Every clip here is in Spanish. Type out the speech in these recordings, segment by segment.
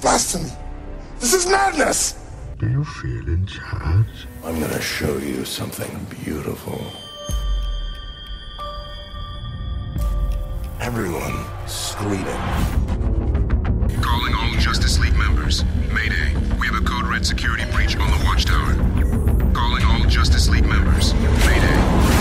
blasphemy. This is madness. Do you feel in charge? I'm gonna show you something beautiful. Everyone screaming. Calling all Justice League members. Mayday. We have a code red security breach on the watchtower. Calling all Justice League members. Mayday.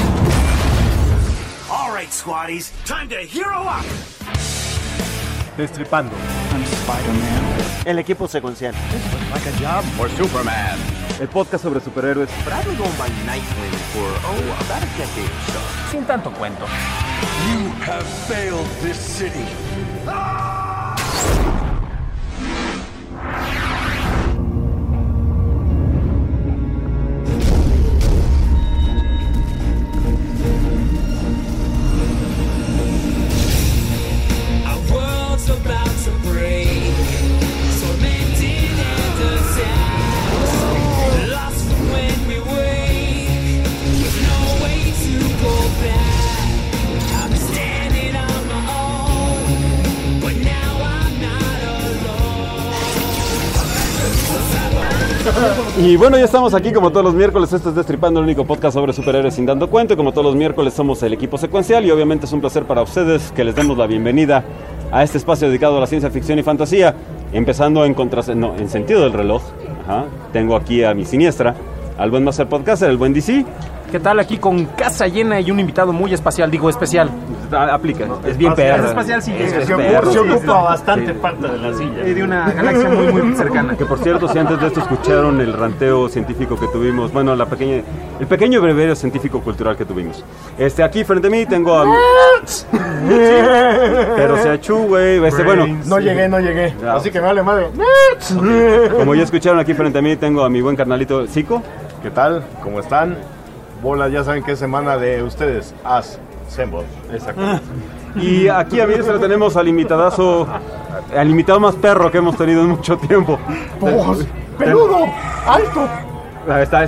All right, squaddies. Time to hero up. Destripando. I'm Spider-Man. El equipo secuencial. Like a job for Superman. El podcast sobre superhéroes. But I've been going by Nightwing for, about a decade or so. Sin tanto cuento. You have failed this city. Y bueno, ya estamos aquí como todos los miércoles. Esto es Destripando, el único podcast sobre superhéroes sin dando cuento. Y como todos los miércoles somos el equipo secuencial. Y obviamente es un placer para ustedes que les demos la bienvenida a este espacio dedicado a la ciencia ficción y fantasía. Empezando en sentido del reloj. Tengo aquí a mi siniestra, al buen Master Podcaster, el buen DC. ¿Qué tal? Aquí con casa llena y un invitado muy especial, especial. Aplica, es bien perro. Es espacial, sí. Se ocupa bastante parte de la silla. Y de una galaxia muy, muy cercana. Que por cierto, si antes de esto escucharon el ranteo científico que tuvimos, bueno, el pequeño breviario científico-cultural que tuvimos. Aquí frente a mí tengo a... Pero se achú, güey. Bueno, No llegué. Ya. Así que me vale madre. Como ya escucharon aquí frente a mí, tengo a mi buen carnalito Zico. ¿Qué tal? ¿Cómo están? Bolas, ya saben que es semana de ustedes. Assemble. Exacto. Y aquí a mí se lo tenemos al invitadazo, al invitado más perro que hemos tenido en mucho tiempo. ¡Peludo! ¡Alto! Ahí está.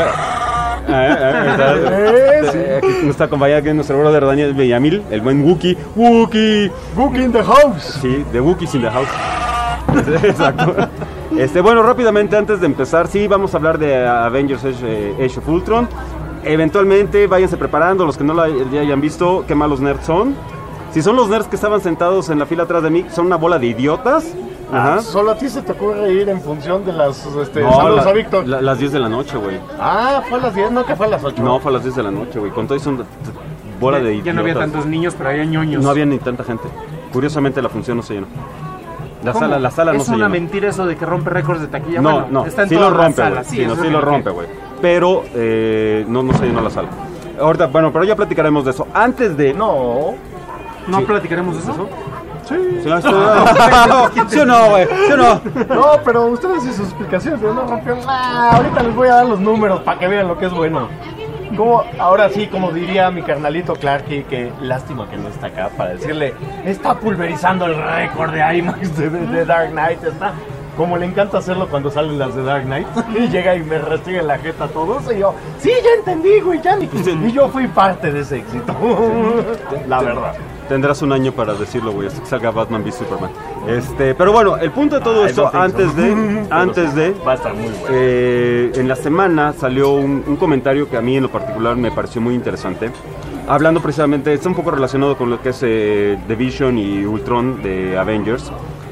Aquí nos está acompañado aquí nuestro brother Daniel Villamil, el buen Wookie. ¡Wookie in the house! Sí, de Wookiees in the house. Exacto. Bueno, rápidamente antes de empezar, sí, vamos a hablar de Avengers Age of Ultron. Eventualmente, váyanse preparando, los que no la hayan visto, qué malos nerds son. Si son los nerds que estaban sentados en la fila atrás de mí, son una bola de idiotas. Ajá. Solo a ti se te ocurre ir en función de las... No, saludos a Víctor. Las 10 de la noche, güey. Fue a las 10, no que fue a las 8. No, fue a las 10 de la noche, güey. Con todo eso, bola de idiotas. Ya no había tantos niños, pero había ñoños. No había ni tanta gente. Curiosamente, la función no se llenó. La sala no se llenó. Es una mentira eso de que rompe récords de taquilla. No, está en sí todas lo las rompe, salas. güey. Sí lo rompe, güey. Pero no se llenó la sala. Ahorita, bueno, pero ya platicaremos de eso. Antes de... No platicaremos de eso. Sí, ¿sí o no, güey? ¿Sí o no? No, pero ustedes y sus explicaciones no rompió. Ahorita les voy a dar los números para que vean lo que es bueno. Ahora sí, como diría mi carnalito Clarky, que lástima que no está acá para decirle, está pulverizando el récord de IMAX de Dark Knight, está como le encanta hacerlo cuando salen las de Dark Knight, y llega y me restringe la jeta a todos, y yo, sí, ya entendí, güey, y yo fui parte de ese éxito, la verdad. Tendrás un año para decirlo, güey, hasta que salga Batman v Superman. Pero bueno, el punto de todo esto, antes de va a estar muy bueno. En la semana salió un comentario que a mí en lo particular me pareció muy interesante, hablando precisamente, está un poco relacionado con lo que es The Vision y Ultron de Avengers.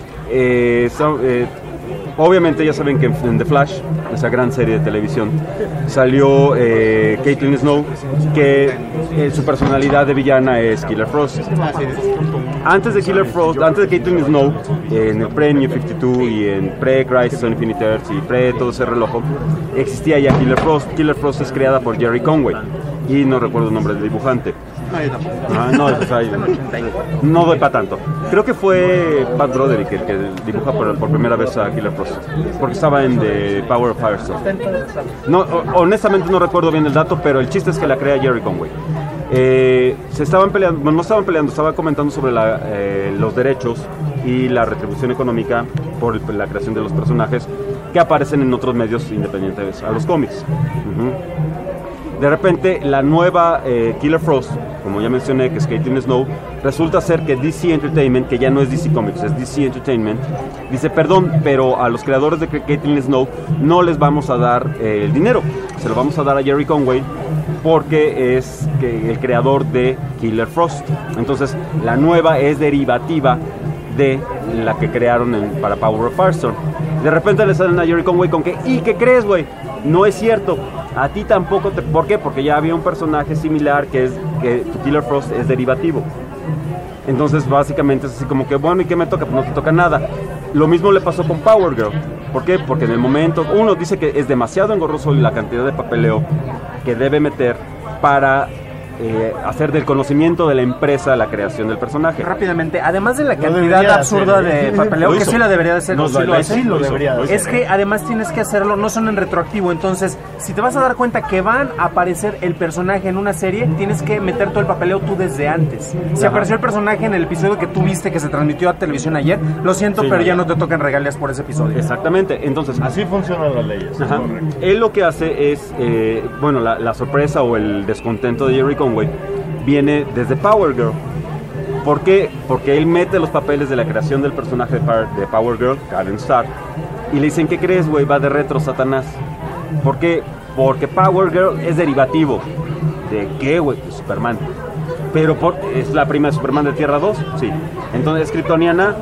Obviamente ya saben que en The Flash, esa gran serie de televisión, salió Caitlin Snow, que su personalidad de villana es Killer Frost. Antes de Caitlin Snow, en el pre-New 52 y en pre-Crisis on Infinite Earths y pre-todo ese reloj, existía ya Killer Frost. Killer Frost es creada por Jerry Conway y no recuerdo el nombre del dibujante. No doy para tanto. Creo que fue Pat Broderick el que dibuja por primera vez a Killer Frost, porque estaba en The Power of Firestone. No, honestamente no recuerdo bien el dato, pero el chiste es que la crea Jerry Conway. Se estaban peleando, bueno, no estaban peleando, estaba comentando sobre los derechos y la retribución económica por la creación de los personajes que aparecen en otros medios independientes a los cómics. De repente, la nueva Killer Frost, como ya mencioné, que es Caitlin Snow, resulta ser que DC Entertainment, que ya no es DC Comics, es DC Entertainment, dice, perdón, pero a los creadores de Caitlin Snow no les vamos a dar el dinero, se lo vamos a dar a Jerry Conway, porque es el creador de Killer Frost. Entonces, la nueva es derivativa de la que crearon para Power of Firestorm. De repente le salen a Jerry Conway con que, ¿y qué crees, güey? No es cierto. A ti tampoco te... ¿Por qué? Porque ya había un personaje similar que tu Killer Frost es derivativo. Entonces, básicamente es así como que, bueno, ¿y qué me toca? Pues no te toca nada. Lo mismo le pasó con Power Girl. ¿Por qué? Porque en el momento... Uno dice que es demasiado engorroso la cantidad de papeleo que debe meter para hacer del conocimiento de la empresa la creación del personaje. Rápidamente, además de la cantidad absurda de papeleo, que sí la debería de hacer, no, sí lo debería de hacer. Es que además tienes que hacerlo, no son en retroactivo, entonces si te vas a dar cuenta que van a aparecer el personaje en una serie, tienes que meter todo el papeleo tú desde antes. Si apareció el personaje en el episodio que tú viste que se transmitió a televisión ayer, lo siento, sí, pero ya no te tocan regalías por ese episodio. Exactamente, entonces... Así funcionan las leyes. Él lo que hace es, bueno, la sorpresa o el descontento de Jerry Conway viene desde Power Girl. ¿Por qué? Porque él mete los papeles de la creación del personaje de Power Girl, Karen Starr, y le dicen, ¿qué crees, güey? Va de retro, Satanás. ¿Por qué? Porque Power Girl es derivativo. ¿De qué, güey? De Superman. Pero ¿es la prima de Superman de Tierra 2? Sí. Entonces, ¿es kryptoniana?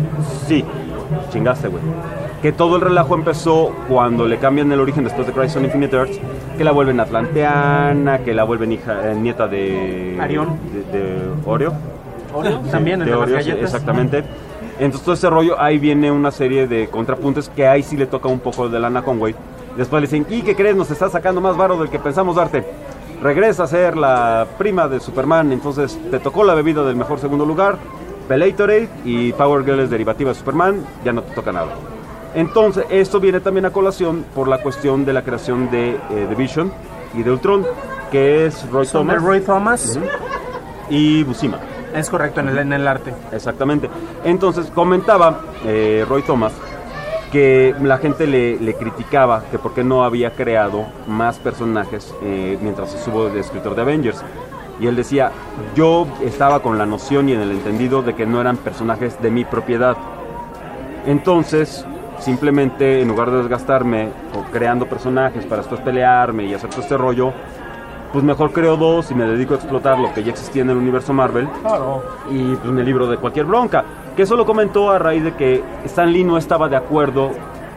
Sí. Chingaste, güey. Que todo el relajo empezó cuando le cambian el origen después de Crisis on Infinite Earths, que la vuelven atlanteana, que la vuelven nieta de... Arión. De Oreo. Oreo, también, de Oreo, sí, exactamente. Entonces todo ese rollo, ahí viene una serie de contrapuntos que ahí sí le toca un poco de Lana Conway. Después le dicen, ¿y qué crees? Nos está sacando más varo del que pensamos darte. Regresa a ser la prima de Superman, entonces te tocó la bebida del mejor segundo lugar, Bellatorade, y Power Girl es derivativa de Superman, ya no te toca nada. Entonces, esto viene también a colación por la cuestión de la creación de Vision y de Ultron, que es Roy Thomas y Buscema. Es correcto, en el arte. Exactamente. Entonces, comentaba Roy Thomas que la gente le criticaba que por qué no había creado más personajes mientras estuvo de escritor de Avengers. Y él decía, yo estaba con la noción y en el entendido de que no eran personajes de mi propiedad. Entonces... simplemente en lugar de desgastarme creando personajes para después pelearme y hacer todo este rollo, pues mejor creo dos y me dedico a explotar lo que ya existía en el universo Marvel. Claro. Y pues me libro de cualquier bronca. Que eso lo comentó a raíz de que Stan Lee no estaba de acuerdo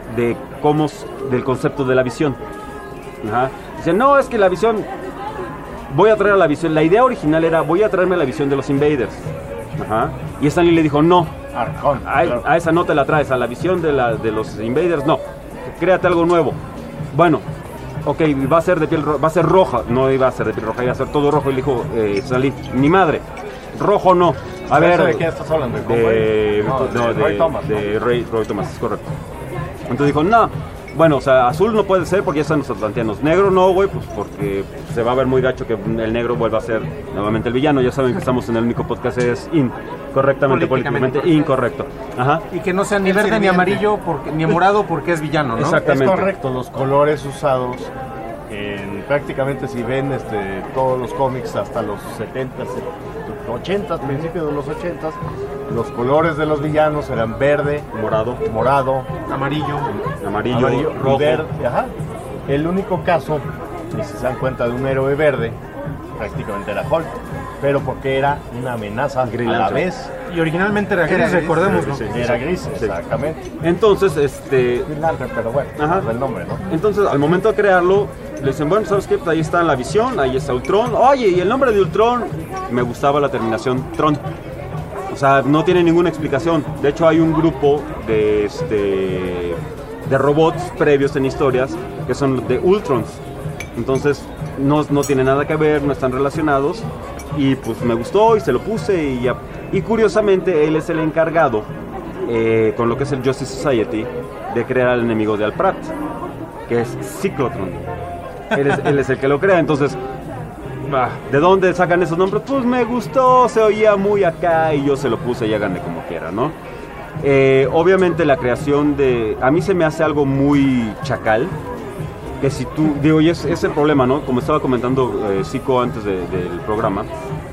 del concepto de la visión. Dice, no, es que la visión, voy a traer a la visión, la idea original era, voy a traerme la visión de los Invaders. Y Stan Lee le dijo, no. A esa no te la traes, a la visión de los Invaders no, créate algo nuevo. Bueno, ok, va a ser de piel va a ser roja, no iba a ser de piel roja, iba a ser todo rojo. Y le dijo Salí, ni madre, rojo no. A ver, ¿de qué estás hablando? De Roy Thomas, ¿no? De Roy Thomas, es correcto. Entonces dijo, no, bueno, o sea, azul no puede ser porque ya están los atlanteanos. Negro no, güey, pues porque se va a ver muy gacho que el negro vuelva a ser nuevamente el villano. Ya saben que estamos en el único podcast es correctamente, políticamente incorrecto. Y que no sea ni verde ni amarillo, ni morado porque es villano, ¿no? Exactamente. Es correcto, los colores usados, prácticamente si ven todos los cómics hasta los 70s, 80s, principios de los 80s, los colores de los villanos eran verde, morado, amarillo, rojo. Verde, El único caso, y si se dan cuenta, de un héroe verde, prácticamente era Hulk, pero porque era una amenaza a la vez. Y originalmente era gris, recordemos, ¿no? Sí, era gris, exactamente. Entonces, Green Lantern, pero bueno, el nombre, ¿no? Entonces, al momento de crearlo, le dicen, bueno, ¿sabes qué? Pues ahí está la visión, ahí está Ultron. Oye, y el nombre de Ultron, me gustaba la terminación Tron. O sea, no tiene ninguna explicación. De hecho, hay un grupo de robots previos en historias que son de Ultrons. Entonces, no tiene nada que ver, no están relacionados. Y pues me gustó y se lo puse y ya. Y curiosamente, él es el encargado, con lo que es el Justice Society, de crear al enemigo de Al Pratt, que es Cyclotron. Él es el que lo crea. Entonces, ¿de dónde sacan esos nombres? Pues me gustó, se oía muy acá y yo se lo puse y háganle como quieran, ¿no? Obviamente la creación a mí se me hace algo muy chacal, que si tú, digo, y es el problema, ¿no? Como estaba comentando Zico antes del programa,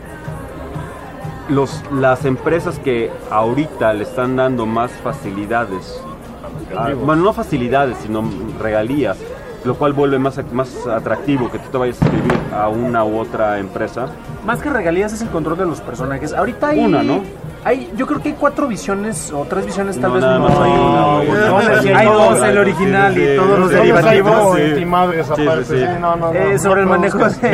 las empresas que ahorita le están dando más facilidades, bueno, no facilidades, sino regalías, lo cual vuelve más atractivo que tú te vayas a escribir a una u otra empresa. Más que regalías es el control de los personajes. Ahorita hay... yo creo que hay 4 visiones o 3 visiones tal vez. Hay 2, el original y todos los derivativos. Sobre el manejo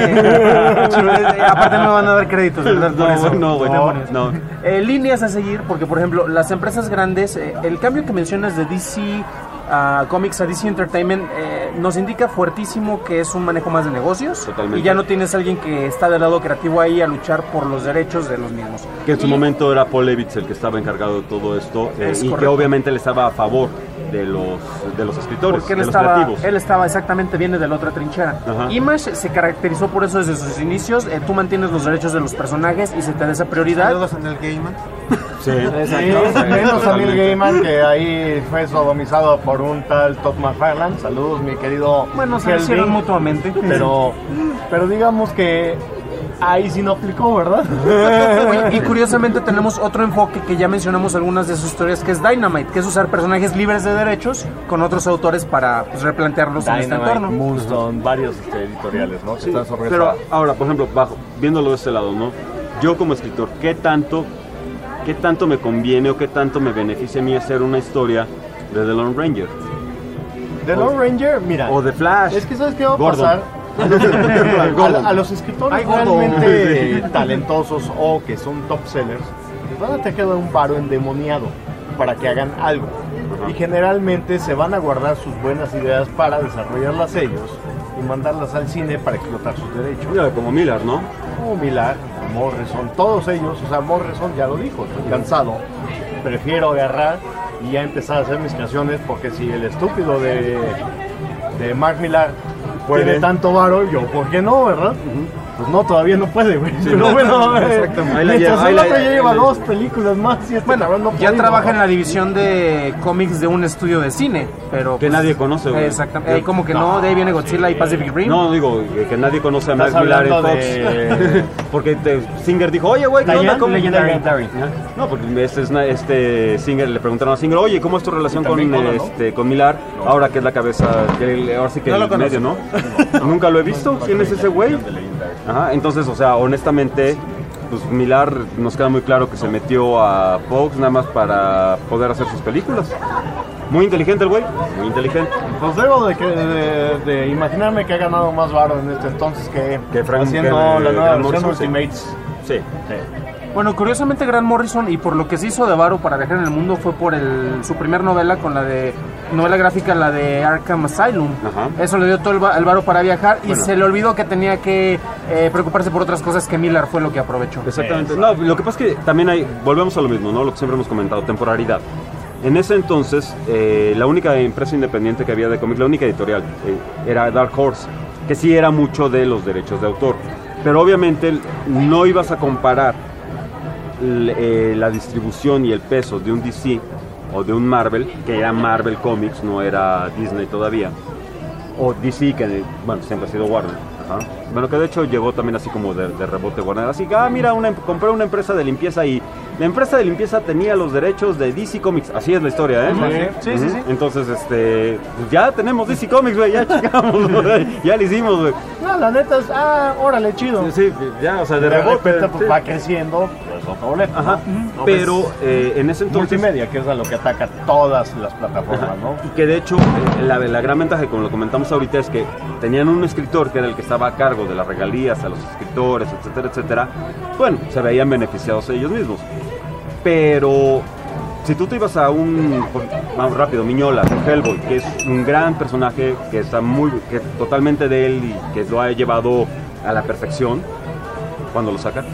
de... Aparte me van a dar créditos, ¿verdad? No. Líneas a seguir, porque por ejemplo, las empresas grandes, el cambio que mencionas de DC Comics a DC Entertainment nos indica fuertísimo que es un manejo más de negocios. Totalmente. Y ya no tienes a alguien que está del lado creativo ahí a luchar por los derechos de los mismos. Que en su momento era Paul Levitz el que estaba encargado de todo esto y que obviamente le estaba a favor de los escritores, porque de los creativos. Él estaba exactamente, viene de la otra trinchera. Image se caracterizó por eso desde sus inicios. Tú mantienes los derechos de los personajes y se te da esa prioridad. ¿Saludos a Neil Gaiman? Sí, menos a Neil Gaiman, que ahí fue sodomizado por un tal Todd McFarlane. Saludos, mi querido. Bueno, se hicieron mutuamente. Pero digamos que ahí sí no aplicó, ¿verdad? Y curiosamente tenemos otro enfoque que ya mencionamos algunas de sus historias, que es Dynamite, que es usar personajes libres de derechos con otros autores para replantearlos en este entorno. Moonstone, varios editoriales, ¿no? Sí, pero ahora, por ejemplo, viéndolo de este lado, ¿no? Yo como escritor, ¿qué tanto me conviene o qué tanto me beneficia a mí hacer una historia de The Lone Ranger? The Lone Ranger, mira. O The Flash. Es que ¿sabes qué va a pasar? A los escritores realmente talentosos o que son top sellers les van a tener que dar un paro endemoniado para que hagan algo. Y generalmente se van a guardar sus buenas ideas para desarrollarlas ellos y mandarlas al cine para explotar sus derechos. Mira, como Miller, ¿no? Como Miller, Morrison, todos ellos. O sea, Morrison ya lo dijo, estoy cansado, prefiero agarrar y ya empezar a hacer mis canciones, porque si el estúpido de Mark Millar tiene tanto varo, yo, ¿por qué no, verdad? Pues no, todavía no puede, güey. Sí, pero bueno, mientras el otro ya lleva 2 películas más y no ya trabaja en la división de cómics de un estudio de cine, pero que nadie conoce, güey. Exactamente. Como que no, de ahí viene Godzilla y Pacific Rim. No, digo que nadie conoce a Mark Millar en Fox. Porque Singer dijo, oye, güey, ¿qué onda con Legendary? No, porque Singer le preguntaron a Singer, oye, ¿cómo es tu relación con Millar? Ahora que es la cabeza, ahora sí que el medio, ¿no? Nunca lo he visto. ¿Quién es ese güey? Ajá, entonces, o sea, honestamente, pues Millar nos queda muy claro que se metió a Fox nada más para poder hacer sus películas. Muy inteligente el güey, muy inteligente. Pues debo de imaginarme que ha ganado más varo en este entonces que haciendo la nueva versión Ultimates. Sí. Bueno, curiosamente Grant Morrison, y por lo que se hizo de varo para viajar en el mundo, fue por su primer novela, con novela gráfica, la de Arkham Asylum. Eso le dio todo el varo para viajar, y se le olvidó que tenía que preocuparse por otras cosas, que Miller fue lo que aprovechó. Exactamente. No, lo que pasa es que también volvemos a lo mismo, ¿no? Lo que siempre hemos comentado, temporalidad. En ese entonces, la única empresa independiente que había de cómic, la única editorial, era Dark Horse, que sí era mucho de los derechos de autor. Pero obviamente no ibas a comparar la distribución y el peso de un DC o de un Marvel, que era Marvel Comics, no era Disney todavía, o DC, que bueno, siempre ha sido Warner. Bueno, que de hecho llegó también así como de rebote Warner, así que mira, compré una empresa de limpieza y la empresa de limpieza tenía los derechos de DC Comics. Así es la historia, ¿eh? Sí. Entonces, ya tenemos DC Comics, güey, ya checamos, ya lo hicimos, güey. No, la neta es, órale, chido. Sí, ya, o sea, de rebote. Repente, pues, va creciendo, pues otro boleto. Ajá, ¿no? Pero en ese entonces... Multimedia, que es a lo que ataca todas las plataformas, ¿no? Y que de hecho, la gran ventaja, como lo comentamos ahorita, es que tenían un escritor que era el que estaba a cargo de las regalías a los escritores, etcétera, etcétera. Bueno, se veían beneficiados ellos mismos. Pero si tú te ibas a vamos rápido, Miñola, Hellboy, que es un gran personaje, que está que totalmente de él y que lo ha llevado a la perfección cuando lo sacan.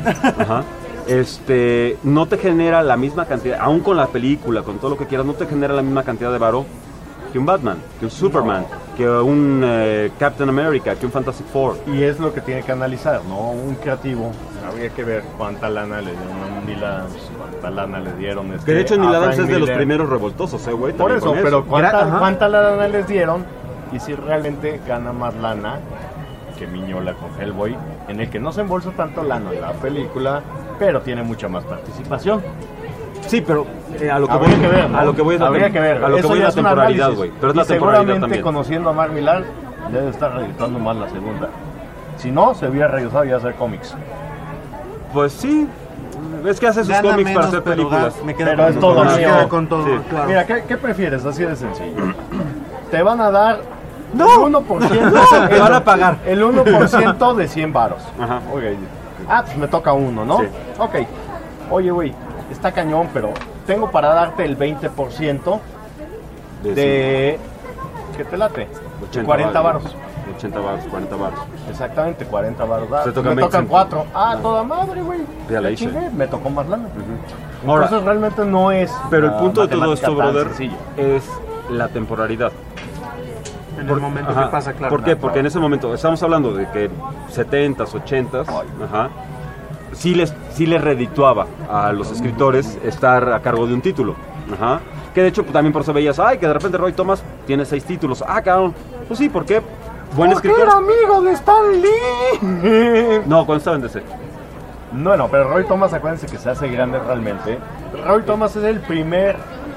No te genera la misma cantidad, aún con la película, con todo lo que quieras, no te genera la misma cantidad de varo que un Batman, que un Superman, que un Captain America, que un Fantastic Four. Y es lo que tiene que analizar, ¿no? Un creativo, habría que ver cuánta lana le dieron a Neil Adams, cuánta lana le dieron que de hecho Neil Adams es de los primeros revoltosos, güey. Por eso, pero ¿cuánta lana les dieron y si realmente gana más lana que Miñola con Hellboy, en el que no se embolsa tanto lana en la película, pero tiene mucha más participación. Sí, pero a lo que Habría voy, que ver, ¿no? a lo que voy es la Habría que ver. a lo que Eso voy es ya la es un temporalidad, análisis. güey. Pero es Y la temporalidad seguramente también. conociendo a Mark Millar debe estar reeditando más la segunda. Si no, se hubiera regresado ya a hacer cómics. Pues sí, es que hace sus Gana cómics para menos, hacer pero películas. me queda Pero con es todo me mío. queda con todo, Sí. claro. Mira, ¿qué prefieres? Así de sencillo. Te van a dar No. el 1%. Te van a pagar. El 1% de 100 varos. Ajá. Ok. Ah, pues me toca uno, ¿no? Sí. Ok. Oye, güey, está cañón, pero tengo para darte el 20% de... ¿Qué te late? 40 varos. 80 varos, 40 varos. Exactamente, 40 varos. Ah, Se tocan me tocan 25. 4. Ah, Ah. toda madre, güey. Ya la Me hice. chingué, me tocó más lana. Ahora, Entonces realmente no es... pero el una punto de todo matemática esto, tan brother, sencilla. es la temporalidad. En el momento Ajá. que pasa, claro. ¿Por qué? Porque en ese momento, estamos hablando de que 70s, 80s, ajá, sí les redituaba a los escritores estar a cargo de un título. Ajá. Que de hecho pues, también por eso veías, ay, que de repente Roy Thomas tiene 6 títulos. Ah, cabrón. Pues sí, ¿por qué? Buen Porque escritor. era amigo de Stan Lee. No, cuando estaba en DC. No, pero Roy Thomas, acuérdense que se hace grande realmente. Roy Thomas es el primer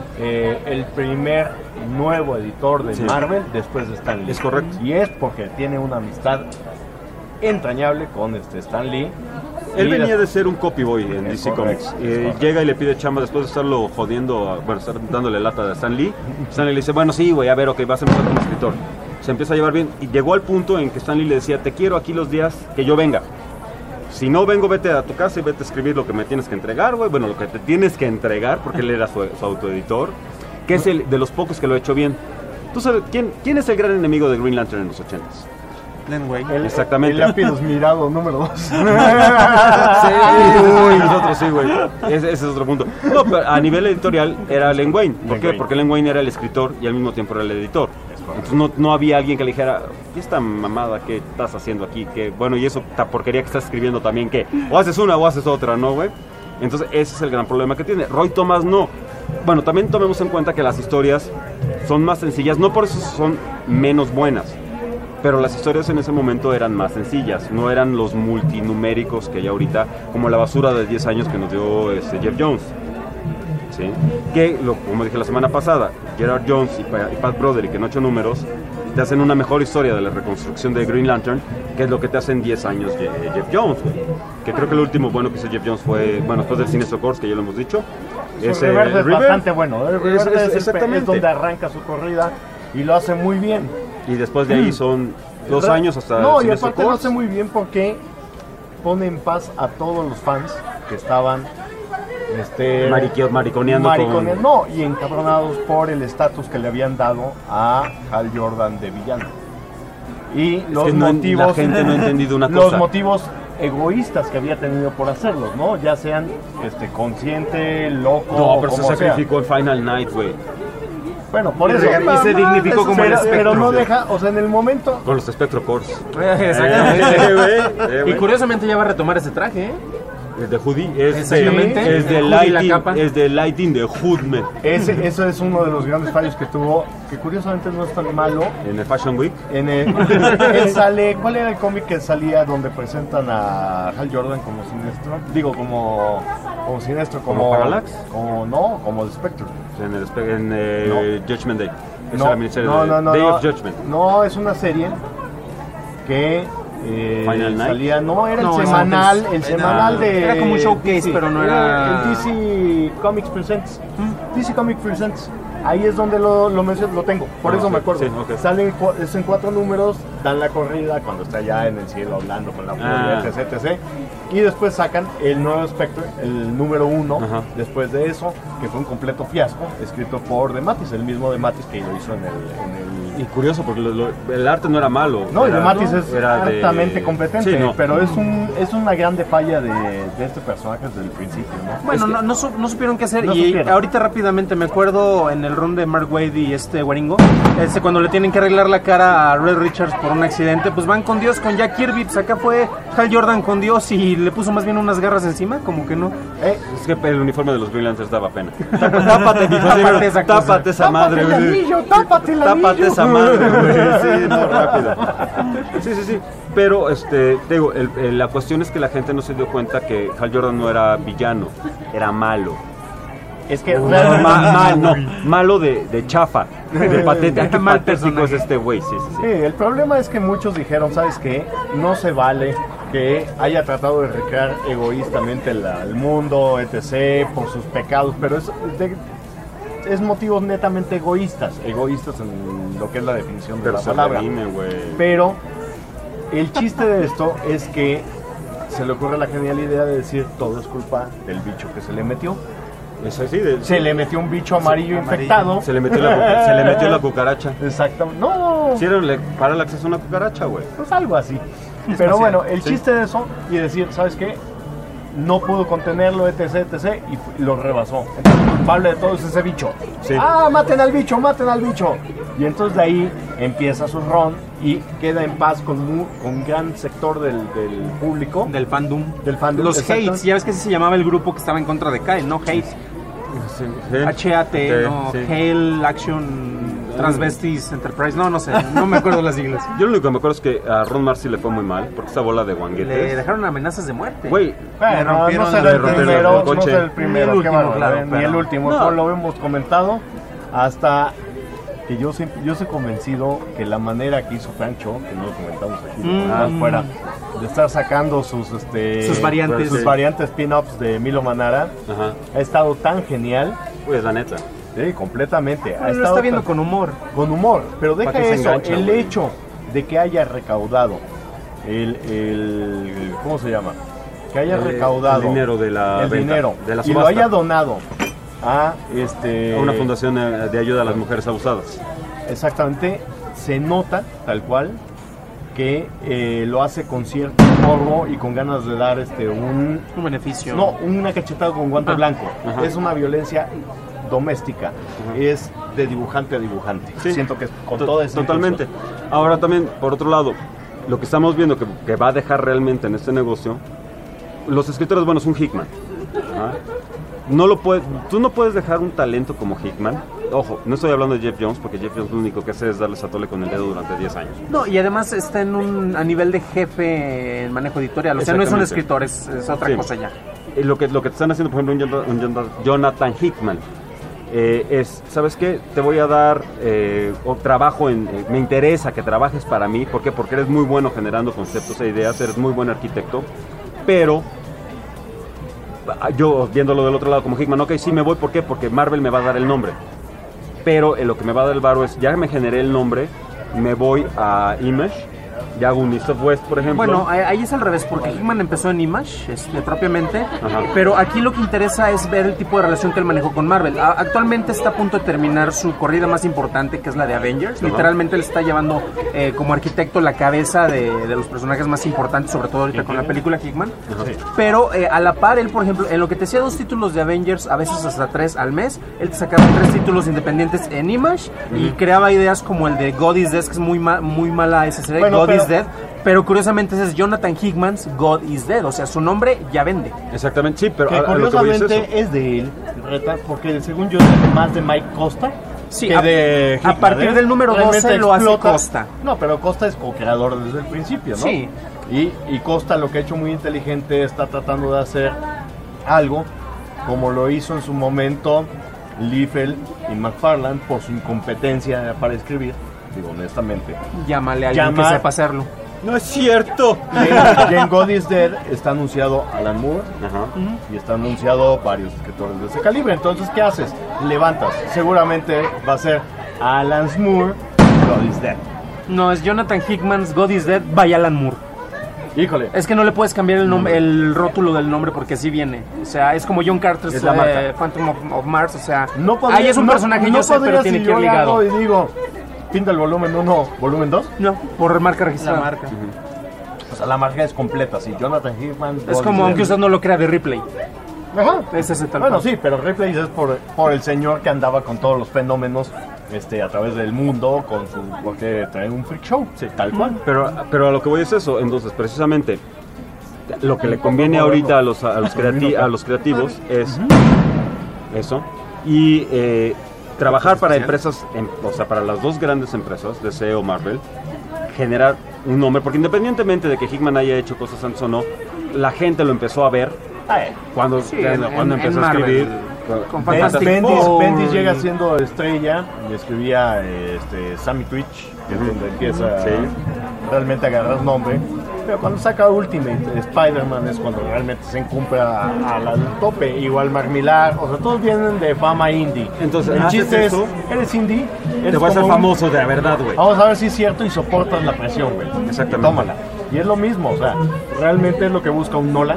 nuevo editor de Sí. Marvel después de Stan Lee. Es correcto. Y es porque tiene una amistad entrañable con Stan Lee. Él Y venía des- de ser un copyboy en Es DC correcto, Comics. es correcto. Llega y le pide chamba después de estarlo jodiendo, bueno, estar dándole lata a Stan Lee. Stan Lee le dice, bueno, sí, güey, a ver, ok, vas a empezar como escritor. Se empieza a llevar bien y llegó al punto en que Stan Lee le decía, te quiero aquí los días que yo venga. Si no vengo, vete a tu casa y vete a escribir lo que me tienes que entregar, güey. Bueno, lo que te tienes que entregar, porque él era su autoeditor, que es el de los pocos que lo ha hecho bien. ¿Tú sabes quién es el gran enemigo de Green Lantern en los 80s? Len Wayne. Exactamente. El lápiz mirado número 2. Sí, uy, nosotros sí, güey. Ese es otro punto. No, pero a nivel editorial era Len Wayne. ¿Por Len qué? Wayne. Porque Len Wayne era el escritor y al mismo tiempo era el editor. Entonces no había alguien que le dijera, ¿y esta mamada que estás haciendo aquí? Que bueno, y eso, esta porquería que estás escribiendo también, que o haces una o haces otra, ¿no, güey? Entonces ese es el gran problema que tiene. Roy Thomas no. Bueno, también tomemos en cuenta que las historias son más sencillas, no por eso son menos buenas. Pero las historias en ese momento eran más sencillas, no eran los multinuméricos que hay ahorita, como la basura de 10 años que nos dio Jeff Jones. ¿Sí? Que, como dije la semana pasada, Gerard Jones y Pat Broderick en 8 números te hacen una mejor historia de la reconstrucción de Green Lantern, que es lo que te hace en 10 años Jeff Jones. Güey. Que creo que lo último bueno que hizo Jeff Jones fue, bueno, después del Sinestro Corps, que ya lo hemos dicho. El Rebirth es bastante bueno. El Rebirth es exactamente. donde arranca su corrida y lo hace muy bien. Y después de ahí son 2 años hasta No, el y Sinestro aparte lo Corps. hace muy bien porque pone en paz a todos los fans que estaban Mariconeando con... no, y encabronados por el estatus que le habían dado a Hal Jordan de villano. Y los que motivos, la gente no ha entendido una los cosa. motivos egoístas que había tenido por hacerlos, ¿no? Ya sean consciente, loco, No, pero se como sea. sacrificó el Final Night, güey. Bueno, por Y eso. y se dignificó como el pero, espectro. pero no deja, o sea, en el momento. Con los Spectro Corps. Exactamente. Y curiosamente ya va a retomar ese traje, ¿eh? De Hoodie es Exactamente. de El hoodie y la capa. Lighting de Hoodman Eso es uno de los grandes fallos que tuvo, que curiosamente no es tan malo. en el Fashion Week. Él sale, ¿cuál era el cómic que salía donde presentan a Hal Jordan como Sinestro? Digo, como Sinestro, ¿Como Parallax? Como The Spectre. En Judgment Day. Esa es la miniserie de Day of Judgment. No, es una serie que Final Night. salía, era No, el es semanal, antes. el semanal de... Era como un showcase, pero no era- El DC Comics Presents. DC Comics Presents. Ahí es donde lo menciono, lo tengo, por Ah, eso sí, me acuerdo. sí, ok. Salen es en 4 números, dan la corrida cuando está ya en el cielo hablando con la furia, etc. Y después sacan el nuevo Spectre, el número 1, Ajá. después de eso, que fue un completo fiasco, escrito por De Mattis, el mismo De Mattis que lo hizo en el Y curioso, porque el arte no era malo. no, y era, De Mattis es era de- altamente competente, Sí, no. pero es una grande falla de este personaje desde el principio, ¿no? Bueno, Es que- no supieron qué hacer. No y supieron. ahorita rápidamente me acuerdo en el run de Mark Waid y Waringo, cuando le tienen que arreglar la cara a Red Richards por un accidente, pues van con Dios, con Jack Kirby. Pues acá fue Hal Jordan con Dios y le puso más bien unas garras encima, como que no. Es que el uniforme de los Green Lanterns daba pena. Tápate, mijo, Tápate esa cosa. tápate esa madre. ¡Tápate el güey. anillo! ¡Tápate el anillo! Tápate esa puta madre, güey. Sí, no, rápido. Sí. Pero, te digo, la cuestión es que la gente no se dio cuenta que Hal Jordan no era villano, era malo. Es que malo de chafa, de patético. Qué mal patético es este güey, sí. Sí, el problema es que muchos dijeron, ¿sabes qué? No se vale que haya tratado de recrear egoístamente el mundo, etc., por sus pecados, pero es motivos netamente egoístas en lo que es la definición de la palabra. Pero el chiste de esto es que se le ocurre la genial idea de decir todo es culpa del bicho que se le metió. Es así, se le metió un bicho amarillo infectado. Se le metió la cucaracha. Exactamente. No. Hicieron para el acceso a una cucaracha, güey. Pues algo así. Pero bueno, el chiste de eso y decir, ¿sabes qué? No pudo contenerlo, etc., y lo rebasó. Entonces, el culpable de todo es ese bicho. Sí. Maten al bicho. Y entonces de ahí empieza su run y queda en paz con un gran sector del público. Del fandom. Los Hates, ya ves que se llamaba el grupo que estaba en contra de Kyle, ¿no? Hate. Sí. H-A-T, ¿no? Sí. Hale Action Transvestis Enterprise, no sé, no me acuerdo las siglas. Yo lo único que me acuerdo es que a Ron Marcy le fue muy mal, porque esa bola de guanguetes. Le dejaron amenazas de muerte. Güey, no será el primero, ni el último, claro, ni el último, no. Solo lo hemos comentado hasta que yo soy convencido que la manera que hizo Frank Cho, que no lo comentamos aquí, fuera de estar sacando sus variantes pin-ups de Milo Manara, ha estado tan genial. Pues la neta. Sí, completamente. Lo está viendo con humor. Con humor, pero deja eso, el güey. hecho de que haya recaudado ¿cómo se llama? Que haya recaudado el dinero de la dinero de la y subasta. lo haya donado a una fundación de ayuda a las mujeres abusadas. Exactamente, se nota tal cual que lo hace con cierto morbo y con ganas de dar un beneficio. No, una cachetada con guante blanco. Ajá. Es una violencia doméstica, es de dibujante a dibujante. Sí. Siento que con toda esa totalmente. Ahora también, por otro lado, lo que estamos viendo que va a dejar realmente en este negocio, los escritores, bueno, es un Hickman. Tú no puedes dejar un talento como Hickman. Ojo, no estoy hablando de Jeff Jones, porque Jeff Jones lo único que hace es darles a tole con el dedo durante 10 años. No, y además está a nivel de jefe en manejo editorial. O sea, no es un escritor, es otra cosa ya. Lo que te están haciendo, por ejemplo, un Jonathan Hickman, ¿sabes qué? Te voy a dar trabajo me interesa que trabajes para mí. ¿Por qué? Porque eres muy bueno generando conceptos e ideas, eres muy buen arquitecto, pero yo viéndolo del otro lado como Hickman, ok, sí me voy, ¿por qué? Porque Marvel me va a dar el nombre, pero lo que me va a dar el varo es, ya me generé el nombre, me voy a Image, ya hago un East of West, por ejemplo. Bueno, ahí es al revés, porque Hickman empezó en Image, propiamente, pero aquí lo que interesa es ver el tipo de relación que él manejó con Marvel. Actualmente está a punto de terminar su corrida más importante, que es la de Avengers. Literalmente él está llevando como arquitecto la cabeza de los personajes más importantes, sobre todo ahorita con la película Hickman. Pero a la par, él, por ejemplo, en lo que te hacía 2 títulos de Avengers, a veces hasta 3 al mes, él te sacaba 3 títulos independientes en Image y creaba ideas como el de God is Dead, que es muy mala esa serie, God is Dead, pero curiosamente ese es Jonathan Hickman's God is Dead, o sea, su nombre ya vende. Exactamente, sí, pero que curiosamente es de él, porque según yo es más de Mike Costa. Sí, que a partir del número 12 lo hace Costa. No, pero Costa es co-creador desde el principio, ¿no? Sí. Y Costa lo que ha hecho muy inteligente está tratando de hacer algo como lo hizo en su momento Liefeld y McFarlane por su incompetencia para escribir. Digo, honestamente. Llámale a alguien que sepa hacerlo. No es cierto. Y en God is Dead está anunciado Alan Moore y está anunciado varios escritores de ese calibre. Entonces, ¿qué haces? Levantas. Seguramente va a ser Alan Moore, God is Dead. No, es Jonathan Hickman's God is Dead by Alan Moore. Híjole. Es que no le puedes cambiar el nombre, el rótulo del nombre porque así viene. O sea, es como John Carter's Phantom of Mars. O sea, no podría, ahí es un personaje, yo sé, pero tiene que ir ligado. Y digo, pinta el volumen 1, volumen 2. No, por marca registrada. La marca. O sea, la marca es completa, sí. Jonathan Hickman. Es como aunque usted no lo crea de Ripley. Ajá. Es ese tal bueno, sí, pero Ripley es por el señor que andaba con todos los fenómenos a través del mundo porque trae un freak show, sí, tal cual. Pero a lo que voy es eso. Entonces, precisamente, lo que le conviene ahorita a los creativos es eso. Y trabajar para empresas, o sea, para las dos grandes empresas, DC o Marvel, generar un nombre, porque independientemente de que Hickman haya hecho cosas antes o no, la gente lo empezó a ver cuando empezó a escribir. Con Fantastic Bendis llega siendo estrella y escribía Sammy Twitch, que es donde empieza realmente a agarrar nombre. Pero cuando saca Ultimate Spider-Man es cuando realmente se encuentra al tope. Igual Mark Millar, o sea, todos vienen de fama indie. Entonces, el chiste es, eres indie, te vas a ser famoso de la verdad, güey. Vamos a ver si es cierto y soportas la presión, güey. Exactamente. Tómala. Y es lo mismo, o sea, realmente es lo que busca un Nolan.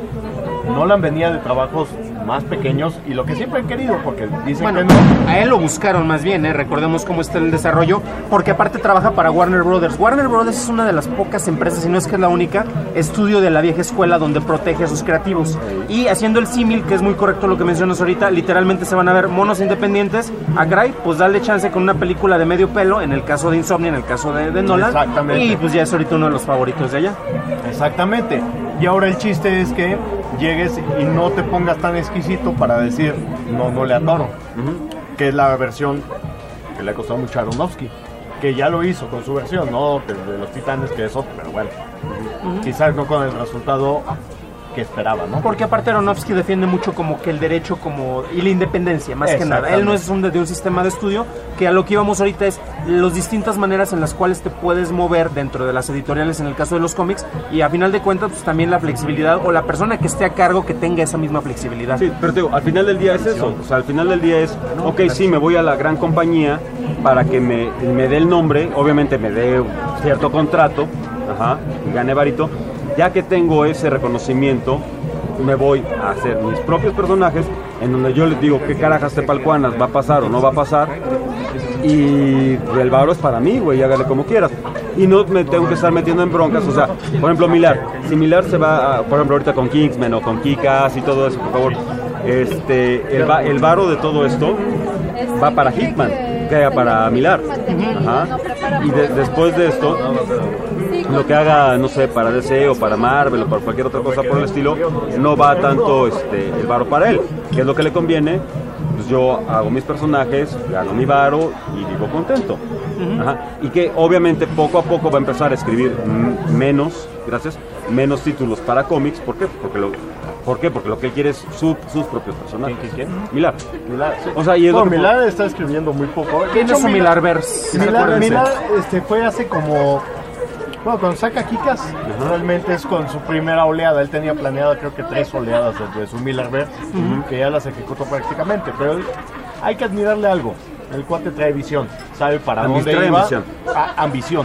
Nolan venía de trabajos más pequeños y lo que siempre han querido, porque dicen que no. A él lo buscaron más bien, recordemos cómo está el desarrollo, porque aparte trabaja para Warner Brothers. Warner Brothers es una de las pocas empresas, y no es que es la única, estudio de la vieja escuela donde protege a sus creativos. Y haciendo el símil, que es muy correcto lo que mencionas ahorita, literalmente se van a ver monos independientes. A Gray, pues dale chance con una película de medio pelo, en el caso de Insomnia, en el caso de Nolan. Exactamente. Y pues ya es ahorita uno de los favoritos de allá. Exactamente. Y ahora el chiste es que llegues y no te pongas tan exquisito para decir no le atoro, que es la versión que le ha costado mucho a Aronofsky, que ya lo hizo con su versión, no de los Titanes, que es otro, pero bueno, quizás no con el resultado que esperaba, ¿no? Porque aparte Aronofsky defiende mucho como que el derecho y la independencia, más que nada. Él no es de un sistema de estudio, que a lo que íbamos ahorita es las distintas maneras en las cuales te puedes mover dentro de las editoriales en el caso de los cómics, y a final de cuentas pues también la flexibilidad, o la persona que esté a cargo que tenga esa misma flexibilidad. Sí, pero te digo, al final del día es eso, o sea, al final del día es, ok, sí, me voy a la gran compañía para que me dé el nombre, obviamente me dé cierto contrato, y gane varito. Ya que tengo ese reconocimiento, me voy a hacer mis propios personajes, en donde yo les digo qué carajas tepalcuanas va a pasar o no va a pasar, y el varo es para mí, güey, hágale como quieras. Y no me tengo que estar metiendo en broncas, o sea, por ejemplo, Millar. Si Millar se va, por ejemplo, ahorita con Kingsman o con Kick-Ass y todo eso, por favor, el varo de todo esto va para Hickman, que para Millar. Y después de esto, lo que haga, no sé, para DC o para Marvel o para cualquier otra cosa por el estilo, no va tanto el varo para él. ¿Qué es lo que le conviene? Pues yo hago mis personajes, gano mi varo y vivo contento. Y que obviamente poco a poco va a empezar a escribir menos títulos para cómics. ¿Por qué? Porque lo que él quiere es sus propios personajes. ¿Quién? Millar. Sí. O sea, y Millar está escribiendo muy poco. ¿Quién es su Millarverse? Millar fue hace como... Bueno, cuando saca Kick-Ass, realmente es con su primera oleada. Él tenía planeado creo que 3 oleadas de su Millarverse, que ya las ejecutó prácticamente. Pero hay que admirarle algo. El cuate trae visión, sabe para dónde iba. Ambición.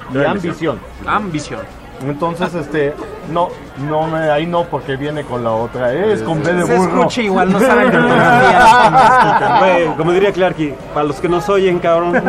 Ambición. Entonces, ahí no, porque viene con la otra. Es con B de burro. Se escucha igual, no saben de Güey, como diría Clarky, para los que nos oyen, cabrón.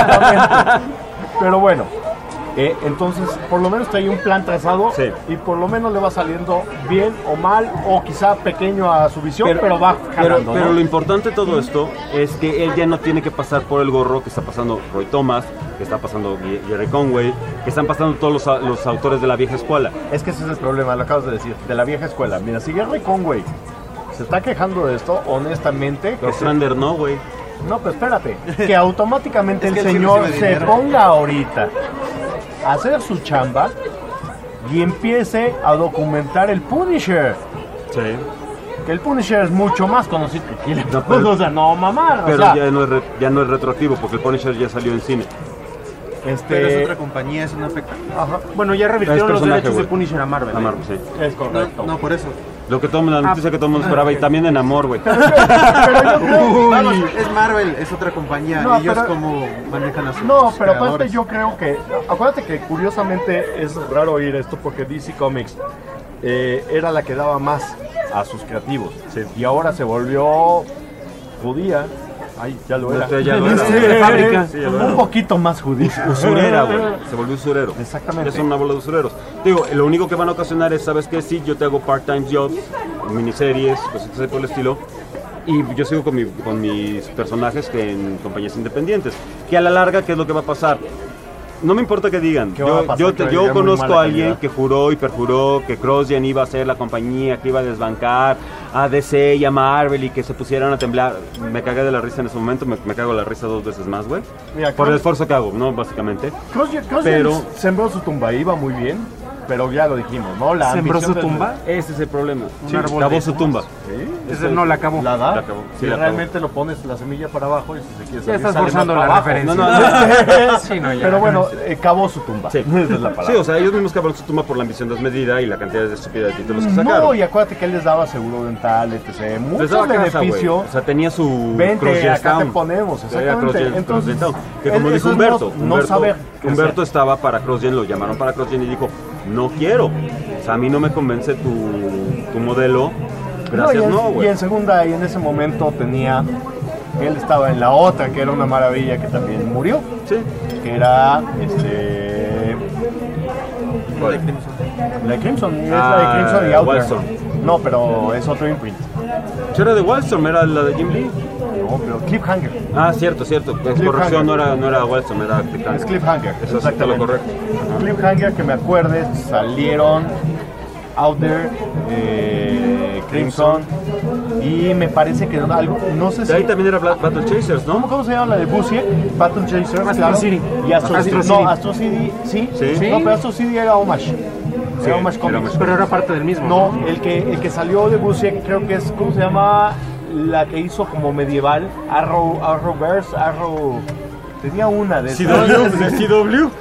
Pero bueno, entonces por lo menos trae un plan trazado, y por lo menos le va saliendo bien o mal, o quizá pequeño a su visión, pero va jalando, pero ¿no? lo importante de todo esto es que él ya no tiene que pasar por el gorro que está pasando Roy Thomas, que está pasando Jerry Conway, que están pasando todos los autores de la vieja escuela. Es que ese es el problema, lo acabas de decir, de la vieja escuela. Mira, si Jerry Conway se está quejando de esto, honestamente... Los Strander no, güey. No, pero espérate, que automáticamente el señor se ponga ahorita a hacer su chamba y empiece a documentar el Punisher. Sí. Que el Punisher es mucho más conocido que o sea, no mamar. Pero o sea, ya no es retroactivo, porque el Punisher ya salió en cine. Pero es otra compañía, es una afecta. Bueno, ya revirtieron los derechos de Punisher a Marvel. A Marvel, sí. es correcto. No, por eso. Lo que la noticia que todo el mundo esperaba, y también en Amor, güey. Pero yo creo... Vamos, es Marvel, es otra compañía. No, ellos pero- como manejan a sus No, pero creadores. aparte yo creo que... Acuérdate que curiosamente es raro oír esto porque DC Comics era la que daba más a sus creativos. Y ahora se volvió judía. Ay, ya lo era. Ya lo era. Sí, Fábrica. Sí, ya lo era. un poquito más judía. Usurera, güey. Se volvió usurero. Exactamente. Ya son una bola de usureros. Digo, lo único que van a ocasionar es, ¿sabes qué? Sí, yo te hago part-time jobs, miniseries, cosas así por el estilo. Y yo sigo con mis personajes que en compañías independientes. Que a la larga, ¿qué es lo que va a pasar? No me importa que digan. ¿Qué va a pasar? Que Yo digan muy conozco mala a alguien calidad. que juró y perjuró que CrossGen iba a ser la compañía que iba a desbancar a DC y a Marvel y que se pusieran a temblar. Me cagué de la risa en ese momento, me cago de la risa 2 veces más, güey. Mira, Por el esfuerzo que hago, ¿no? Básicamente. Pero sembró su tumba, iba muy bien, pero ya lo dijimos, ¿no? La ¿Sembró su ambición tumba? Ese es el problema. Un árbol Acabó de su tumba. Ese no la acabó. La da, La acabó, sí, si la acabó. realmente lo pones la semilla para abajo y si se quiere Ya salir, estás sale forzando más la para abajo. referencia. Sí, no, ya. Pero bueno, cavó su tumba. Sí. Esa es la palabra. Sí, o sea, ellos mismos cavaron su tumba por la ambición desmedida y la cantidad de estúpida de títulos que sacaron. No, y acuérdate que él les daba seguro dental, etc. Les Muchos daba casa, beneficios. güey. O sea, tenía su Vente, Crossjets acá te Town. ponemos, Tenía exactamente. Crossjets Entonces, Town. Que como eso dijo es Humberto, no saber Humberto estaba para CrossGen, lo llamaron para CrossGen y dijo, no quiero. O sea, a mí no me convence tu modelo. Gracias, no, y güey. en segunda, y en ese momento tenía, él estaba en la otra, que era una maravilla que también murió, Sí. que era, la de Crimson, es la de Crimson y Outer. Wildstorm. No, pero es otro imprint. Si era de Wildstorm, era la de Jim Lee. No, pero Cliffhanger. Ah, cierto. Pues, corrección, no era Wildstorm, era Cliffhanger. Es Cliffhanger, Eso es exactamente. lo correcto. Ajá. Cliffhanger, que me acuerdes, salieron Outer, Crimson, y me parece que algo, no sé De ahí si... también era Battle Chasers, ¿no? ¿Cómo se llama la de Busiek? Battle Chaser, Astro City. Y Astro Astro City. City. No, Astro City, sí. Sí. No, pero Astro City era Homage. Era Homage era Comics. Homage. Pero era parte del mismo. No, el que salió de Busiek creo que es, ¿cómo se llama? La que hizo como medieval, Arrowverse, tenía una de CW.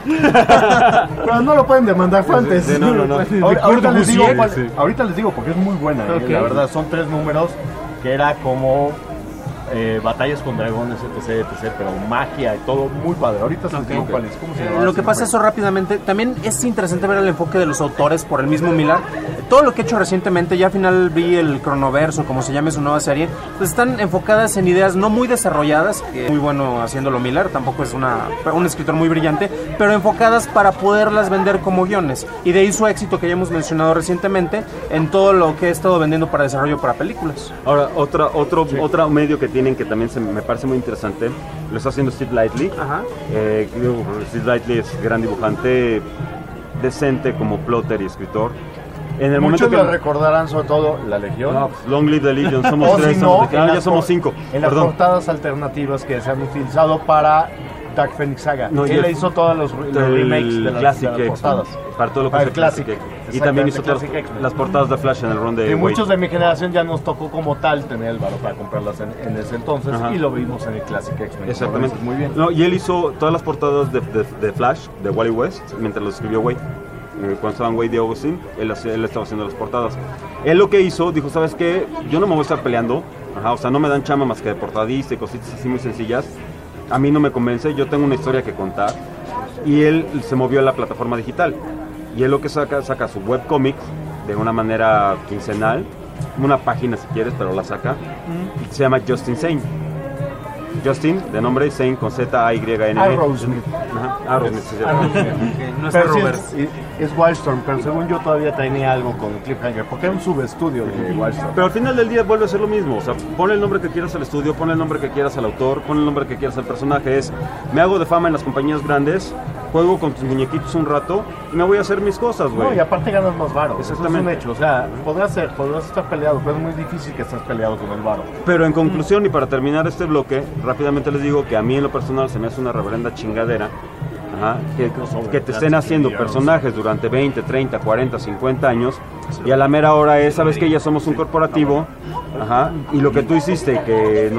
pero no lo pueden demandar fuentes. Sí, no. Ahorita les digo, Sí. ahorita les digo porque es muy buena. Ok. La verdad, son 3 números que era como batallas con dragones, etc, pero magia y todo muy padre. Ahorita les digo cuál es. ¿Cómo se llama? Lo que pasa eso rápidamente, también es interesante ver el enfoque de los autores por el mismo Millar. Todo lo que he hecho recientemente, ya al final vi el Cronoverso, como se llame su nueva serie, pues están enfocadas en ideas no muy desarrolladas, que es muy bueno haciéndolo Millar, tampoco es un escritor muy brillante, pero enfocadas para poderlas vender como guiones. Y de ahí su éxito que ya hemos mencionado recientemente en todo lo que he estado vendiendo para desarrollo para películas. Ahora, otro medio que tienen que también me parece muy interesante, lo está haciendo Steve Lightley. Ajá. Steve Lightley es gran dibujante, decente como plotter y escritor. En el Muchos momento lo que recordarán, sobre todo la Legión. No, pues, Long Live the Legion, somos O 3, si no, ya las somos por- 5. En las Perdón. portadas alternativas que se han utilizado para Dark Phoenix Saga. No, y Él el- hizo todos los remakes de las Classic de las portadas. X-Men, para todo lo que Para es el Classic. Y también hizo todas Classic X-Men. las portadas de Flash en el run de Y Wade. muchos de mi generación ya nos tocó como tal tener el valor para comprarlas en ese entonces. Ajá. Y lo vimos en el Classic X-Men. Exactamente. Muy bien. No, y él hizo todas las portadas de Flash, de Wally West, mientras lo escribió Wade. Cuando estaban Wade y Augustine, él estaba haciendo las portadas. Él lo que hizo, dijo, ¿sabes qué? Yo no me voy a estar peleando. Ajá, o sea, no me dan chama más que de portadista y cositas así muy sencillas. A mí no me convence, yo tengo una historia que contar. Y él se movió a la plataforma digital. Y él lo que saca su webcomic de una manera quincenal. Una página si quieres, pero la saca. Y se llama Justin Sane. Justin, de nombre, Sane con Z-A-Y-N. Arrowsmith. Ajá, Arrowsmith, sí, No es Pero sí Robert. es Wildstorm, pero según yo todavía tenía algo con Cliffhanger, porque era un subestudio de Wildstorm. Pero al final del día vuelve a ser lo mismo. O sea, pon el nombre que quieras al estudio, pon el nombre que quieras al autor, pon el nombre que quieras al personaje. Me hago de fama en las compañías grandes, juego con tus muñequitos un rato y me voy a hacer mis cosas, güey. No, y aparte ganas más varo. Eso es un Exactamente. hecho. O sea, podrás estar peleado, pero es muy difícil que estés peleado con el varo. Pero en conclusión y para terminar este bloque, rápidamente les digo que a mí en lo personal se me hace una reverenda chingadera. Ajá, que te estén haciendo personajes durante 20, 30, 40, 50 años y a la mera hora es, sabes que ya somos un corporativo, ajá, y lo que tú hiciste que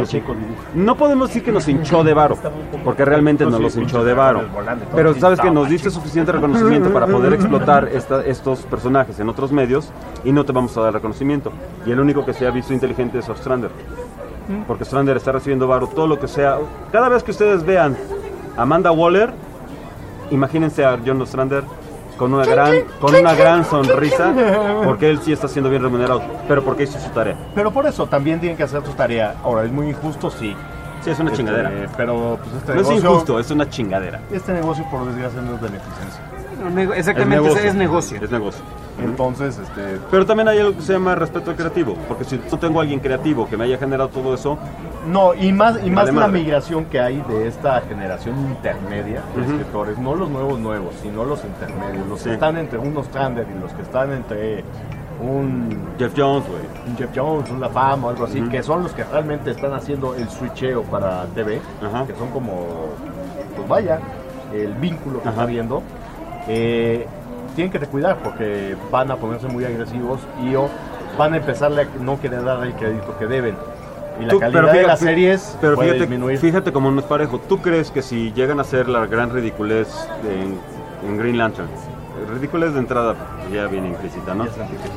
no podemos decir que nos hinchó de varo, porque realmente nos los hinchó de varo, pero sabes que nos diste suficiente reconocimiento para poder explotar estos personajes en otros medios y no te vamos a dar reconocimiento, y el único que se ha visto inteligente es Ostrander, porque Ostrander está recibiendo varo, todo lo que sea. Cada vez que ustedes vean a Amanda Waller, imagínense a John Ostrander con una gran sonrisa, porque él sí está siendo bien remunerado, pero porque hizo su tarea. Pero por eso también tienen que hacer su tarea. Ahora, es muy injusto, sí. Sí, es una chingadera. Pero pues No es injusto, es una chingadera. Este negocio, por desgracia, no es beneficencia. Exactamente, es negocio. Es negocio. Entonces, Pero también hay algo que se llama respeto al creativo, porque si no tengo a alguien creativo que me haya generado todo eso, no, y más Vale la madre. migración que hay de esta generación intermedia de escritores, no los nuevos, sino los intermedios, los Sí. que están entre unos Ostrander y los que están entre un Jeff Jones, güey. un Jeff Jones, un La Fama o algo así, que son los que realmente están haciendo el switcheo para TV, Ajá. que son como, pues vaya, el vínculo que Ajá. está viendo, tienen que cuidar porque van a ponerse muy agresivos y o van a empezarle a no querer dar el crédito que deben. Y la calidad de las series pero puede fíjate, disminuir. fíjate cómo no es parejo. ¿Tú crees que si llegan a hacer la gran ridiculez en Green Lantern, ridiculez de entrada ya viene implícita, ¿no?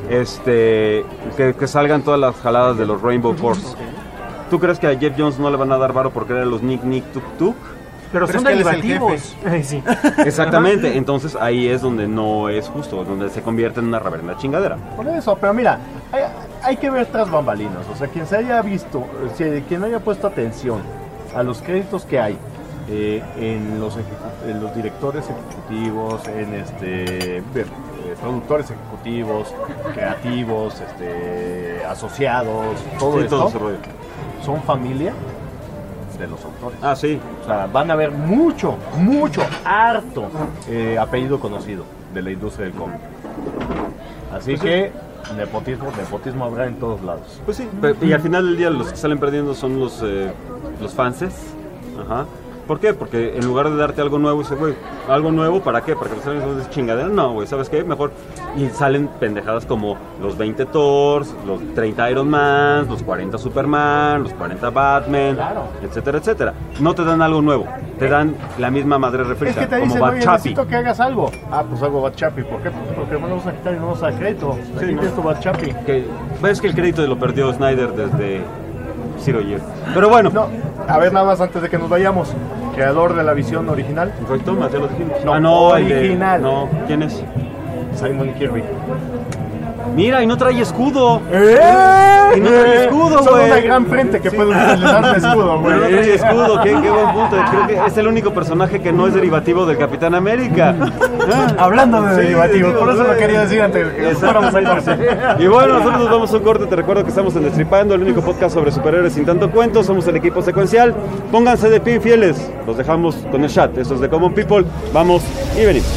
Que salgan todas las jaladas de los Rainbow Force. ¿Tú crees que a Jeff Jones no le van a dar varo porque eran los Nick Tuk Tuk? Pero Pero son es que él es el derivativos. Ay, sí. Exactamente, entonces ahí es donde no es justo, donde se convierte en una reverenda chingadera. Por eso, pero mira, hay que ver tras bambalinas. O sea, quien se haya visto, quien haya puesto atención a los créditos que hay en los directores ejecutivos, en productores ejecutivos, creativos, asociados, todo Sí, esto, todo ese rollo. son familia de los autores. Ah, sí. O sea, van a ver harto apellido conocido de la industria del cómic. Así que nepotismo habrá en todos lados. Pues sí, y al final del día los que salen perdiendo son los fanses. Ajá. ¿Por qué? Porque en lugar de darte algo nuevo, dice, güey, ¿algo nuevo para qué? ¿Para que te salgan de chingadera? No, güey, ¿sabes qué? Mejor. Y salen pendejadas como los 20 Thors, los 30 Iron Man, los 40 Superman, los 40 Batman, Claro. etcétera, etcétera. No te dan algo nuevo, te dan la misma madre refrita, Es que te como dicen, Bad oye, Chappie. necesito que hagas algo. Ah, pues hago Bad Chappie. ¿Por qué? Pues porque no lo vamos a quitar y no vamos a dar crédito. Sí, Aquí ¿no? tienes tu Bad Chappie. Que, ves que el crédito lo perdió Snyder desde Zero Year. Pero bueno, No, a ver, nada más antes de que nos vayamos. Creador de la visión original, Roy Thomas, ya lo dijimos. No, el de- original. no, ¿quién es? Simon Kirby. Mira, y no trae escudo. ¡Eh! Y no trae escudo, Son güey. una gran frente que puede utilizar de escudo, Pero no güey. trae escudo, qué buen punto. Creo que es el único personaje que no es derivativo del Capitán América. Hablando de Sí, derivativos, digo, por eso lo güey. quería decir antes de que fuéramos a corte. Y bueno, nosotros nos vamos a un corte. Te recuerdo que estamos en Destripando, el único podcast sobre superhéroes sin tanto cuento. Somos el equipo secuencial. Pónganse de pie, fieles. Los dejamos con el chat. Eso es de Common People. Vamos y venimos.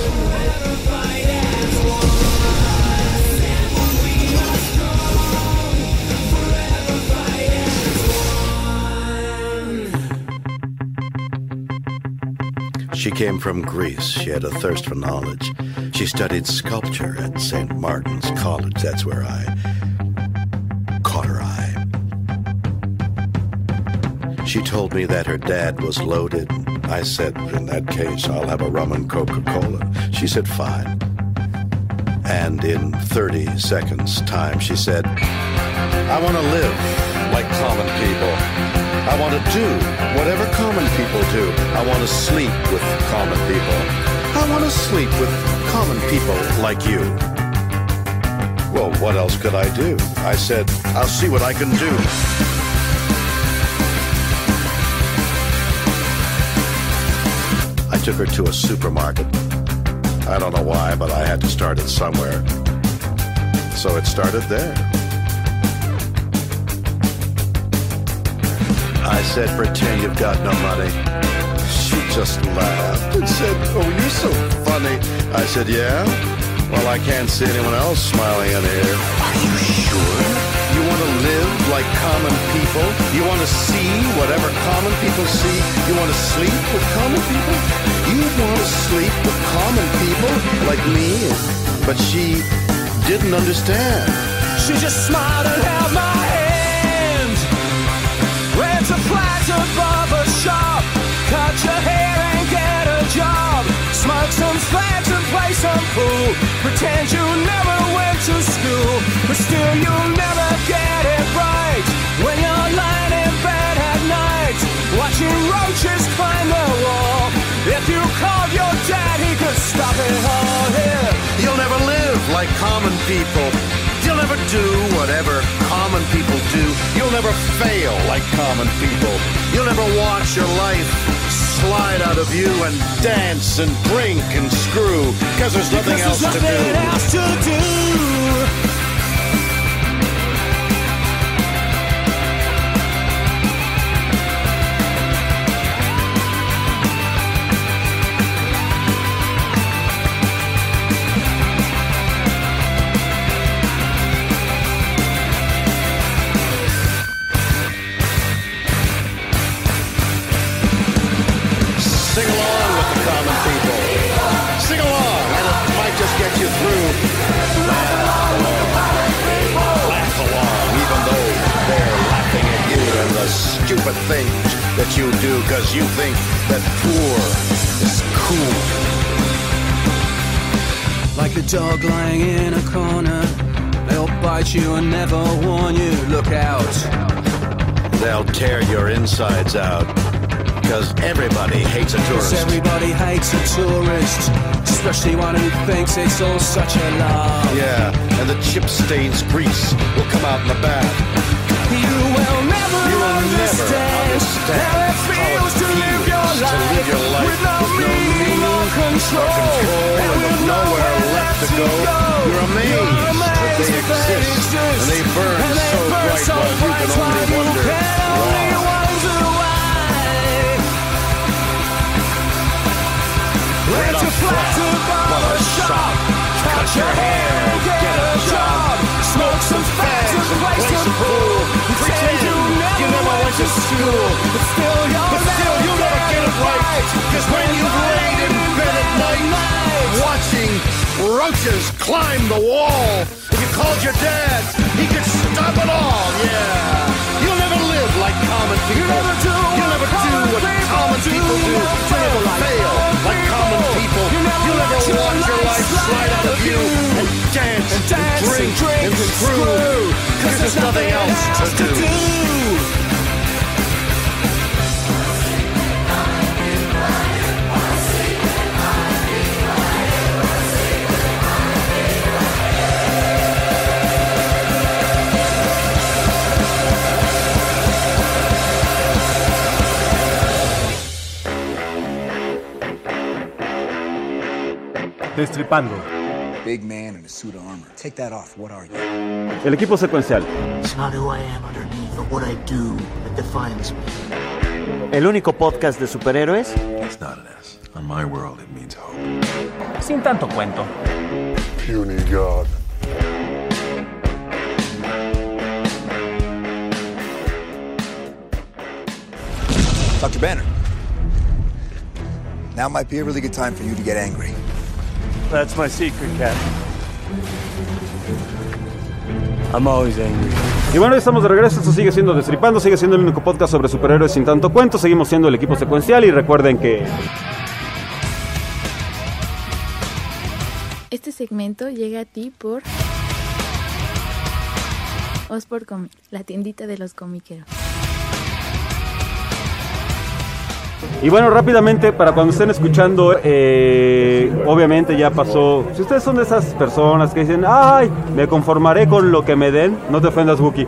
She came from Greece. She had a thirst for knowledge. She studied sculpture at St. Martin's College. That's where I caught her eye. She told me that her dad was loaded. I said, in that case, I'll have a rum and Coca-Cola. She said, fine. And in 30 seconds' time, she said, I want to live like common people. I want to do whatever common people do. I want to sleep with common people. I want to sleep with common people like you. Well, what else could I do? I said, I'll see what I can do. I took her to a supermarket. I don't know why, but I had to start it somewhere. So it started there. I said, pretend you've got no money. She just laughed and said, oh, you're so funny. I said, yeah? Well, I can't see anyone else smiling in here. Are you sure? You want to live like common people? You want to see whatever common people see? You want to sleep with common people? You want to sleep with common people like me? But she didn't understand. She just smiled and held my hand. Rent a flat above a shop. Cut your hair and get a job. Smoke some fags and play some pool. Pretend you never went to school, but still you'll never get it right. When you're lying in bed at night, watching roaches climb the wall. If you called your dad, he could stop it all here. You'll never live like common people. You'll never do whatever common people do. You'll never fail like common people. You'll never watch your life slide out of you and dance and drink and screw, because there's nothing else to do. Else to do. the stupid things that you do because you think that poor is cool. Like a dog lying in a corner, they'll bite you and never warn you. Look out. They'll tear your insides out because everybody hates a tourist. Everybody hates a tourist, especially one who thinks it's all such a laugh. Yeah, and the chip stains grease will come out in the bath. You will never understand how it feels to live your life with no meaning or control, and with nowhere left to go. You're amazed that they exist, and they burn so bright while you can only wonder why. Rent a flat above a shop, cut your hair, get a job, smoke some fags and play some pool. Pretend you never went to school, but still you'll never get it right. Cause when you've laid in bed at night, watching roaches climb the wall, if you called your dad, he could stop it all, yeah. You'll never live like common people. You'll never do what common people do. You'll never fail like common people. You'll never watch your life slide out of you and dance and drink and screw, cause there's nothing else to do. Destripando. Big man in a suit of armor. Take that off. What are you? El equipo secuencial. It's not who I am underneath, but what I do that defines me. El único podcast de superhéroes. It's not an S. On my world, it means hope. Sin tanto cuento. Puny God. Dr. Banner. Now might be a really good time for you to get angry. That's my secret, Cap. I'm always angry. Y bueno, ya estamos de regreso, esto sigue siendo Destripando, sigue siendo el único podcast sobre superhéroes sin tanto cuento, seguimos siendo el equipo secuencial y recuerden que... Este segmento llega a ti por Osport Comics, la tiendita de los comiqueros. Y bueno, rápidamente, para cuando estén escuchando, obviamente ya pasó. Si ustedes son de esas personas que dicen, ay, me conformaré con lo que me den, no te ofendas, Wookie.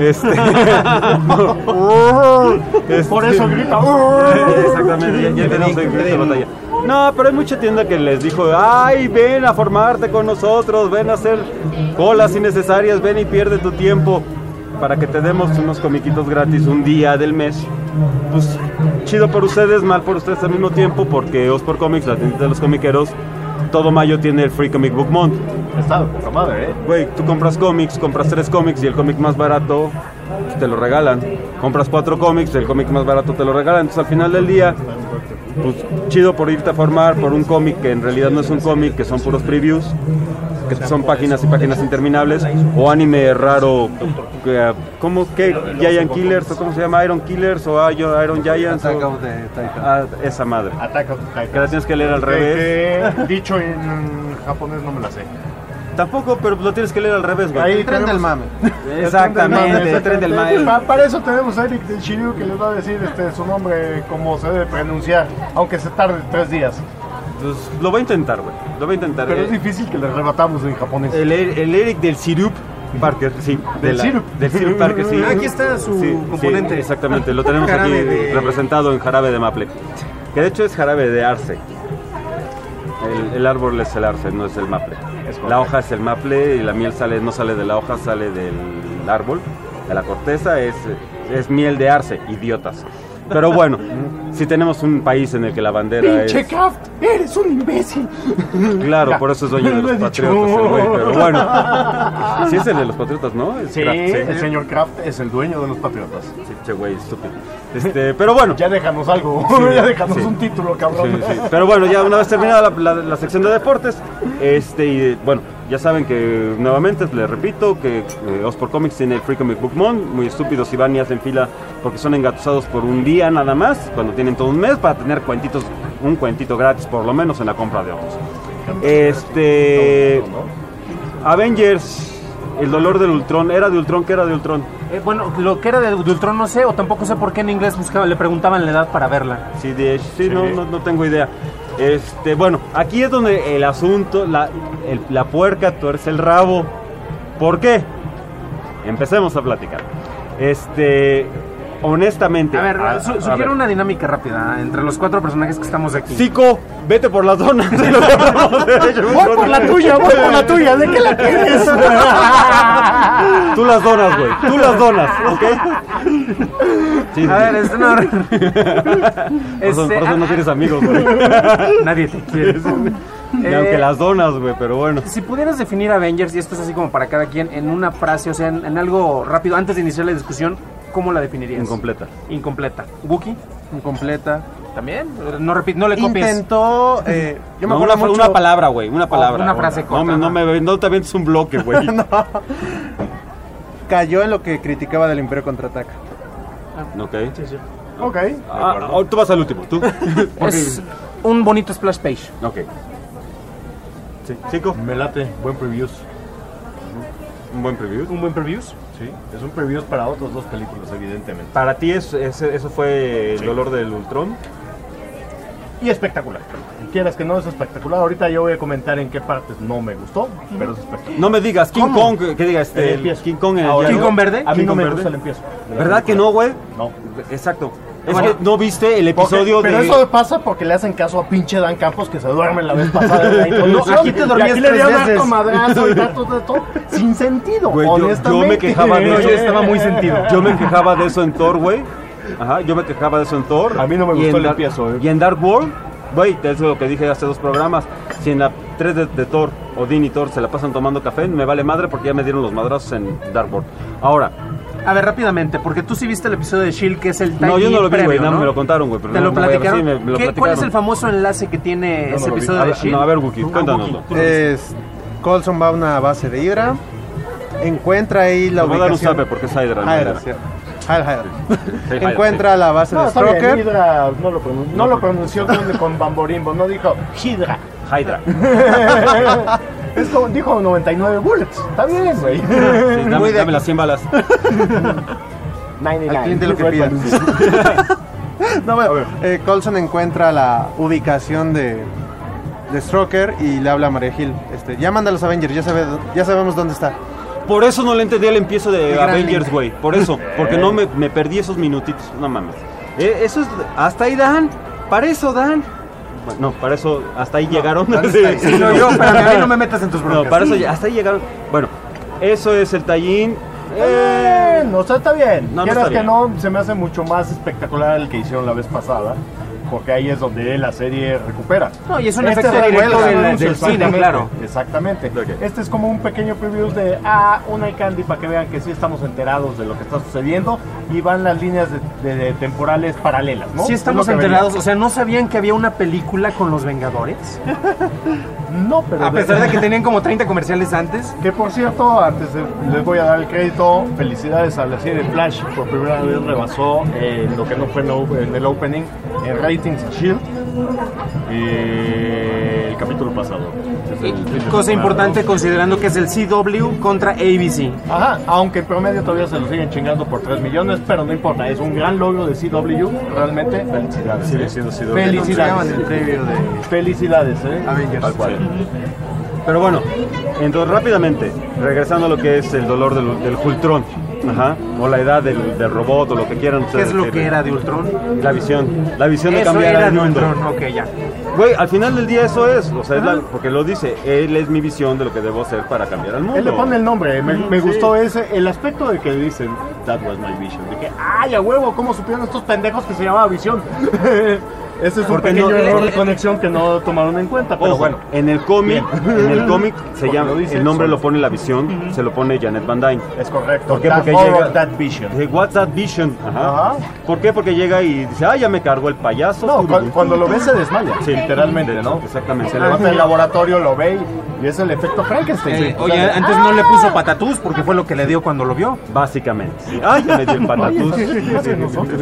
Por eso grita. Exactamente, ya tenemos el grito de batalla. No, pero hay mucha tienda que les dijo, ay, ven a formarte con nosotros, ven a hacer colas innecesarias, ven y pierde tu tiempo para que te demos unos comiquitos gratis un día del mes. Pues chido por ustedes, mal por ustedes al mismo tiempo, porque Osport Comics, la tienda de los comiqueros, todo mayo tiene el Free Comic Book Month. Está de poca madre, Güey, tú compras cómics, compras 3 cómics y el cómic más barato pues, te lo regalan. Compras 4 cómics, el cómic más barato te lo regalan. Entonces al final del día, pues chido por irte a formar por un cómic que en realidad no es un cómic, que son puros previews, que son páginas y páginas interminables, o anime raro, ¿cómo que? Giant Killers, o ¿cómo se llama? Iron Killers, o Iron Giants, Attack of the Titan. Esa madre. Attack of the Titan. Que la tienes que leer al revés. Que, dicho en japonés no me la sé. Tampoco, pero lo tienes que leer al revés, güey. Ahí El tren del mame. Exactamente, el tren del mame. Para eso tenemos a Eric del Shiryu que les va a decir su nombre como se debe pronunciar, aunque se tarde 3 días. Pues lo voy a intentar, güey. Lo voy a intentar. Pero es difícil que le rebatamos en japonés. El Eric del Sirup Parker, sí. Del Sirup. Del Sirup Parker, sí. Aquí está su componente. Sí, exactamente, lo tenemos aquí representado en jarabe de maple. Que de hecho es jarabe de arce. El árbol es el arce, no es el maple. La hoja es el maple y la miel no sale de la hoja, sale del árbol, de la corteza, es miel de arce, idiotas. Pero bueno, si tenemos un país en el que la bandera ¡Pinche Kraft! ¡Eres un imbécil! Claro, por eso es dueño de los patriotas el güey, pero bueno. Sí es el de los patriotas, ¿no? Sí, el señor Kraft es el dueño de los patriotas. Sí, che güey, estúpido. Pero bueno. Ya déjanos algo, ya déjanos un título, cabrón. Sí. Pero bueno, ya una vez terminada la sección de deportes, y bueno, ya saben que, nuevamente, les repito, que Osport Comics tiene el Free Comic Book Month. Muy estúpidos si van y hacen fila porque son engatusados por un día nada más, cuando tienen todo un mes para tener un cuentito gratis por lo menos en la compra de otros. Avengers, el dolor del Ultron. ¿Era de Ultron? ¿Qué era de Ultron? Bueno, lo que era de Ultron no sé, o tampoco sé por qué en inglés le preguntaban la edad para verla. Sí, no tengo idea. Bueno, aquí es donde el asunto, la puerca tuerce el rabo. ¿Por qué? Empecemos a platicar. Honestamente... A ver, sugiero una dinámica rápida entre los 4 personajes que estamos aquí. Zico, vete por las donas. Voy por la tuya, ¿de qué la quieres? Tú las donas, güey, ¿ok? Sí. A ver, no... Por eso no tienes amigos, güey. Nadie te quiere. Aunque las donas, güey, pero bueno. Si pudieras definir Avengers, y esto es así como para cada quien, en una frase, o sea, en algo rápido, antes de iniciar la discusión, ¿cómo la definirías? Incompleta. ¿Wookie? Incompleta. ¿También? No le copies. Intentó... yo me acuerdo mucho... Una palabra, güey, una palabra. Una frase corta. No te avientes un bloque, güey. No. Cayó en lo que criticaba del Imperio Contraataca. Ok. Sí. Ok. Tú vas al último, tú. Es un bonito splash page. Ok. Sí. Zico. Me late, buen previews. ¿Un buen previews? Sí, es un previews para otras 2 películas, evidentemente. Para ti eso fue el dolor del Ultron. Y espectacular. Quieras que no, es espectacular. Ahorita yo voy a comentar en qué partes no me gustó, pero es espectacular. No me digas King Kong, que digas King Kong en el King Kong verde. A mí no me gusta el empiezo. ¿Verdad que no, güey? No. Exacto. Es que no viste el episodio pero eso pasa porque le hacen caso a pinche Dan Campos, que se duerme la vez pasada en la introducción. Aquí te dormías 3 veces. Y aquí le dieron harto madrazo y todo, sin sentido, güey, honestamente. Yo me quejaba de eso. Estaba muy sentido. Yo me quejaba de eso en Thor, güey. Ajá, yo me quejaba de eso en Thor. A mí no me gustó el empiezo, Y en Dark World, güey, eso es lo que dije hace 2 programas. Si en la 3 de Thor, Odín y Thor se la pasan tomando café, me vale madre porque ya me dieron los madrazos en Dark World. Ahora... A ver, rápidamente, porque tú sí viste el episodio de S.H.I.E.L.D., que es el No, yo no lo vi, güey, ¿no? Me lo contaron, güey. ¿Te lo platicaron? Sí, me lo platicaron. ¿Cuál es el famoso enlace que tiene ese episodio de S.H.I.E.L.D.? A ver, Wookie, cuéntanos. Coulson va a una base de Hydra, encuentra ahí la ubicación... ubicación... a dar un porque es Hydra. Hydra, sí. Encuentra la base de Stroker. Hydra no lo pronunció con Bamborimbo, no dijo Hydra. Es como dijo 99 bullets. Está bien, güey. Sí, dame las 100 balas. 99. Al cliente lo que pida. No, bueno, Coulson encuentra la ubicación de Stroker y le habla a Maria Hill. Ya manda a los Avengers, ya sabemos dónde está. Por eso no le entendí el empiezo de Avengers, link. güey. Por eso, porque no me perdí esos minutitos. No mames. Eso es. Hasta ahí dan. Para eso dan. No, para eso hasta ahí llegaron. No, pero a mí no me metas en tus broncas. No, para eso hasta ahí llegaron. Bueno, eso es el tallín. No, está bien. No Quieras está que bien. no, se me hace mucho más espectacular el que hicieron la vez pasada. Porque ahí es donde la serie recupera. No, y es un efecto directo del cine, claro. Exactamente. Okay. Este es como un pequeño preview de una candy para que vean que sí estamos enterados de lo que está sucediendo y van las líneas de temporales paralelas, ¿no? Sí estamos enterados, o sea, ¿no sabían que había una película con los Vengadores? No, pero... A pesar de que tenían como 30 comerciales antes. Que por cierto, les voy a dar el crédito, felicidades a la serie Flash, por primera vez rebasó lo que no fue en el opening, en ratings S.H.I.E.L.D. El capítulo pasado. Cosa importante considerando que es el CW contra ABC. Ajá, aunque en promedio todavía se lo siguen chingando por 3 millones, pero no importa, es un gran logro de CW, realmente felicidades. Sigue siendo CW. Felicidades. Felicidades, Avengers. Tal cual. Pero bueno, entonces rápidamente, regresando a lo que es el dolor del Ultron, o la edad del robot, o lo que quieran ustedes. ¿Qué es lo que era de Ultron? La visión de Eso cambiar era el de mundo. Ultron, ok, ya. Güey, al final del día eso es, o sea, porque lo dice, él es mi visión de lo que debo hacer para cambiar el mundo. Él le pone el nombre, me gustó el aspecto de que dicen, that was my vision, de que, ay, a huevo, ¿cómo supieron estos pendejos que se llamaba visión? Ese es un Porque pequeño no- error de conexión que no tomaron en cuenta, pero Ojo, bueno. en el cómic se Porque llama, lo dice el nombre solo. lo pone la visión, se lo pone Janet Van Dyne. Es correcto. ¿Por qué? That Porque horror, llega... that vision. Dice, What's that vision? Ajá. Ajá. ¿Por qué? Porque llega y dice, ya me cargó el payaso. No, cuando lo ve se desmaya, literalmente, ¿no? Exactamente. Se levanta del laboratorio, lo ve y es el efecto Frankenstein. Oye, antes no le puso patatús porque fue lo que le dio cuando lo vio. Básicamente. Ay, ya me dio el patatús. Oye, nosotros.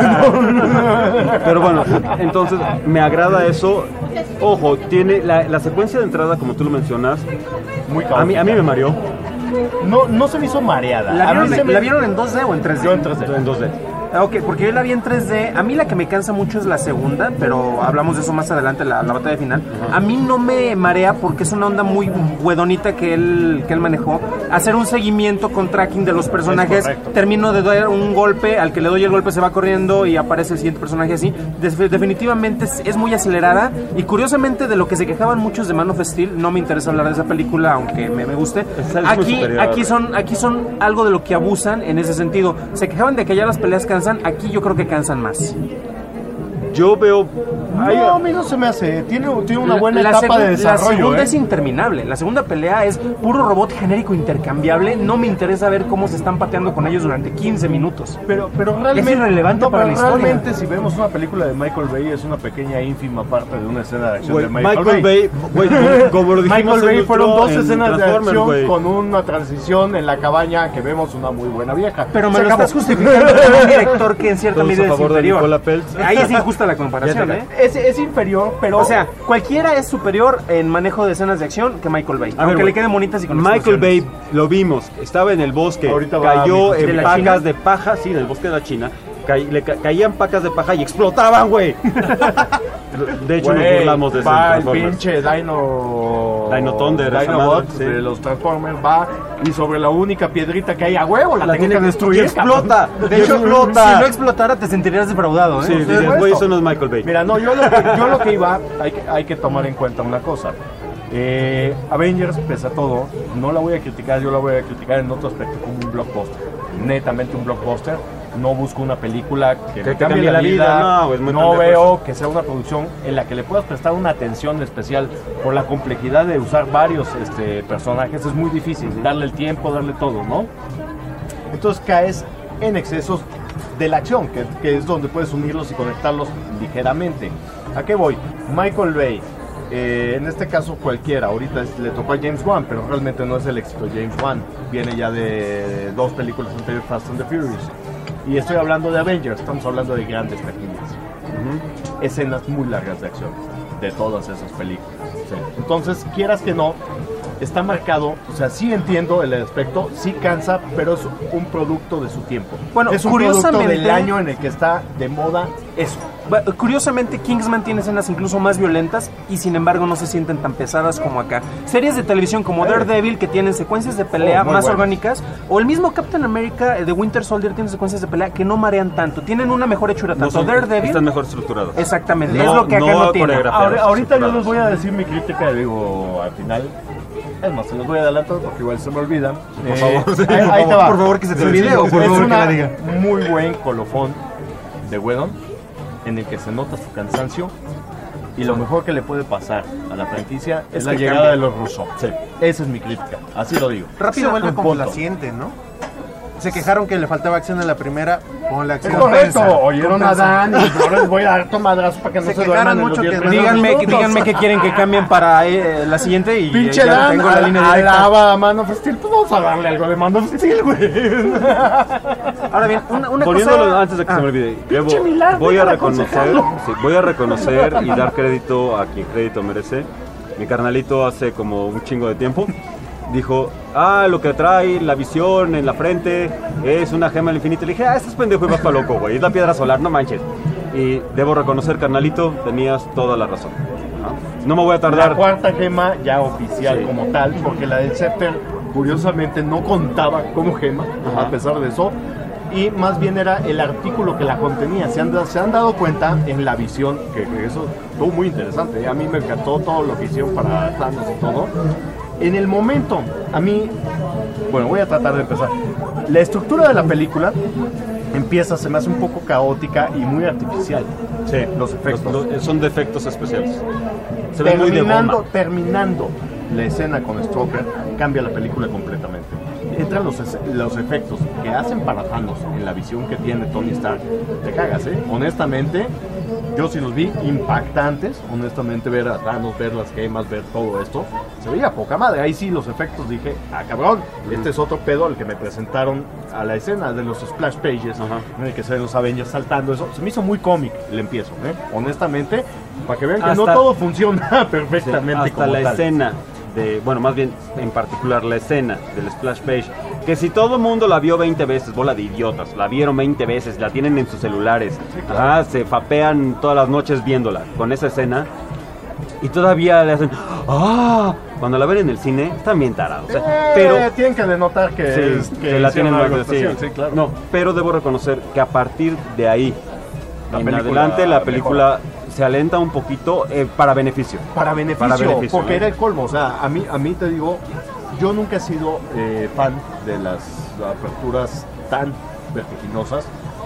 Pero bueno, entonces me agrada eso. Ojo, tiene la secuencia de entrada, como tú lo mencionas, Muy a mí me mareó. No se me hizo mareada. ¿La A mí vieron, se me- ¿La vieron en 2D o en 3D? Yo en 3D. En 2D. Ah, ok, porque yo la vi en 3D. A mí la que me cansa mucho es la segunda, pero hablamos de eso más adelante, la batalla final. A mí no me marea porque es una onda muy huedonita que él manejó. Hacer un seguimiento con tracking de los personajes. Termino de dar un golpe, al que le doy el golpe se va corriendo y aparece el siguiente personaje así. Definitivamente es muy acelerada. Y curiosamente, de lo que se quejaban muchos de Man of Steel, no me interesa hablar de esa película, aunque me guste. Aquí son algo de lo que abusan en ese sentido. Se quejaban de que ya las peleas cansan, aquí yo creo que cansan más. Yo veo... No, a mí no se me hace. Tiene una buena etapa de La desarrollo. segunda es interminable. La segunda pelea es puro robot genérico intercambiable. No me interesa ver cómo se están pateando con ellos durante 15 minutos. Pero realmente es irrelevante para la historia. Realmente, si vemos una película de Michael Bay, es una pequeña ínfima parte de una escena de acción Güey, de Michael Michael Bay. Bay, como lo dijimos Michael Bay en fueron Ultron, dos en escenas de Transformers, acción güey. con una transición en la cabaña que vemos una muy buena vieja. Pero me Se lo acabó. estás justificando como un director que en cierta Todos medida a es favor de inferior. Nicola Peltz. Ahí es injusta la comparación, ¿eh? Es inferior, pero... O sea, cualquiera es superior en manejo de escenas de acción que Michael Bay. A ver, Aunque güey, le queden bonitas y con Michael Bay explosiones. lo vimos, estaba en el bosque, Ahorita va cayó mi- ¿De en la pacas China? de paja, sí, en el bosque de la China, caían pacas de paja y explotaban, güey. De hecho, nos Güey, burlamos de eso en va el Transformers. pinche Dino Thunder, esa Dinobot madre, sí. de los Transformers va y sobre la única piedrita que hay a huevo la tengo tiene que que destruir. explota. De hecho, explota. si no explotara te sentirías defraudado, ¿eh? Sí, dices, supuesto. güey, eso no es Michael Bay. Mira, no, yo lo que iba, hay que tomar en cuenta una cosa. Avengers, pese a todo, no la voy a criticar, yo la voy a criticar en otro aspecto como un blockbuster. Netamente un blockbuster. No busco una película que me te cambie la vida. No, es muy No pendejo veo que sea una producción en la que le puedas prestar una atención especial por la complejidad de usar varios personajes. Es muy difícil darle el tiempo, darle todo, ¿no? Entonces caes en excesos de la acción, que es donde puedes unirlos y conectarlos ligeramente. ¿A qué voy? Michael Bay, en este caso cualquiera, ahorita le tocó a James Wan, pero realmente no es el éxito de James Wan, viene ya de dos películas anteriores, Fast and the Furious. Y estoy hablando de Avengers, estamos hablando de grandes taquillas. Escenas muy largas de acción, de todas esas películas. Sí. Entonces, quieras que no, está marcado, o sea, sí entiendo el aspecto, sí cansa, pero es un producto de su tiempo. Bueno, es un producto curiosamente- del año en el que está de moda eso. Curiosamente, Kingsman tiene escenas incluso más violentas y sin embargo no se sienten tan pesadas como acá. Series de televisión como Daredevil que tienen secuencias de pelea muy más buenas. orgánicas, o el mismo Captain America de Winter Soldier tiene secuencias de pelea que no marean tanto, tienen una mejor hechura No tanto son- Daredevil. están mejor estructurados. Exactamente, No- es lo que acá no no tiene. coreografiados. Ahorita yo les voy a decir mi crítica, digo, al final. Es más, se los voy a adelantar porque igual se me olvidan. Por favor. Ahí te va. Por favor, que se te olvide, o por Es favor que una la diga. muy buen colofón de Whedon en el que se nota su cansancio y lo mejor que le puede pasar a la franquicia es la que llegada cambie. de los Russo. Sí. Esa es mi crítica, así lo digo. Rápido vuelve Punto. complaciente, ¿no? Se quejaron que le faltaba acción en la primera, con la Es acción. correcto, compensa, oyeron a compensa. Dan y yo les voy a dar tomadrazos para que no Se se quejaron duerman en mucho los 10 que primeros Díganme, minutos. díganme que quieren que cambien para la siguiente y Pinche ya Dan, tengo la línea directa. alaba a Man of Steel, pues vamos a darle algo de Man of Steel, güey. Ahora bien, una Poniéndolo cosa... antes de que se me olvide, Pinche Milán, voy a déjala reconocer, aconsejarlo. sí, voy a reconocer y dar crédito a quien crédito merece. Mi carnalito hace como un chingo de tiempo dijo, lo que trae la visión en la frente es una gema del infinito. Le dije, estás pendejo y vas pa' loco, güey, es la piedra solar, no manches. Y debo reconocer, carnalito, tenías toda la razón. No me voy a tardar. La cuarta gema ya oficial Sí. como tal, porque la del Scepter curiosamente no contaba como gema, Ajá. a pesar de eso, y más bien era el artículo que la contenía. Se han dado cuenta en la visión, que eso estuvo muy interesante, a mí me encantó todo lo que hicieron para Thanos y todo. En el momento, a mí, bueno, voy a tratar de empezar. La estructura de la película se me hace un poco caótica y muy artificial. Sí, los efectos. Son defectos especiales. Se ve muy de goma. Terminando la escena con Stroker, cambia la película completamente. Entran los efectos que hacen para Thanos en la visión que tiene Tony Stark, te cagas, honestamente, yo sí los vi impactantes, honestamente, ver a Thanos, ver las gemas, ver todo esto, se veía poca madre. Ahí sí los efectos dije, cabrón, este es otro pedo, el que me presentaron a la escena de los splash pages, en el que se ven los Avengers saltando, eso se me hizo muy cómic, le empiezo, honestamente, para que vean que no todo funciona perfectamente. Hasta como la tal. escena bueno, más bien en particular la escena del splash page, que si todo el mundo la vio 20 veces, bola de idiotas, la vieron 20 veces, la tienen en sus celulares, se fapean todas las noches viéndola, con esa escena, y todavía le hacen cuando la ven en el cine, están bien tarados, pero tienen que denotar que, que la tienen más más sí, claro. No, pero debo reconocer que a partir de ahí en adelante la película se alenta un poquito para beneficio. Para beneficio, porque era el colmo. O sea, a mí te digo, yo nunca he sido fan de las aperturas tan vertiginosas.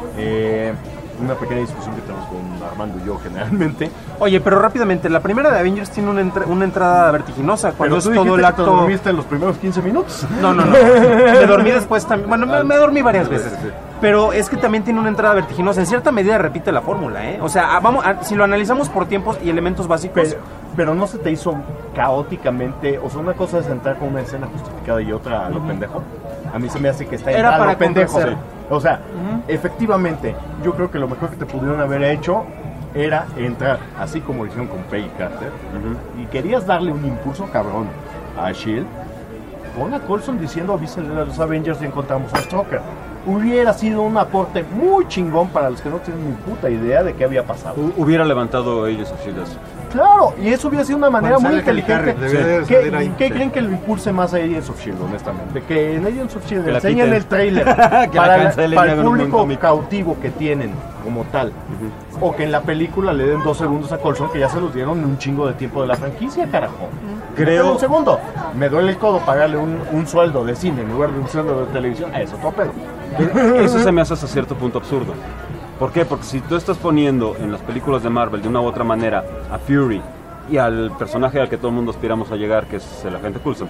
Una pequeña discusión que tenemos con Armando y yo generalmente. Oye, pero rápidamente, la primera de Avengers tiene una entrada vertiginosa. Cuando es todo el acto. ¿Te dormiste en los primeros 15 minutos? No. Me dormí después también. Bueno, me dormí varias veces. Pero es que también tiene una entrada vertiginosa. En cierta medida repite la fórmula, O sea, si lo analizamos por tiempos y elementos básicos. Pero no se te hizo caóticamente. O sea, una cosa es entrar con una escena justificada y otra a lo pendejo. A mí se me hace que está Era para lo pendejo. convencer. O sea, efectivamente, yo creo que lo mejor que te pudieron haber hecho era entrar, así como lo hicieron con Peggy Carter, y querías darle un impulso cabrón a S.H.I.E.L.D., pon a Coulson diciendo avísenle a los Avengers y encontramos a Stroker. Hubiera sido un aporte muy chingón para los que no tienen ni puta idea de qué había pasado. Hubiera levantado ellos a S.H.I.E.L.D. Claro, y eso hubiera sido una manera muy inteligente. ¿Qué ¿Qué creen que lo impulse más a Agents of S.H.I.E.L.D., honestamente? Que en Agents of S.H.I.E.L.D. Que enseñen el trailer para el público cautivo que tienen como tal. O que en la película le den 2 segundos a Coulson, que ya se los dieron en un chingo de tiempo de la franquicia, carajo. Creo... Un segundo, me duele el codo pagarle un sueldo de cine en lugar de un sueldo de televisión. Eso, todo pedo. Eso se me hace hasta cierto punto absurdo. ¿Por qué? Porque si tú estás poniendo en las películas de Marvel de una u otra manera a Fury y al personaje al que todo el mundo aspiramos a llegar, que es el agente Coulson,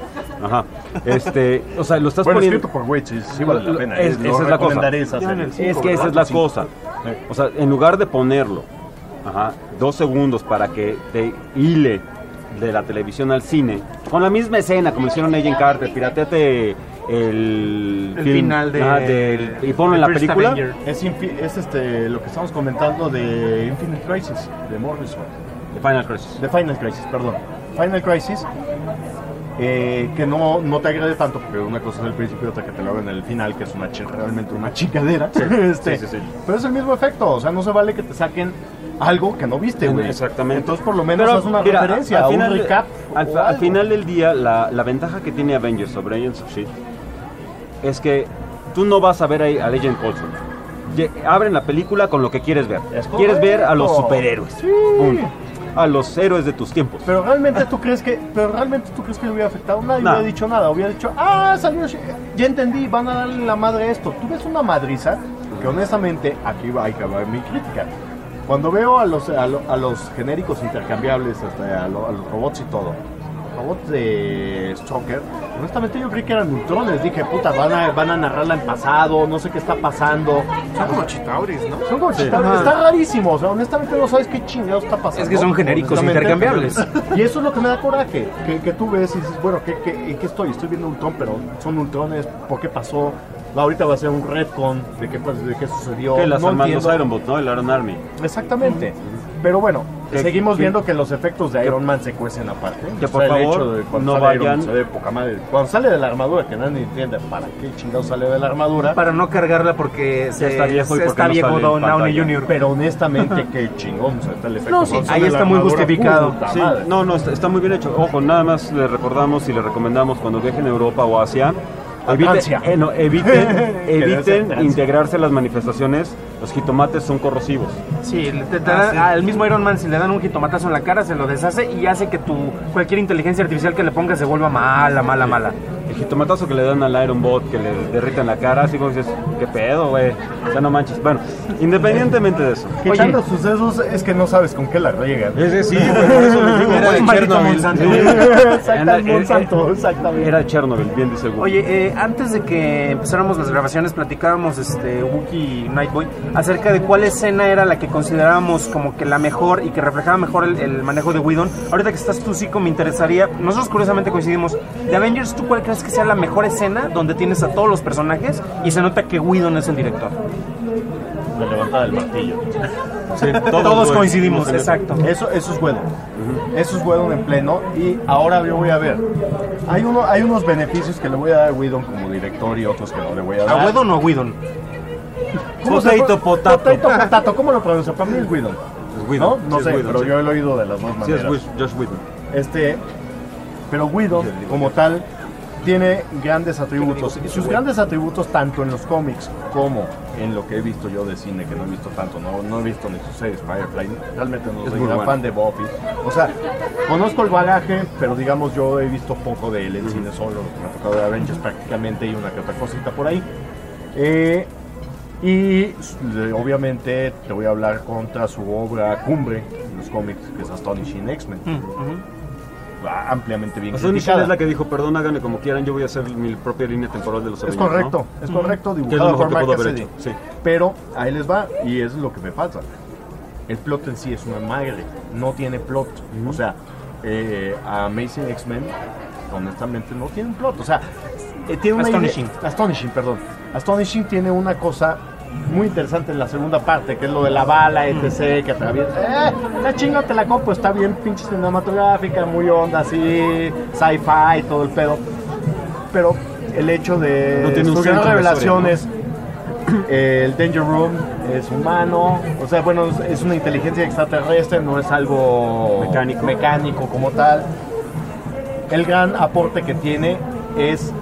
o sea, lo estás poniendo... escrito por Waits, sí vale la pena. Esa es la cosa. Es que esa es la cosa. O sea, en lugar de ponerlo 2 segundos para que te hile de la televisión al cine, con la misma escena como hicieron Agent Carter, pirateate el final y ponlo en la película. Es lo que estamos comentando de Infinite Crisis, de Morrison. De Final Crisis, perdón. Final Crisis, que no te agrade tanto, porque una cosa es el principio y otra que te lo hagan en el final, que es realmente una chingadera. Sí. Pero es el mismo efecto, o sea, no se vale que te saquen algo que no viste, güey. Exactamente. Entonces, por lo menos haz una referencia, un recap. Al final del día, la ventaja que tiene Avengers sobre Agents of S.H.I.E.L.D. es que tú no vas a ver ahí al Agent Coulson. Abren la película con lo que quieres ver. Quieres ver a los superhéroes. Sí. A los héroes de tus tiempos. Pero realmente tú crees que le hubiera afectado. Nadie hubiera dicho nada. Hubiera dicho, salió, ya entendí, van a darle la madre a esto. Tú ves una madriza que honestamente, aquí va a acabar mi crítica. Cuando veo a los genéricos intercambiables, hasta a los robots y todo, robots de Stroker, honestamente yo creí que eran neutrones. Dije, puta, van a narrarla en pasado, no sé qué está pasando. Son como Chitauris, ¿no? Son como Chitauris, está rarísimo. O sea, honestamente no sabes qué chingados está pasando. Es que son genéricos intercambiables. Y eso es lo que me da coraje, que tú ves y dices, bueno, ¿en qué estoy? Estoy viendo Ultron, pero son Ultrones, ¿por qué pasó? Ahorita va a ser un retcon de qué sucedió. Que los Ironbots, ¿no? El Iron Army. Exactamente. Pero bueno, seguimos viendo que los efectos de Iron Man se cuecen aparte. Que por favor no vayan. Se ve poca madre. Cuando sale de la armadura, que nadie entiende para qué chingado sale de la armadura. Para no cargarla porque está viejo y está viejo Downey Jr. Pero honestamente, qué chingón. O sea, está el efecto. No, sí, ahí está muy justificado. Sí, no, está muy bien hecho. Ojo, nada más le recordamos y le recomendamos cuando viajen a Europa o Asia. Eviten integrarse a las manifestaciones. Los jitomates son corrosivos. Sí, al mismo Iron Man, si le dan un jitomatazo en la cara, se lo deshace y hace que cualquier inteligencia artificial que le ponga se vuelva mala. el jitomatazo que le dan al Iron Bot, que le derriten la cara, así como dices, ¿qué pedo, güey? O sea, no manches. Bueno, independientemente de eso. Quitando sus dedos es que no sabes con qué la riegan. Sí, güey, por eso les digo. Era el Chernobyl. Exactamente. Era Chernobyl, bien dice Wookie. Oye, antes de que empezáramos las grabaciones, platicábamos, Wookie y Nightboy, acerca de cuál escena era la que considerábamos como que la mejor y que reflejaba mejor el manejo de Whedon. Ahorita que estás tú, Zico, me interesaría, nosotros curiosamente coincidimos, de Avengers, ¿tú cuál crees que sea la mejor escena donde tienes a todos los personajes y se nota que Whedon es el director? La levantada del martillo. Sí, todos coincidimos, exacto. Eso es Whedon. Eso es Whedon en pleno. Y ahora yo voy a ver. Hay unos beneficios que le voy a dar a Whedon como director y otros que no le voy a dar. ¿A Whedon o a Whedon? Potato, ¿cómo lo pronuncio? Para mí es Whedon. Whedon. No Sí, sé, Whedon, pero sí. yo lo he oído de las dos maneras. Sí, es Josh Whedon. Pero Whedon, como tal, tiene grandes atributos. Y sus grandes atributos, tanto en los cómics como en lo que he visto yo de cine, que no he visto tanto, no he visto ni sus series Firefly, realmente no soy gran fan de Buffy. O sea, conozco el bagaje, pero digamos yo he visto poco de él en cine solo, me ha tocado de Avengers prácticamente y una que otra cosita por ahí. Obviamente te voy a hablar contra su obra cumbre en los cómics, que es Astonishing X-Men. Ampliamente bien criticada. Es la que dijo, perdón, háganle como quieran, yo voy a hacer mi propia línea temporal de los Es Avengers, correcto, ¿no? es correcto, Que es lo dibujado mejor por que Mark pudo haber Cassidy. hecho, sí. Pero ahí les va, y eso es lo que me pasa. El plot en sí es una madre, no tiene plot. O sea, Amazing X-Men, honestamente, no tiene un plot. O sea, tiene una Astonishing tiene una cosa muy interesante en la segunda parte, que es lo de la bala, etc., que atraviesa. La chinga te la compro, está bien pinche cinematográfica, muy onda, así, sci-fi, todo el pedo. Pero el hecho de no tiene un sus grandes centro de revelaciones, el Danger Room es humano, o sea, bueno, es una inteligencia extraterrestre, no es algo mecánico como tal. El gran aporte que tiene es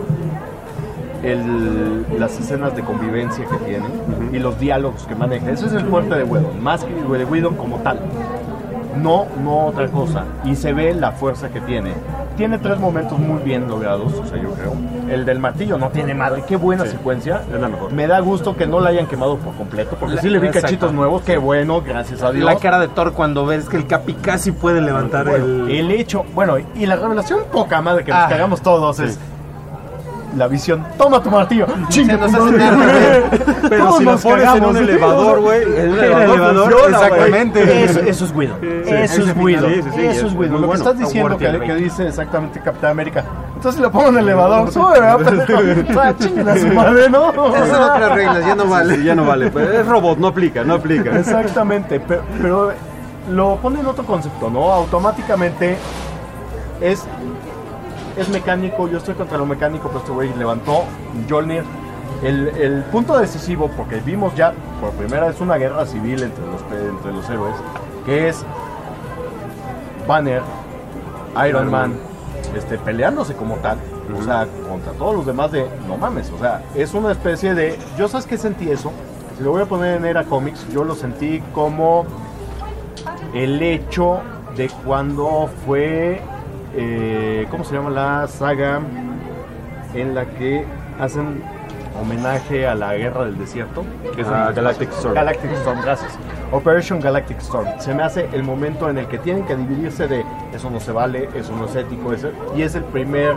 las escenas de convivencia que tiene y los diálogos que maneja. Ese es el fuerte de Whedon, más que de Whedon como tal. No otra cosa. Y se ve la fuerza que tiene. Tiene 3 momentos muy bien logrados, o sea, yo creo. El del martillo no tiene madre. Qué buena secuencia. Es la mejor. Me da gusto que no la hayan quemado por completo, porque sí le vi cachitos nuevos. Qué bueno, gracias a Dios. La cara de Thor cuando ves que el Capi casi puede levantar el hecho. Bueno, y la revelación poca madre que nos cagamos todos es la visión. Toma tu martillo. Chinga, pero si lo pones en un elevador, güey. En un elevador, exactamente. Eso es Whedon. Eso es Whedon. Eso es Whedon. Lo que estás diciendo que dice exactamente Capitán América. Entonces lo pongo en el elevador. Sube, ¿verdad? Chinga su madre, ¿no? Esas son otras reglas, ya no vale. Sí, ya no vale. Es robot, no aplica. Exactamente. Pero lo pone en otro concepto, ¿no? Automáticamente es mecánico, yo estoy contra lo mecánico, pero este güey levantó Mjolnir. El punto decisivo, porque vimos ya por primera vez una guerra civil entre los héroes, que es Banner, Iron Man, peleándose como tal, o sea, contra todos los demás de, no mames, o sea, es una especie de, yo sabes qué sentí eso, si lo voy a poner en Era Comics, yo lo sentí como el hecho de cuando fue... ¿cómo se llama la saga en la que hacen homenaje a la guerra del desierto? Que es Galactic Storm. Galactic Storm, gracias. Operation Galactic Storm. Se me hace el momento en el que tienen que dividirse de eso no se vale, eso no es ético, y es el primer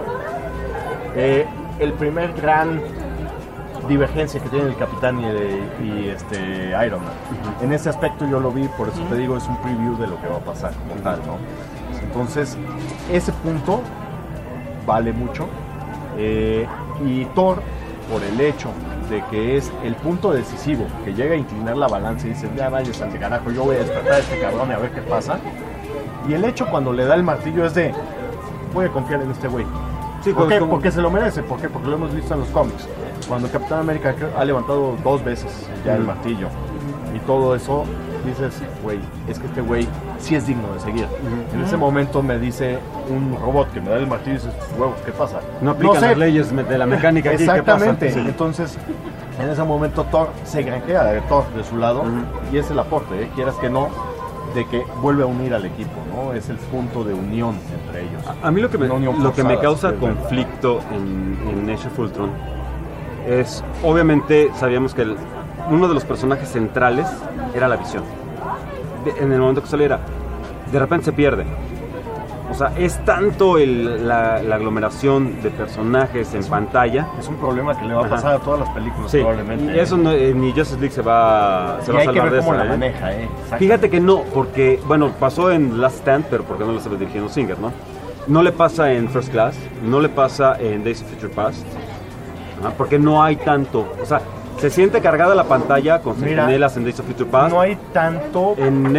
gran divergencia que tiene el Capitán y Iron Man. En ese aspecto yo lo vi, por eso te digo, es un preview de lo que va a pasar como tal, ¿no? Entonces, ese punto vale mucho. Y Thor, por el hecho de que es el punto decisivo, que llega a inclinar la balanza y dice, ya vayas al carajo, yo voy a despertar a este cabrón y a ver qué pasa. Y el hecho cuando le da el martillo es de, voy a confiar en este güey. Sí, ¿por qué? Porque se lo merece. ¿Por qué? Porque lo hemos visto en los cómics. Cuando Capitán América ha levantado 2 veces ya el martillo y todo eso, dices, güey, es que este güey sí es digno de seguir. En ese momento me dice un robot que me da el martillo y dices, huevos, ¿qué pasa? No aplican las leyes de la mecánica aquí. Exactamente. ¿Qué pasa? Sí. Entonces, en ese momento Thor se granjea de Thor de su lado y es el aporte, quieras que no. de que vuelve a unir al equipo, ¿no? Es el punto de unión entre ellos. A mí lo que me forzada, causa sí, conflicto en Age of Ultron es, obviamente, sabíamos que uno de los personajes centrales era la Visión. En el momento que saliera, de repente se pierde. O sea, es tanto la aglomeración de personajes en pantalla. Es un problema que le va a pasar a todas las películas, sí, probablemente. Y eso ni Justice League se va a salvar de eso. Hay que ver cómo la maneja, Fíjate que no, porque, bueno, pasó en Last Stand, pero porque no lo estaba dirigiendo Singer, ¿no? No le pasa en First Class, no le pasa en Days of Future Past, porque no hay tanto. O sea, se siente cargada la pantalla con sentinelas en Days of Future Past. No hay tanto.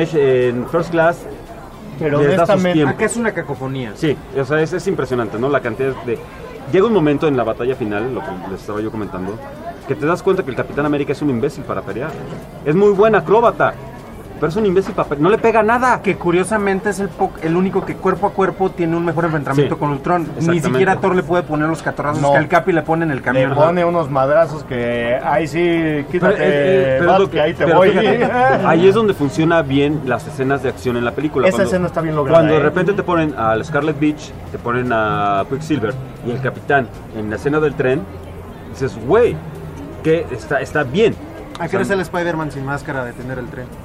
En First Class, pero honestamente, acá es una cacofonía. Sí, o sea, es impresionante, ¿no? La cantidad de... Llega un momento en la batalla final, lo que les estaba yo comentando, que te das cuenta que el Capitán América es un imbécil para pelear. Es muy buen acróbata, pero es un imbécil para pelear. No le pega nada. Que curiosamente es el único que cuerpo a cuerpo tiene un mejor enfrentamiento con Ultron. Ni siquiera Thor le puede poner los catorrazos que al Capi le pone en el camión. Le pone unos madrazos que ahí sí, quítate, que ahí te voy. Fíjate, ahí es donde funciona bien las escenas de acción en la película. Esa escena está bien lograda. Cuando de repente te ponen al Scarlet Witch, te ponen a Quicksilver y el Capitán en la escena del tren, dices, güey, que está bien. ¿A qué hora sale Spider-Man sin máscara a detener el tren?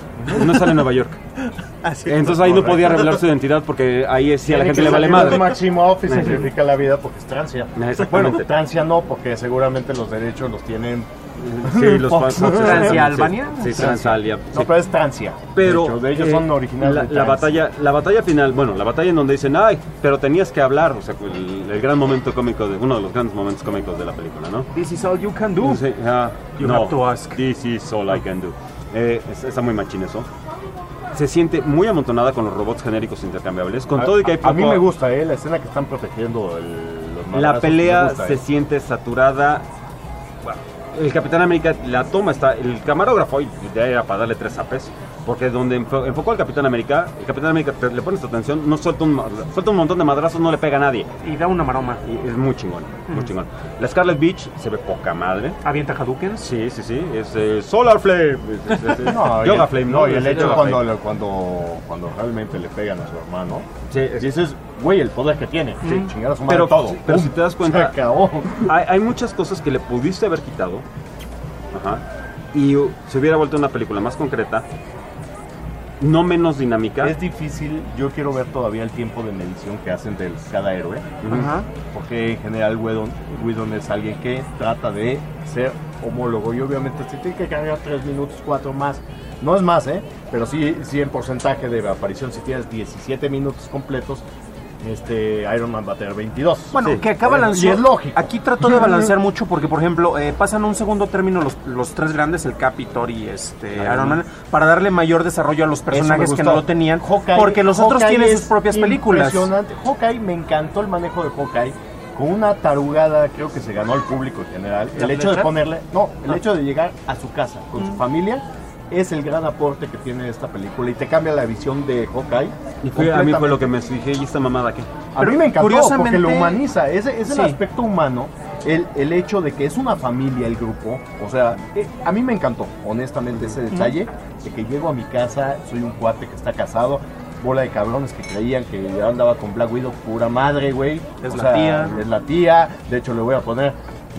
No sale en Nueva York. Entonces ahí no podía revelar su identidad porque ahí sí a la gente le vale madre. Maximoff y simplifica la vida porque es Francia. Exactamente. Bueno, Francia no, porque seguramente los derechos los tienen. Sí, los Francia, Albania. Sí, Transalia. No, pero es Francia. Pero de ellos son originales. La batalla final, bueno, la batalla en donde dicen, ay, pero tenías que hablar, o sea, el gran momento cómico uno de los grandes momentos cómicos de la película, ¿no? This is all you can do. Sí, you have to ask. This is all I can do. Está muy machín eso. Se siente muy amontonada con los robots genéricos intercambiables. Con todo y que hay poco... A mí me gusta, la escena que están protegiendo los madrazos. La pelea se siente saturada. Bueno, el Capitán América la toma, el camarógrafo ya era para darle 3 zapes. Porque donde enfocó al Capitán América, el Capitán América le pones atención, no suelta un montón de madrazos, no le pega a nadie. Y da una maroma. Y es muy chingón, muy chingón. La Scarlet Witch se ve poca madre. ¿Avienta Hadouken? Sí. Es Solar Flame. Yoga Flame, ¿no? Y el hecho cuando realmente le pegan a su hermano. Sí. Y ese es, güey, el poder que tiene. Sí, chingar a su madre todo. Pero si te das cuenta, hay muchas cosas que le pudiste haber quitado. Y se hubiera vuelto una película más concreta. No menos dinámica. Es difícil, yo quiero ver todavía el tiempo de medición que hacen de cada héroe. Porque en general Whedon es alguien que trata de ser homólogo y obviamente se tiene que cargar 3 minutos, 4 más. No es más, pero sí en porcentaje de aparición, si tienes 17 minutos completos, Iron Man va a tener 22. Bueno, sí, que acá balanceó. Y es lógico. Aquí trató de balancear mucho porque, por ejemplo, pasan a un segundo término los 3 grandes, el Cap, Thor y Iron Man, para darle mayor desarrollo a los personajes que no lo tenían. Porque los otros tienen sus propias películas. Impresionante. Hawkeye, me encantó el manejo de Hawkeye. Con una tarugada, creo que se ganó al público en general. El hecho de ponerle, el hecho de llegar a su casa con su familia es el gran aporte que tiene esta película y te cambia la visión de Hawkeye. Y a mí fue lo que me dije, ¿y esta mamada qué? A mí me encantó porque lo humaniza, es el aspecto humano, el hecho de que es una familia el grupo, o sea, a mí me encantó, honestamente, ese detalle de que llego a mi casa, soy un cuate que está casado, bola de cabrones que creían que ya andaba con Black Widow, pura madre, güey. Es la tía, de hecho le voy a poner,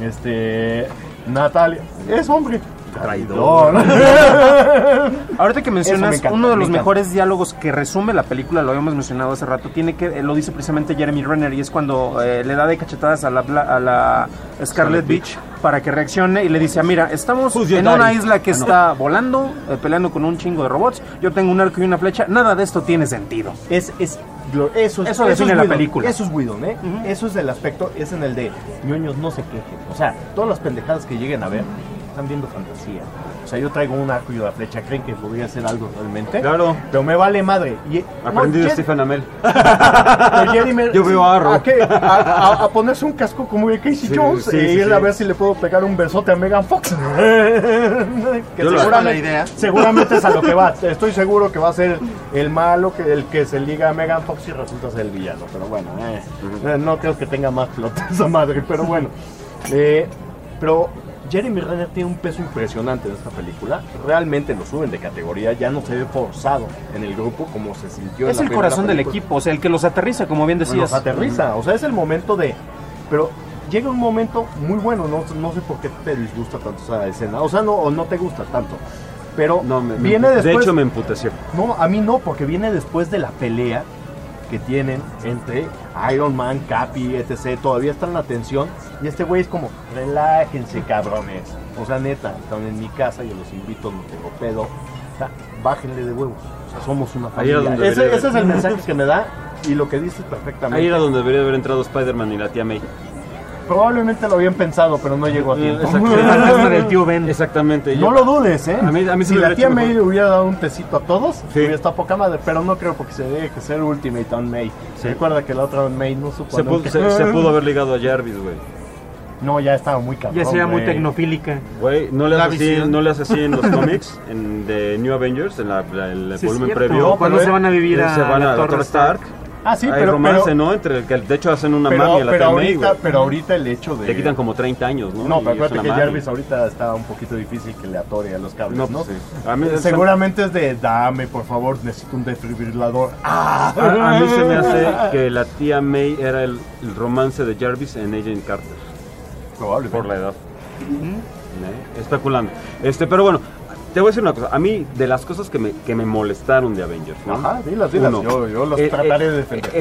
Natalia, es hombre. Traidor. Ahorita que mencionas, uno de los mejores diálogos que resume la película, lo habíamos mencionado hace rato, lo dice precisamente Jeremy Renner, y es cuando le da de cachetadas a la Scarlet Witch para que reaccione y le dice, mira, estamos en una isla que está volando, peleando con un chingo de robots, yo tengo un arco y una flecha, nada de esto tiene sentido. Eso define la película. Eso es Whedon, Eso es el aspecto, es en el de ñoños no se quejen. O sea, todas las pendejadas que lleguen a ver están viendo fantasía. O sea, yo traigo un arco y una flecha, ¿creen que podría ser algo realmente? Claro. Pero me vale madre. Aprendí de Stephen Amell. Yo veo a Arrow. A ponerse un casco como de Casey Jones y ir a ver si le puedo pegar un besote a Megan Fox. Que seguramente es a lo que va. Estoy seguro que va a ser el malo, el que se liga a Megan Fox y resulta ser el villano. Pero bueno, no creo que tenga más plot esa madre. Pero bueno. Pero Jeremy Renner tiene un peso impresionante en esta película. Realmente lo suben de categoría, ya no se ve forzado en el grupo como se sintió. Es el corazón del equipo, o sea, el que los aterriza, como bien decías. Los aterriza, o sea, es el momento de... Pero llega un momento muy bueno, no sé por qué te disgusta tanto esa escena, o sea, no te gusta tanto. Pero viene después... De hecho, me emputeció. No, a mí no, porque viene después de la pelea que tienen entre Iron Man, Capi, etc. Todavía está en la tensión y este güey es como, relájense cabrones, o sea, neta, están en mi casa, yo los invito, no tengo pedo, o sea, bájenle de huevos, o sea, somos una familia. Ese es el mensaje que me da y lo que dices perfectamente. Ahí era donde debería haber entrado Spider-Man y la tía May. Probablemente lo habían pensado, pero no llegó a tiempo. El tío Ben. Exactamente. No lo dudes, ¿eh? A mí si la tía May le hubiera dado un tecito a todos, sí, está poca madre, pero no creo porque se debe que ser Ultimate Aunt May. Sí. Recuerda que la otra Aunt May no supo. Se pudo haber ligado a Jarvis, güey. No, ya estaba muy cabrón. Ya sería muy tecnofílica. Güey, no le hace así en los cómics, en The New Avengers, en el volumen previo. Cuando se van a vivir a la Torre Stark. Ah, sí, hay romance, ¿no? Entre el que de hecho hacen una mami a la tía May, güey. Pero ahorita el hecho de... Le quitan como 30 años, ¿no? No, pero acuérdate que Jarvis ahorita está un poquito difícil que le atore a los cables, ¿no? Pues, sí. Seguramente es de, dame, por favor, necesito un desfibrilador. A mí se me hace que la tía May era el romance de Jarvis en Agent Carter. Probablemente. Por la edad. Especulando. Pero bueno, te voy a decir una cosa. A mí, de las cosas que me molestaron de Avengers, ¿no? Ajá, dilas. Yo los trataré de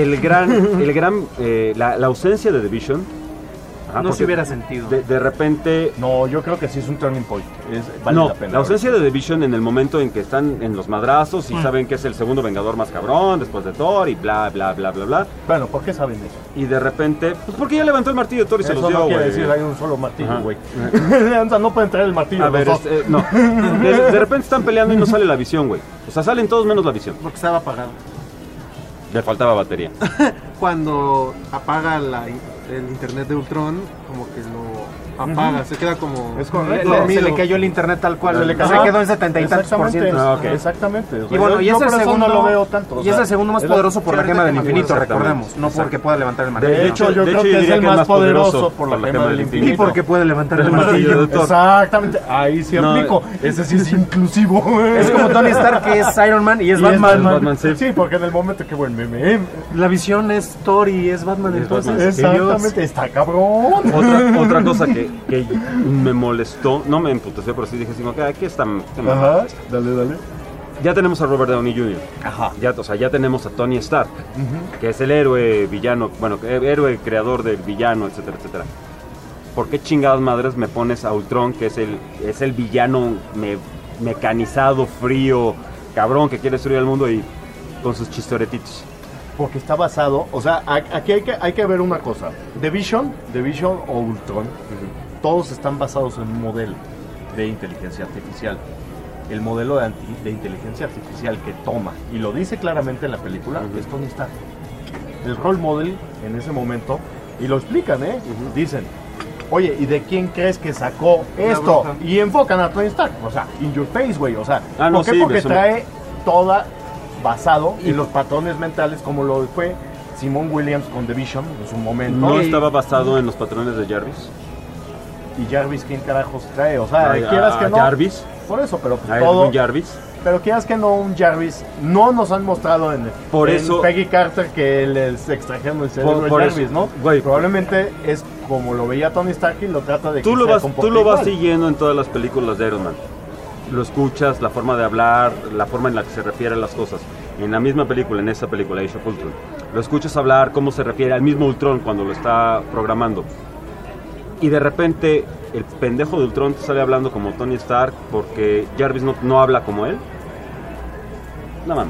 defender. La ausencia de The Vision. No se hubiera sentido. De repente... No, yo creo que sí es un turning point. Vale la pena. La ausencia de The Vision en el momento en que están en los madrazos y saben que es el segundo Vengador más cabrón después de Thor y bla, bla, bla, bla, bla. Bueno, ¿por qué saben eso? Y de repente... Pues porque ya levantó el martillo de Thor y se los dio, güey. Eso no quiere decir hay un solo martillo, güey. O sea, no pueden traer el martillo. A ver, no. De repente están peleando y no sale la visión, güey. O sea, salen todos menos la visión. Porque estaba apagado. Le faltaba batería. Cuando apaga el internet de Ultron, como que lo apaga, se queda como... Es correcto. Se le cayó el internet tal cual, se quedó en 70 y tantos por ciento. Exactamente. Y bueno, y es el segundo, no lo veo tanto. Y es el segundo más poderoso por la gema del infinito, recordemos. No porque pueda levantar el martillo. De hecho, yo creo que es el más poderoso por la gema del infinito. Y porque puede levantar el martillo de Thor. Exactamente, ahí sí aplico. Ese sí es inclusivo. Es como Tony Stark, que es Iron Man y es Batman. Sí, porque en el momento que buen meme. La visión es Thor y es Batman, entonces. Exactamente, está cabrón. Otra cosa que me molestó, no me emputeció, pero sí dije, aquí está. Ajá, dale. Ya tenemos a Robert Downey Jr. Ajá. Ya tenemos a Tony Stark, que es el héroe villano, héroe creador del villano, etcétera, etcétera. ¿Por qué chingadas madres me pones a Ultron, que es el villano mecanizado, frío, cabrón, que quiere destruir el mundo y con sus chistoretitos? Porque está basado, o sea, aquí hay que ver una cosa. The Vision o Ultron, todos están basados en un modelo de inteligencia artificial. El modelo de inteligencia artificial que toma, y lo dice claramente en la película, es Tony Stark. El role model en ese momento, y lo explican, dicen, oye, ¿y de quién crees que sacó esto? Y enfocan a Tony Stark, o sea, in your face, güey, o sea, ¿por qué? Porque trae toda basado en los patrones mentales, como lo fue Simon Williams con The Vision en su momento. ¿No estaba basado en los patrones de Jarvis? ¿Y Jarvis quién carajos trae? O sea, quieras que no... ¿Jarvis? Por eso, pero todo... Jarvis? Pero quieras que no, un Jarvis no nos han mostrado en Peggy Carter que les extrajeron el cerebro de Jarvis, eso, ¿no? Güey, probablemente es como lo veía Tony Stark y lo trata de que tú lo vas siguiendo en todas las películas de Iron Man. Lo escuchas, la forma de hablar, la forma en la que se refiere a las cosas. En la misma película, en esa película, Age of Ultron, lo escuchas hablar, cómo se refiere al mismo Ultron cuando lo está programando. Y de repente, el pendejo de Ultron te sale hablando como Tony Stark porque Jarvis no habla como él. No mames.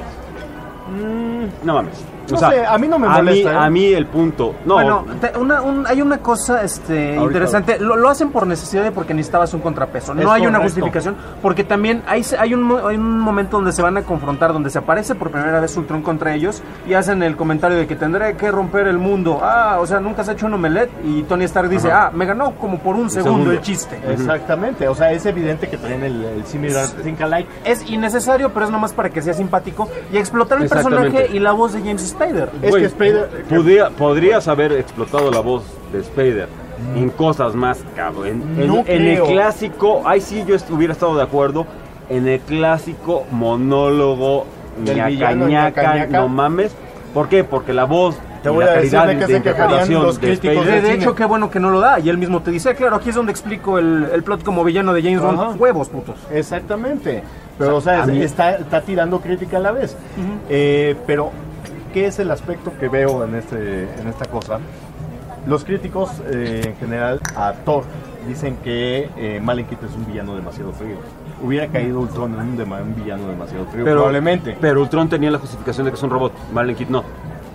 No mames. No sé, a mí no me molesta. A mí el punto. No. Bueno, hay una cosa interesante. Lo hacen por necesidad y porque necesitabas un contrapeso. No hay una justificación. Porque también hay un momento donde se van a confrontar, donde se aparece por primera vez Ultron contra ellos y hacen el comentario de que tendré que romper el mundo. O sea, nunca has hecho un omelette. Y Tony Stark dice, me ganó como por un segundo el chiste. Exactamente. O sea, es evidente que traen el similar think alike. Es innecesario, pero es nomás para que sea simpático y explotar el personaje y la voz de James Spader. Es que Spader podrías haber explotado la voz de Spader en cosas más, cabrón. No En el creo. clásico, ahí sí yo hubiera estado de acuerdo. En el clásico monólogo Del ñaca, villano, ñaca, ñaca. no mames. ¿Por qué? Porque la voz Te y voy la a decir calidad de qué de se quejarían interpretación los de críticos Spacey. De hecho, qué bueno que no lo da. Y él mismo te dice, claro, aquí es donde explico el plot como villano de James Bond. Ajá. Huevos, putos. Exactamente. Pero, o sea, a mí- está tirando crítica a la vez. Pero, ¿qué es el aspecto que veo en esta cosa? Los críticos, en general, a Thor, dicen que Malekith es un villano demasiado frío. Hubiera caído Ultron en un villano demasiado frío, probablemente. Pero Ultron tenía la justificación de que es un robot. Malekith no.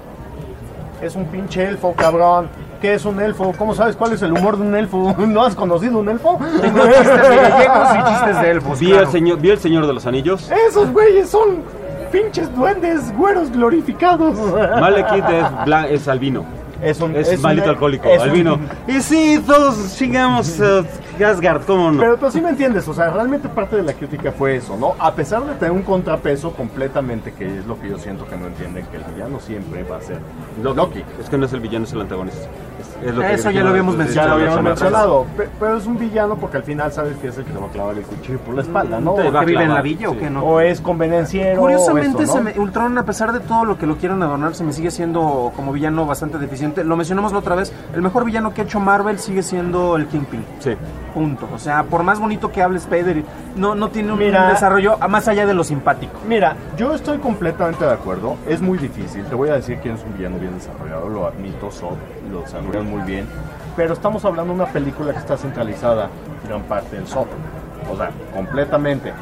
Es un pinche elfo, cabrón. ¿Qué es un elfo? ¿Cómo sabes cuál es el humor de un elfo? ¿No has conocido un elfo? Tengo chistes de gallegos y chistes de elfos. Vi claro. vi el Señor de los Anillos. Esos güeyes son pinches duendes güeros glorificados. Malekith es albino. Es maldito alcohólico, es un- albino. Y sí, todos chingamos Asgard, ¿cómo no? Pero sí me entiendes, o sea, realmente parte de la crítica fue eso, ¿no? A pesar de tener un contrapeso completamente, que es lo que yo siento que no entienden, que el villano siempre va a ser Loki. Es que no es el villano, es el antagonista. Es lo que Eso ya dijimos lo habíamos desde- Ya lo habíamos la semana mencionado, pero es un villano porque al final sabes que es el que te va a clavar el cuchillo por la espalda, ¿no? Te va a ¿Que vive en la clavar, villa o sí. qué no? O es convenenciero. Curiosamente, o eso, ¿no? Ultron, a pesar de todo lo que lo quieran adornar, se me sigue siendo como villano bastante deficiente. Lo mencionamos la otra vez, el mejor villano que ha hecho Marvel sigue siendo el Kingpin. Sí. Punto. O sea, por más bonito que hable Spider, no tiene un Mira. desarrollo más allá de lo simpático. Mira, yo estoy completamente de acuerdo. Es muy difícil. Te voy a decir quién es un villano bien desarrollado. Lo admito, lo desarrollan muy bien. Pero estamos hablando de una película que está centralizada gran parte en Sod. O sea, completamente.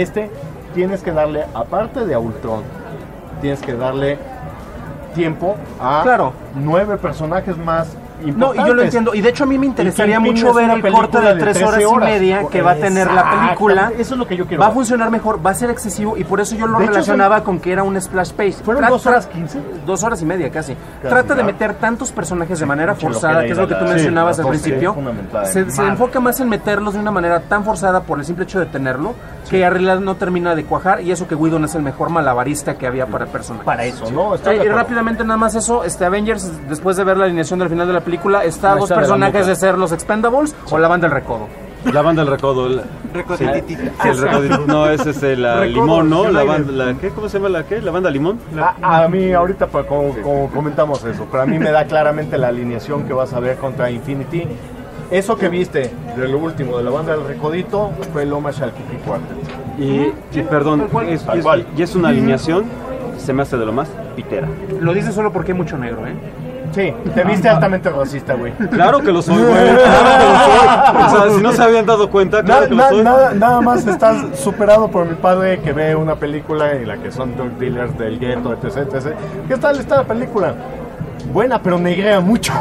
Tienes que darle, aparte de a Ultron, tienes que darle tiempo a Claro. 9 personajes más No, importantes. y yo lo entiendo. Y de hecho a mí me interesaría Kingpin mucho es ver una el corte película de 3 horas y media que va a tener la película. Exactamente. Eso es lo que yo quiero Va a ver. funcionar mejor, va a ser excesivo y por eso yo lo De hecho, relacionaba con que era un splash page. ¿Fueron 2 horas 15? 2 horas y media casi. Casi, Trata de claro. meter tantos personajes de manera Pinche forzada, loquera que es y lo que tú la- mencionabas sí, al la tos, principio. sí, fundamental. Se Mal. enfoca más en meterlos de una manera tan forzada por el simple hecho de tenerlo, que en realidad no termina de cuajar y eso que Whedon es el mejor malabarista que había para el personaje. Para eso, ¿no? Estoy de Y acuerdo. rápidamente nada más eso, Avengers, después de ver la alineación del final de la película, está a No dos está de la personajes boca. de ser los Expendables o la banda del Recodo. La banda del recodo. Sí, el recodo. No, ese es la Recodo, limón, ¿no? La United. banda, ¿qué? ¿Cómo se llama la qué? ¿La banda limón? A mí ahorita como comentamos eso, pero a mí me da claramente la alineación que vas a ver contra Infinity. Eso que viste de lo último de la banda del Recodito fue el homage al Cookie Quartet. Y perdón, Tal cual. y es una alineación, se me hace de lo más pitera. Lo dice solo porque hay mucho negro, ¿eh? Sí, te viste altamente racista, güey. Claro que lo soy, güey. Claro que lo soy. O sea, si no se habían dado cuenta, claro que lo soy. Nada más estás superado por mi padre que ve una película en la que son drug dealers del gueto, etc, etc. ¿Qué tal está la película? Buena, pero negrea mucho.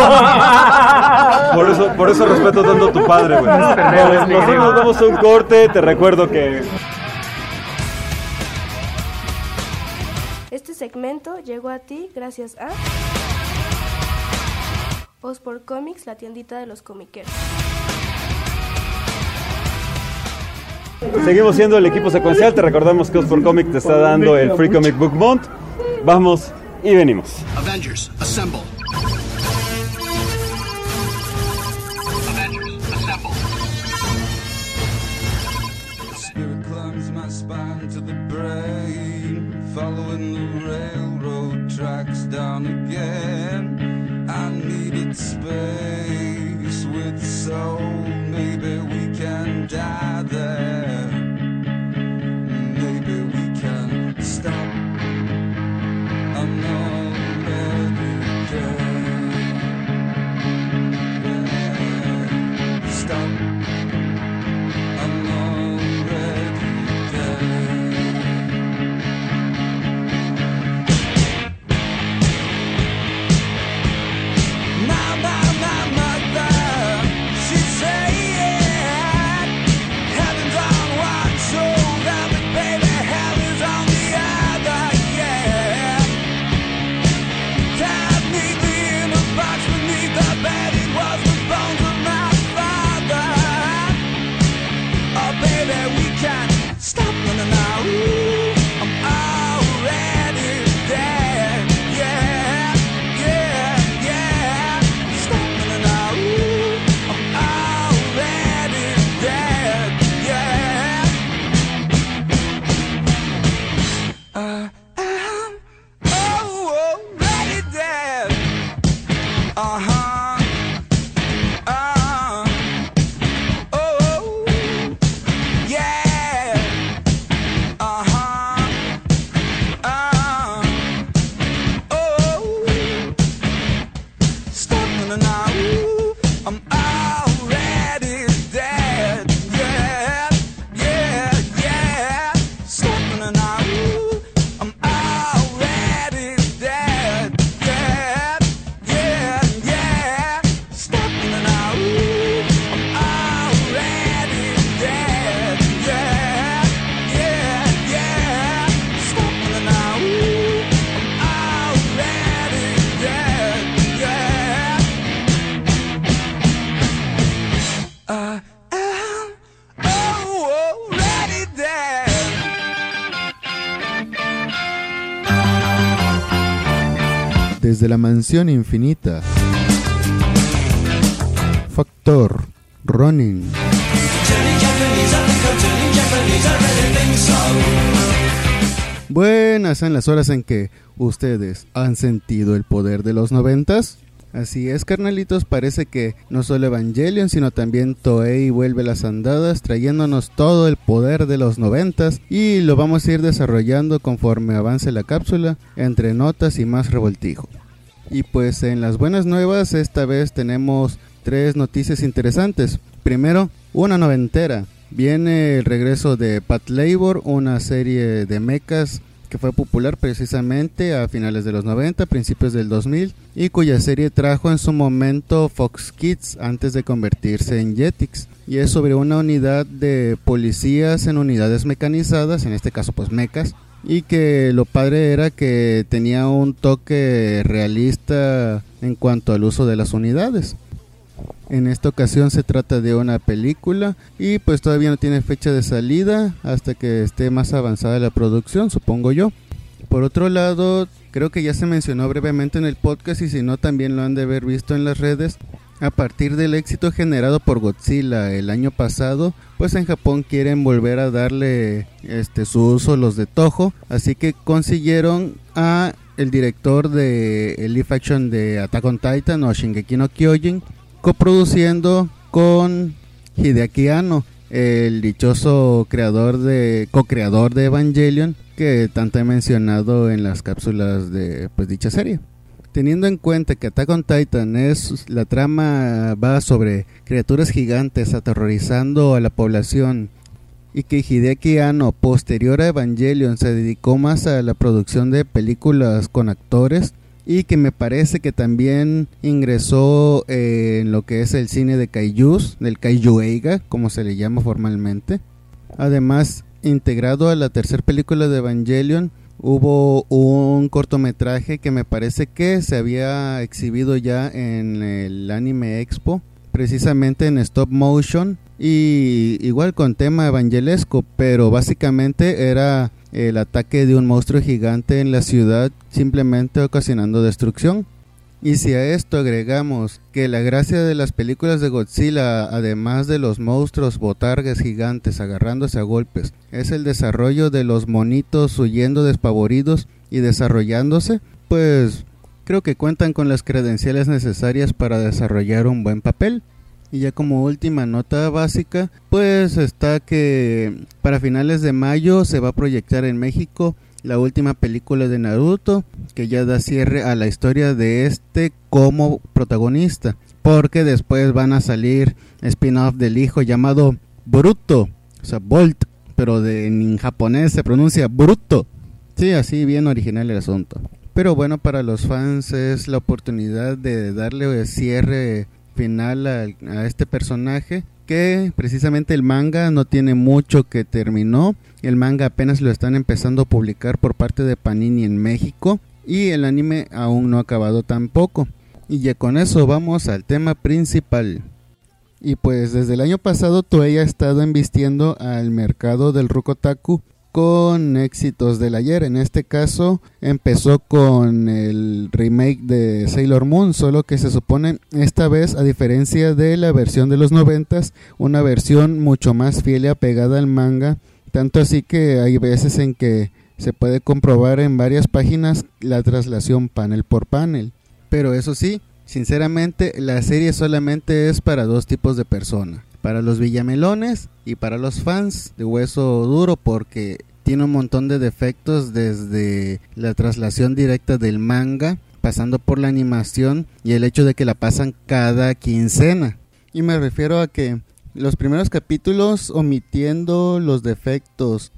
Por eso respeto tanto a tu padre, güey. Nosotros nos damos un corte, te recuerdo que... Este segmento llegó a ti gracias a Osport Comics, la tiendita de los comiqueros. Seguimos siendo el equipo secuencial, te recordamos que Osport Comics te está dando el Free Comic Book Month. Vamos y venimos. Avengers, assemble. Spirit climbs my spine to the brain, following the railroad tracks down again. I needed space with soul, maybe we can die there. Maybe we can stop. I'm already dead. Yeah. Stop. I'm already dead. My mother, she say Desde la mansión infinita. Factor Ronin. Buenas en las horas en que ustedes han sentido el poder de los 90s. Así es, carnalitos, parece que no solo Evangelion, sino también Toei vuelve las andadas trayéndonos todo el poder de los 90s y lo vamos a ir desarrollando conforme avance la cápsula, entre notas y más revoltijo. Y pues en las buenas nuevas esta vez tenemos 3 noticias interesantes. Primero, una noventera. Viene el regreso de Pat Labor, una serie de mechas que fue popular precisamente a finales de los 90, principios del 2000, y cuya serie trajo en su momento Fox Kids antes de convertirse en Jetix. Y es sobre una unidad de policías en unidades mecanizadas, en este caso pues mechas, y que lo padre era que tenía un toque realista en cuanto al uso de las unidades. En esta ocasión se trata de una película y pues todavía no tiene fecha de salida hasta que esté más avanzada la producción, supongo yo. Por otro lado, creo que ya se mencionó brevemente en el podcast y si no también lo han de haber visto en las redes. A partir del éxito generado por Godzilla el año pasado, pues en Japón quieren volver a darle su uso los de Toho, así que consiguieron a el director de el live action de Attack on Titan o Shingeki no Kyojin, coproduciendo con Hideaki Anno, el dichoso co-creador de Evangelion, que tanto he mencionado en las cápsulas de pues dicha serie. Teniendo en cuenta que Attack on Titan la trama va sobre criaturas gigantes aterrorizando a la población y que Hideaki Anno, posterior a Evangelion, se dedicó más a la producción de películas con actores y que me parece que también ingresó en lo que es el cine de kaijus, del kaiju eiga, como se le llama formalmente. Además, integrado a la tercera película de Evangelion, hubo un cortometraje que me parece que se había exhibido ya en el Anime Expo, precisamente en stop motion y igual con tema evangelesco, pero básicamente era el ataque de un monstruo gigante en la ciudad, simplemente ocasionando destrucción. Y si a esto agregamos que la gracia de las películas de Godzilla, además de los monstruos botargas gigantes agarrándose a golpes, es el desarrollo de los monitos huyendo despavoridos y desarrollándose, pues creo que cuentan con las credenciales necesarias para desarrollar un buen papel. Y ya como última nota básica, pues está que para finales de mayo se va a proyectar en México la última película de Naruto, que ya da cierre a la historia de como protagonista, porque después van a salir spin-off del hijo llamado Boruto, o sea Bolt, pero en japonés se pronuncia Boruto. Sí, así bien original el asunto. Pero bueno, para los fans es la oportunidad de darle cierre final a este personaje, que precisamente el manga no tiene mucho que terminó. El manga apenas lo están empezando a publicar por parte de Panini en México y el anime aún no ha acabado tampoco. Y ya con eso vamos al tema principal. Y pues desde el año pasado Toei ha estado embistiendo al mercado del Rokotaku con éxitos del ayer. En este caso empezó con el remake de Sailor Moon, solo que se supone esta vez, a diferencia de la versión de los 90s, una versión mucho más fiel y apegada al manga, tanto así que hay veces en que se puede comprobar en varias páginas la traslación panel por panel. Pero eso sí, sinceramente la serie solamente es para 2 tipos de personas: para los villamelones y para los fans de hueso duro, porque tiene un montón de defectos, desde la traslación directa del manga, pasando por la animación y el hecho de que la pasan cada quincena. Y me refiero a que los primeros capítulos, omitiendo los defectos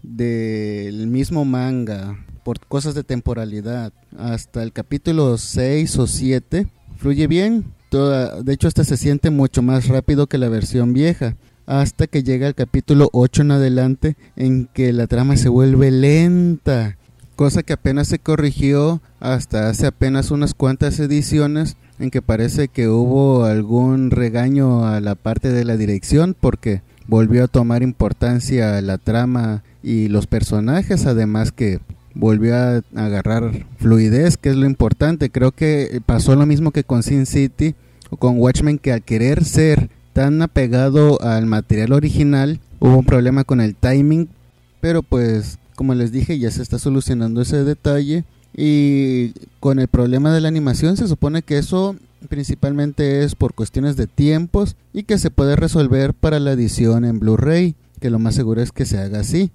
del mismo manga por cosas de temporalidad, hasta el capítulo 6 o 7, fluye bien. De hecho, hasta se siente mucho más rápido que la versión vieja, hasta que llega el capítulo 8 en adelante, en que la trama se vuelve lenta, cosa que apenas se corrigió hasta hace apenas unas cuantas ediciones, en que parece que hubo algún regaño a la parte de la dirección, porque volvió a tomar importancia la trama y los personajes, además que volvió a agarrar fluidez, que es lo importante. Creo que pasó lo mismo que con Sin City o con Watchmen, que al querer ser tan apegado al material original hubo un problema con el timing, pero pues como les dije ya se está solucionando ese detalle. Y con el problema de la animación se supone que eso principalmente es por cuestiones de tiempos y que se puede resolver para la edición en Blu-ray, que lo más seguro es que se haga así.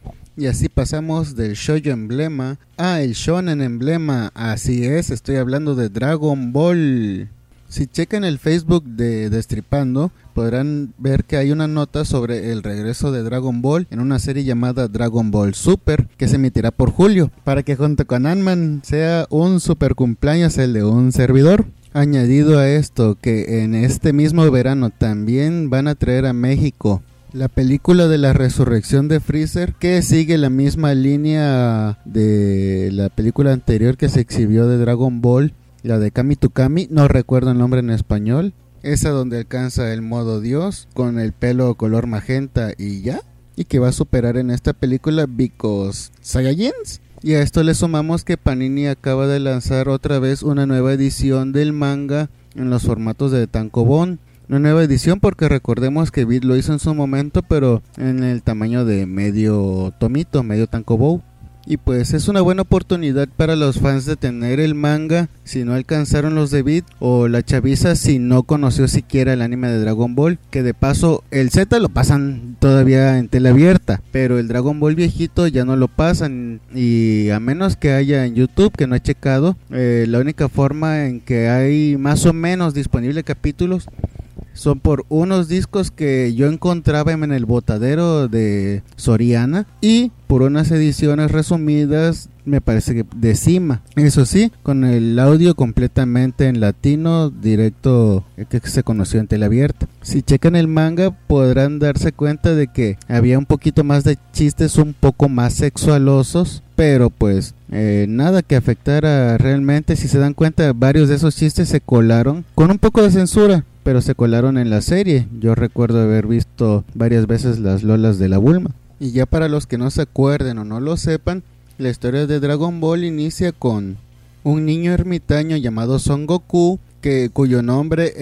Y así pasamos del shoujo emblema a el shonen emblema. Así es, estoy hablando de Dragon Ball. Si checan el Facebook de Destripando, podrán ver que hay una nota sobre el regreso de Dragon Ball en una serie llamada Dragon Ball Super, que se emitirá por julio, para que junto con Ant-Man sea un super cumpleaños el de un servidor. Añadido a esto, que en este mismo verano también van a traer a México la película de la resurrección de Freezer, que sigue la misma línea de la película anterior que se exhibió de Dragon Ball, la de Kami to Kami, no recuerdo el nombre en español, esa donde alcanza el modo Dios con el pelo color magenta y ya, y que va a superar en esta película because Saiyajins. Y a esto le sumamos que Panini acaba de lanzar otra vez una nueva edición del manga en los formatos de tankobon. Una nueva edición porque recordemos que Beat lo hizo en su momento, pero en el tamaño de medio tomito, medio tankobon. Y pues es una buena oportunidad para los fans de tener el manga si no alcanzaron los de Beat, o la chaviza si no conoció siquiera el anime de Dragon Ball, que de paso el Z lo pasan todavía en tela abierta, pero el Dragon Ball viejito ya no lo pasan, y a menos que haya en YouTube, que no he checado, la única forma en que hay más o menos disponible capítulos son por unos discos que yo encontraba en el botadero de Soriana y por unas ediciones resumidas, me parece que de Cima. Eso sí, con el audio completamente en latino, directo, que se conoció en tele abierta. Si checan el manga podrán darse cuenta de que había un poquito más de chistes un poco más sexualosos, pero pues nada que afectara realmente. Si se dan cuenta, varios de esos chistes se colaron con un poco de censura, pero se colaron en la serie. Yo recuerdo haber visto varias veces las lolas de la Bulma. Y ya para los que no se acuerden o no lo sepan, la historia de Dragon Ball inicia con un niño ermitaño llamado Son Goku, cuyo nombre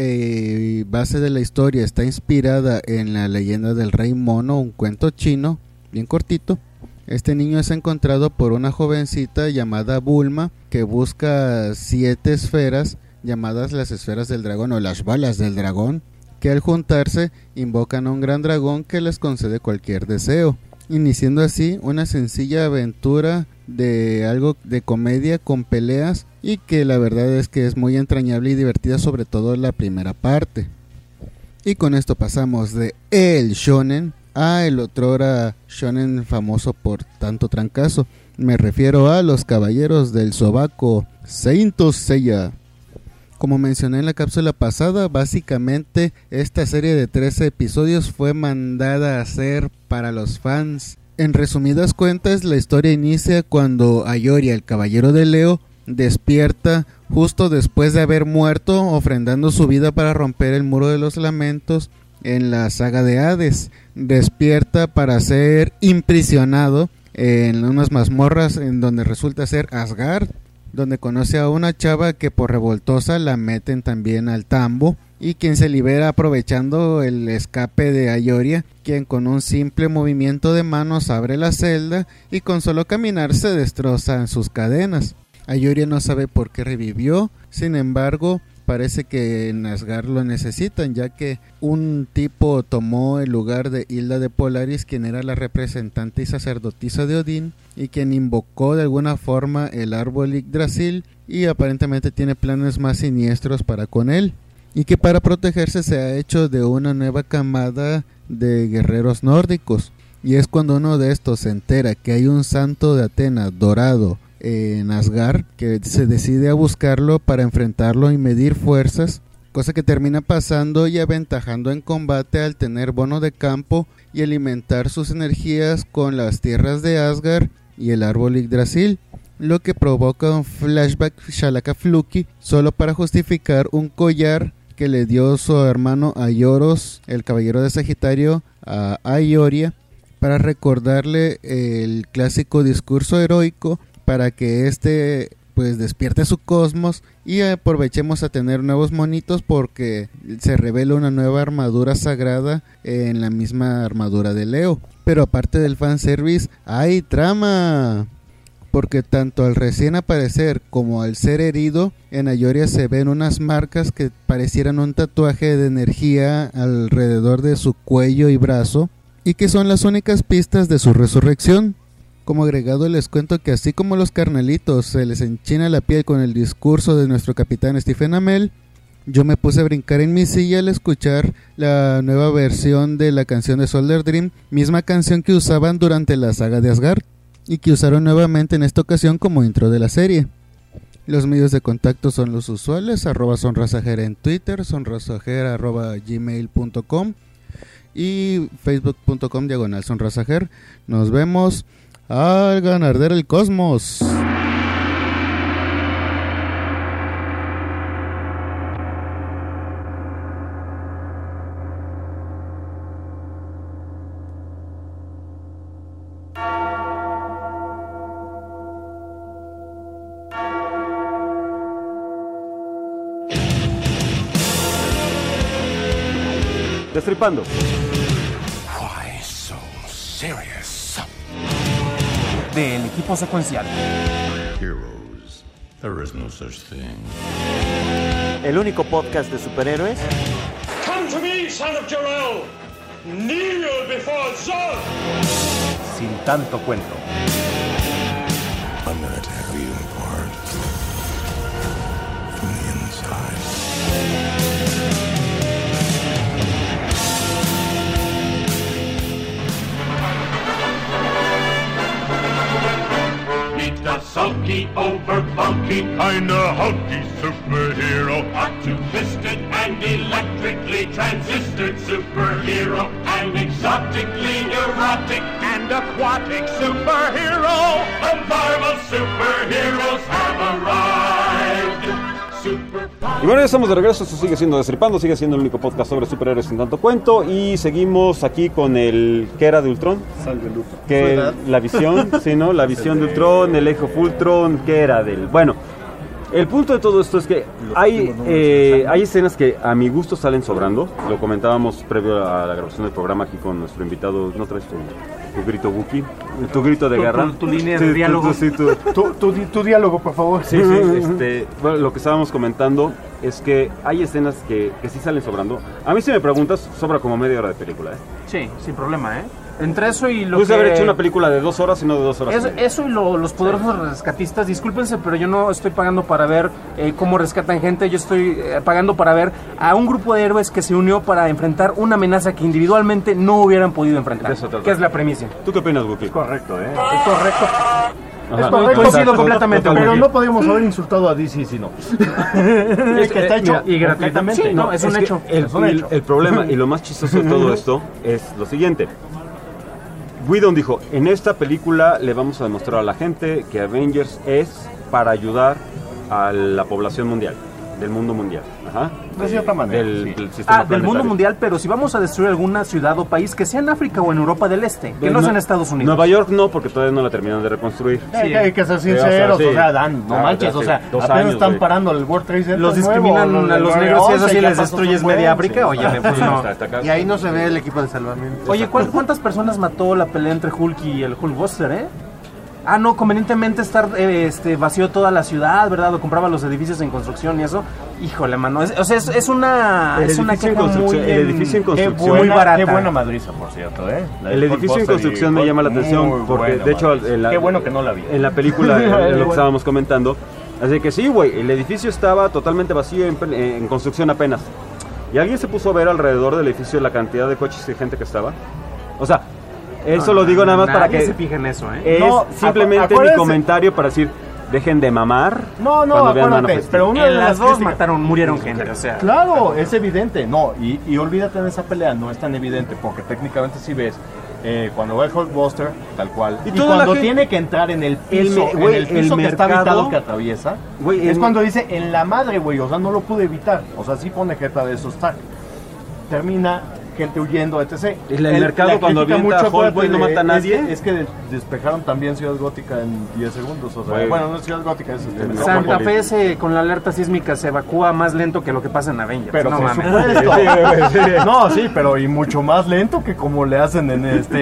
y base de la historia está inspirada en la leyenda del Rey Mono, un cuento chino bien cortito. Este niño es encontrado por una jovencita llamada Bulma, que busca 7 esferas llamadas las esferas del dragón o las balas del dragón, que al juntarse invocan a un gran dragón que les concede cualquier deseo, iniciando así una sencilla aventura de algo de comedia con peleas, y que la verdad es que es muy entrañable y divertida, sobre todo la primera parte. Y con esto pasamos de el shonen a el otrora shonen famoso por tanto trancazo. Me refiero a los Caballeros del Zodiaco, Saint Seiya. Como mencioné en la cápsula pasada, básicamente esta serie de 13 episodios fue mandada a hacer para los fans. En resumidas cuentas, la historia inicia cuando Ayoria, el caballero de Leo, despierta justo después de haber muerto, ofrendando su vida para romper el muro de los lamentos en la saga de Hades. Despierta para ser imprisionado en unas mazmorras en donde resulta ser Asgard, donde conoce a una chava que por revoltosa la meten también al tambo, y quien se libera aprovechando el escape de Ayoria, quien con un simple movimiento de manos abre la celda y con solo caminar se destrozan sus cadenas. Ayoria no sabe por qué revivió, sin embargo parece que en Asgard lo necesitan, ya que un tipo tomó el lugar de Hilda de Polaris, quien era la representante y sacerdotisa de Odín, y quien invocó de alguna forma el árbol Yggdrasil, y aparentemente tiene planes más siniestros para con él, y que para protegerse se ha hecho de una nueva camada de guerreros nórdicos. Y es cuando uno de estos se entera que hay un santo de Atenas dorado en Asgard, que se decide a buscarlo para enfrentarlo y medir fuerzas, cosa que termina pasando y aventajando en combate al tener bono de campo y alimentar sus energías con las tierras de Asgard y el árbol Yggdrasil, lo que provoca un flashback Shalaka-Fluky solo para justificar un collar que le dio su hermano Aioros, el caballero de Sagitario, a Ayoria, para recordarle el clásico discurso heroico para que pues despierte su cosmos y aprovechemos a tener nuevos monitos porque se revela una nueva armadura sagrada en la misma armadura de Leo. Pero aparte del fanservice, hay trama. Porque tanto al recién aparecer como al ser herido, en Ayoria se ven unas marcas que parecieran un tatuaje de energía alrededor de su cuello y brazo, y que son las únicas pistas de su resurrección. Como agregado les cuento que así como los carnalitos se les enchina la piel con el discurso de nuestro capitán Stephen Amell, yo me puse a brincar en mi silla al escuchar la nueva versión de la canción de Soldier Dream, misma canción que usaban durante la saga de Asgard, y que usaron nuevamente en esta ocasión como intro de la serie. Los medios de contacto son los usuales, @sonrasajera en Twitter, sonrasajera@gmail.com y facebook.com/sonrasajer. Nos vemos al ganar del cosmos. Destripando. Why so serious? Del equipo secuencial. Heroes. There is no such thing. El único podcast de superhéroes. Come to me, son of Jor-El. Kneel before Zod. Sin tanto cuento. I'm gonna tear you apart from the inside. The sulky, over bulky, kinda hulky superhero. A two-fisted and electrically transistored superhero. An exotically neurotic and aquatic superhero. The Marvel superheroes have arrived. Y bueno, ya estamos de regreso. Esto sigue siendo Destripando, sigue siendo el único podcast sobre superhéroes sin tanto cuento. Y seguimos aquí con el ¿qué era de Ultron? Salve Luca. Que la visión, sí, ¿no? La visión de Ultron, el Age of Ultron, ¿qué era del? Bueno, el punto de todo esto es que hay escenas que a mi gusto salen sobrando. Lo comentábamos previo a la grabación del programa aquí con nuestro invitado. ¿No traes tu grito Wookiee? Tu grito de guerra. Tu línea de diálogo. Tu diálogo, por favor. Sí, bueno, lo que estábamos comentando es que hay escenas que sí salen sobrando. A mí, si me preguntas, sobra como media hora de película, ¿eh? Sí, sin problema, ¿eh? Entre eso y lo Pude haber hecho una película de 2 horas y no de 2 horas. Eso y los poderosos rescatistas. Discúlpense, pero yo no estoy pagando para ver cómo rescatan gente. Yo estoy pagando para ver a un grupo de héroes que se unió para enfrentar una amenaza que individualmente no hubieran podido enfrentar. Que es la premisa. ¿Tú qué opinas, Wookiee? Es correcto, ¿eh? Es correcto. Es correcto, coincido completamente, pero no podríamos haber insultado a DC si no. Es que está hecho y gratuitamente. Sí, no, es un hecho. El problema y lo más chistoso de todo esto es lo siguiente. Whedon dijo, en esta película le vamos a demostrar a la gente que Avengers es para ayudar a la población mundial, del mundo mundial. Ajá. De cierta manera. Del sistema del mundo mundial, pero si vamos a destruir alguna ciudad o país, que sea en África o en Europa del Este, que no sea en Estados Unidos. Nueva York no, porque todavía no la terminan de reconstruir. Sí. Hay que ser sinceros, o sea, Dan, no manches, o sea, apenas están parando el World Trade Center. Los discriminan a los negros y eso sí les destruyes media África, oye, pues no. Y ahí no se ve el equipo de salvamento. Oye, ¿cuántas personas mató la pelea entre Hulk y el Hulkbuster, Ah, no, convenientemente estar vacío toda la ciudad, ¿verdad? O compraba los edificios en construcción y eso. Híjole, mano. Es una queja muy... El edificio en construcción. Muy barata. Qué buena madriza, por cierto, El edificio en construcción me llama la atención porque, de hecho... Qué bueno que no la vi. En la película, lo que estábamos comentando. Así que sí, güey, el edificio estaba totalmente vacío en construcción apenas. Y alguien se puso a ver alrededor del edificio la cantidad de coches y gente que estaba. O sea... Eso lo digo nada más para que se fijen eso, Es simplemente mi comentario para decir, dejen de mamar. No, acuérdate, pero una de las dos murieron gente, o sea. Claro, es evidente, no, y olvídate de esa pelea, no es tan evidente, porque técnicamente si ves, cuando va el Hulkbuster, tal cual, y cuando tiene que entrar en el piso, el piso que está habitado que atraviesa, es cuando dice, en la madre, güey, o sea, no lo pude evitar, o sea, sí pone jeta de esos tags. Termina gente huyendo, etc. Y el mercado cuando avienta a Hulk, güey, no mata a nadie. Es que despejaron también Ciudad Gótica en 10 segundos. O sea, Güey. bueno, no es Ciudad Gótica, es Santa Fe con la alerta sísmica se evacúa más lento que lo que pasa en Avengers. Pero no por mames. supuesto. No, sí, pero y mucho más lento que como le hacen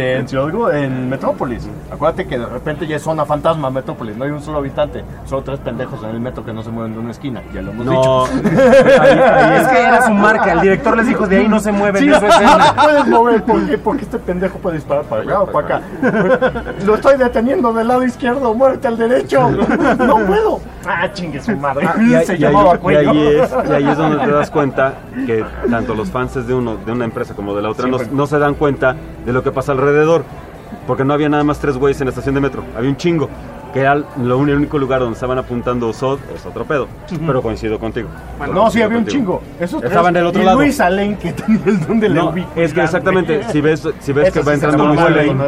en Metrópolis. Acuérdate que de repente ya es zona fantasma Metrópolis, no hay un solo habitante, solo 3 pendejos en el metro que no se mueven de una esquina, ya lo hemos dicho. Es que era su marca, el director les dijo de ahí no se mueven, Sí, eso es no puedes mover, ¿por qué? Porque este pendejo puede disparar para allá o para acá. Lo estoy deteniendo del lado izquierdo, muérete al derecho. No puedo. Chingue su madre. Y Se llamaba Cuello. ahí es donde te das cuenta que tanto los fans de una empresa como de la otra no se dan cuenta de lo que pasa alrededor. Porque no había nada más 3 güeyes en la estación de metro, había un chingo. Que era el único lugar donde estaban apuntando SOD, es otro pedo. Pero coincido contigo. No, sí, había un chingo. Esos estaban del otro y lado. Luis Allen, que tenía el don de la No, es que exactamente, si ves que va entrando Luis Allen,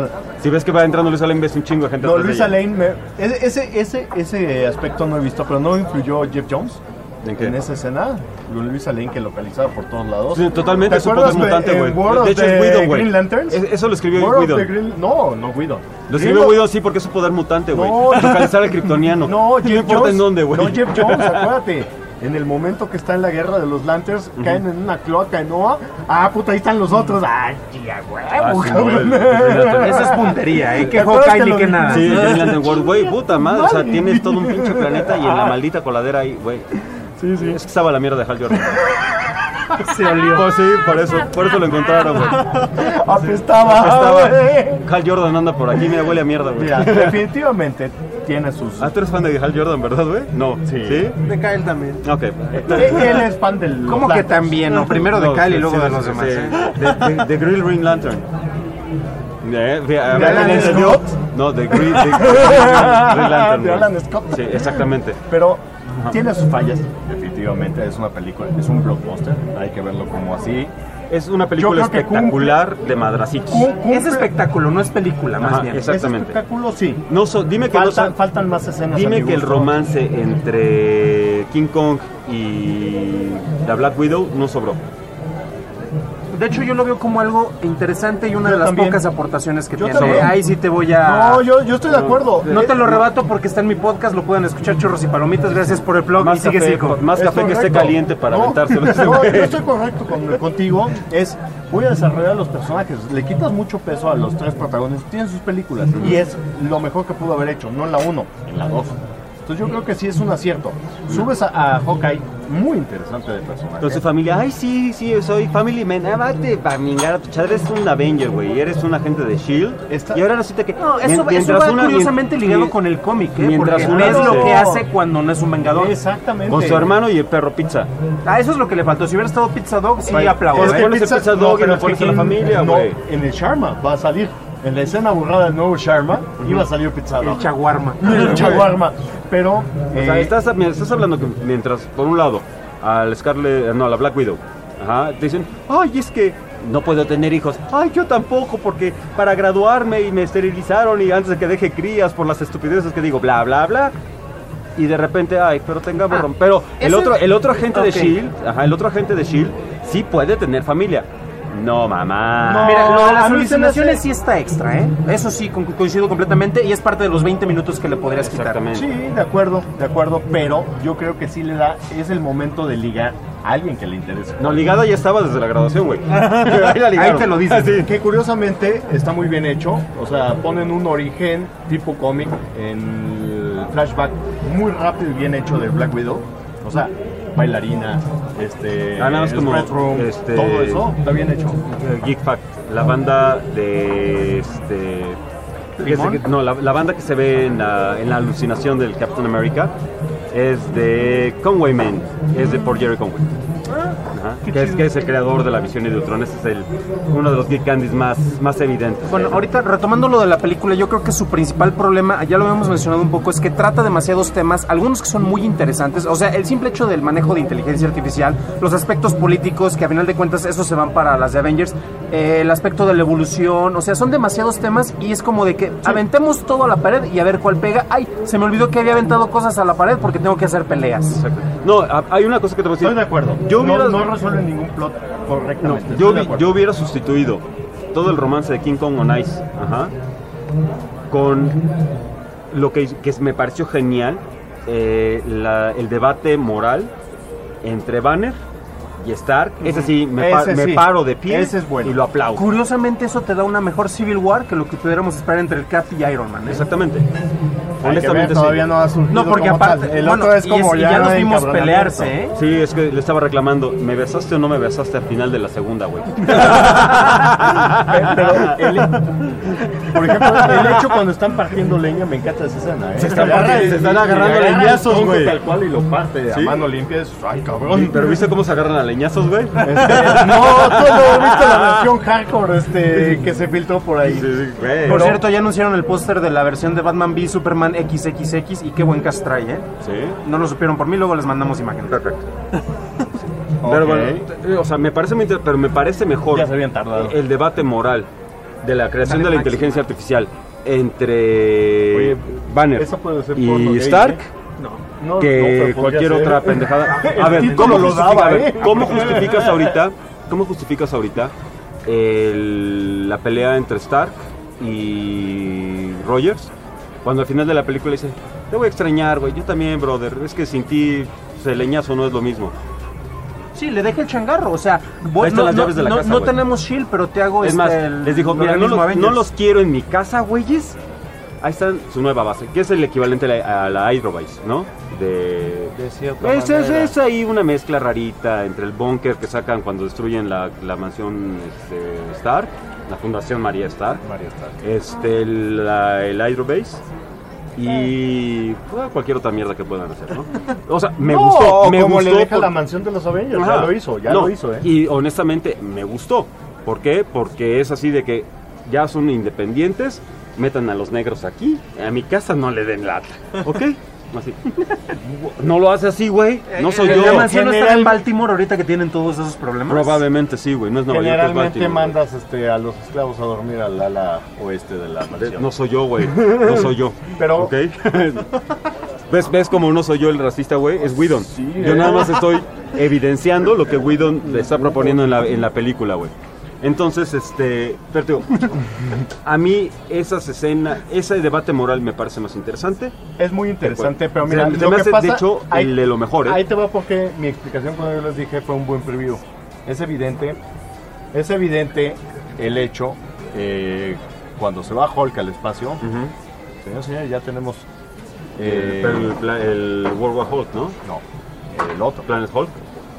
ves un chingo de gente. No, atrás de Luis ella. Allen, ese aspecto no he visto, pero no influyó Jeff Jones. ¿En qué? En esa escena, Luis Allen que localizaba por todos lados. Sí, totalmente, ¿Te su acuerdas poder mutante, güey. De hecho, es Whedon, güey. Green Lanterns? Eso lo escribió War of Whedon. the Green- No, Whedon. Lo escribió Whedon, sí, porque es su poder mutante, güey. No. Localizar al kryptoniano. No, Jeff importa Jones, en dónde, güey. No, Jeff Jones, acuérdate. En el momento que está en la guerra de los Lanterns, caen en una cloaca en Noah. Puta, ahí están los otros. ¡Ay, tía, huevo, sí, cabrón! no, Eso es puntería, ¿eh? Que ¿Te acuerdas Hawkeye que ni lo que vi? nada. Sí, Green Lantern World, güey, puta madre. O sea, Madre tienes mía. todo un pinche planeta y en la maldita coladera ahí, güey. Sí. Es que estaba la mierda de Hal Jordan. Se olió. Pues sí, por eso lo encontraron, güey. Apestaba, güey. Hal Jordan anda por aquí, me huele a mierda, güey. Mira, definitivamente tiene sus... Tú eres fan de Hal Jordan, ¿verdad, güey? No. ¿Sí? De Kyle también. Ok. Él es fan del... ¿Cómo que también? No, primero de Kyle y luego de los demás. De Green Lantern. ¿De Alan Scott? No, de Green Lantern. De Alan Scott. Sí, exactamente. Pero tiene sus fallas, definitivamente. Es una película, es un blockbuster. Hay que verlo como así. Es una película Yo creo que espectacular de madracitos. Es espectáculo, no es película, más Ajá, bien. exactamente. Es espectáculo, sí. Dime que Faltan más escenas. Dime a mi que el gusto. romance entre King Kong y la Black Widow no sobró. De hecho, yo lo veo como algo interesante y una Yo de las también. pocas aportaciones que Yo tiene. también. Ahí sí te voy a... No, yo estoy de acuerdo. No te lo rebato porque está en mi podcast, lo pueden escuchar, Churros y Palomitas. Gracias por el plug y sigue Zico. Más Es café que esté correcto. caliente para No, aventárselo. No, yo estoy correcto contigo. Voy a desarrollar los personajes. Le quitas mucho peso a los 3 protagonistas. Tienen sus películas. Y es lo mejor que pudo haber hecho. No en la 1, en la 2. Entonces yo creo que sí es un acierto. Subes a Hawkeye, muy interesante de personaje. Con su familia, ay, sí, soy family man. Vete a mingar a tu chadre, eres un Avenger, güey. Eres un agente de S.H.I.E.L.D. Y ahora resulta que... No, eso va curiosamente ligado con el cómic, ¿eh? Mientras Porque una es lo se- que hace cuando no es un vengador. Exactamente. Con su hermano y el perro Pizza. Eso es lo que le faltó. Si hubiera estado Pizza Dog, sí Vale, aplaudo. es ¿eh? que pones el Pizza Dog y pero lo es pones que a la familia, no, güey. en el Sharma va a salir. En la escena burrada del nuevo Sharma iba a salir Pizza Dog. El chaguarma. El chaguarma. Pero... O sea, estás hablando que mientras, por un lado, a la Black Widow, te dicen, ay, es que no puedo tener hijos. Ay, yo tampoco, porque para graduarme y me esterilizaron y antes de que deje crías por las estupideces que digo, bla, bla, bla. Y de repente, ay, pero tengamos... pero el otro agente de S.H.I.E.L.D., el otro agente de S.H.I.E.L.D. sí puede tener familia. No, mamá. No, mira, lo de las a mí se me alucinaciones hace- sí está extra, ¿eh? Eso sí, coincido completamente y es parte de los 20 minutos que le podrías quitar. Sí, de acuerdo, pero yo creo que sí es el momento de ligar a alguien que le interese. No, ligada ya estaba desde la graduación, güey. Ahí la ligaron. Ahí te lo dicen. Sí. Que curiosamente está muy bien hecho, o sea, ponen un origen tipo cómic en el flashback muy rápido y bien hecho de Black Widow, o sea, bailarina, nada más el como, Red Room, todo eso está bien hecho. Geek Fact, la banda de la banda que se ve en la alucinación del Captain America es de Conway Man, es de por Jerry Conway. Que es el creador de la visión y de Ultron. Ese es uno de los geek candies más evidentes. Bueno, ahorita retomando lo de la película, yo creo que su principal problema, ya lo habíamos mencionado un poco, es que trata demasiados temas, algunos que son muy interesantes, o sea, el simple hecho del manejo de inteligencia artificial, los aspectos políticos, que a final de cuentas esos se van para las de Avengers, el aspecto de la evolución, o sea, son demasiados temas y es como de que aventemos todo a la pared y a ver cuál pega. Ay, se me olvidó que había aventado cosas a la pared porque tengo que hacer peleas. Exacto. No, hay una cosa que te voy a decir. Estoy de acuerdo. Yo no resuelve ningún plot correctamente. Yo hubiera sustituido todo el romance de King Kong on Ice, con lo que me pareció genial, el debate moral entre Banner y Stark. Ese sí, me paro de pie. Ese es bueno. Y lo aplaudo. Curiosamente eso te da una mejor Civil War que lo que pudiéramos esperar entre el Cap y Iron Man. Exactamente. Honestamente todavía no ha surgido. No, porque como aparte tal. El otro es como ya los vimos pelearse, Sí, es que le estaba reclamando, ¿me besaste o no me besaste al final de la segunda, güey? Pero por ejemplo, el hecho cuando están partiendo leña, me encanta esa escena, Se están agarrando leñazos, güey. Tal cual y lo parte a mano limpia. Ay, cabrón. Pero ¿viste cómo se agarran a leñazos, güey? No, todo viste la versión hardcore que se filtró por ahí. Por cierto, ya anunciaron el póster de la versión de Batman v Superman XXX y qué buen cast trae, Sí. No lo supieron por mí, luego les mandamos imágenes. Perfecto. Pero bueno, o sea, me parece pero me parece mejor ya se habían tardado. El debate moral de la creación de la inteligencia artificial entre Banner y Stark que cualquier otra pendejada. A ver, ¿cómo justificas ahorita la pelea entre Stark y Rogers? Cuando al final de la película dice, te voy a extrañar, güey, yo también, brother, es que sin ti el leñazo no es lo mismo. Sí, le deja el changarro, o sea, no tenemos shield, pero te hago es más, les dijo, mira, no los quiero en mi casa, güeyes. Ahí está su nueva base, que es el equivalente a la Hydrobase, ¿no? Es ahí una mezcla rarita entre el búnker que sacan cuando destruyen la mansión Stark, la Fundación María Stark, el Hydrobase y cualquier otra mierda que puedan hacer, ¿no? O sea, me gustó. Como le deja la mansión de los Avengers, ya lo hizo. Y honestamente me gustó. ¿Por qué? Porque es así de que ya son independientes, metan a los negros aquí, a mi casa no le den lata, ¿ok? Así. No lo hace así, güey. No soy yo. ¿La mansión no está en Baltimore ahorita que tienen todos esos problemas? Probablemente sí, güey. No es Nueva York, es Baltimore. Generalmente mandas a los esclavos a dormir al ala oeste de la mansión. No soy yo, güey. No soy yo. Pero... ¿ok? ¿Ves como no soy yo el racista, güey? Es Whedon. Sí, yo nada más estoy evidenciando lo que Whedon le está proponiendo en la película, güey. Entonces, pero digo, a mí esas escenas, ese debate moral me parece más interesante. Es muy interesante, pero mira, lo que pasa, de hecho, el de lo mejor, Ahí te va porque mi explicación cuando yo les dije fue un buen preview. Es evidente el hecho, cuando se va Hulk al espacio, señor, ya tenemos... el World War Hulk, ¿no? No, el otro. Planet Hulk.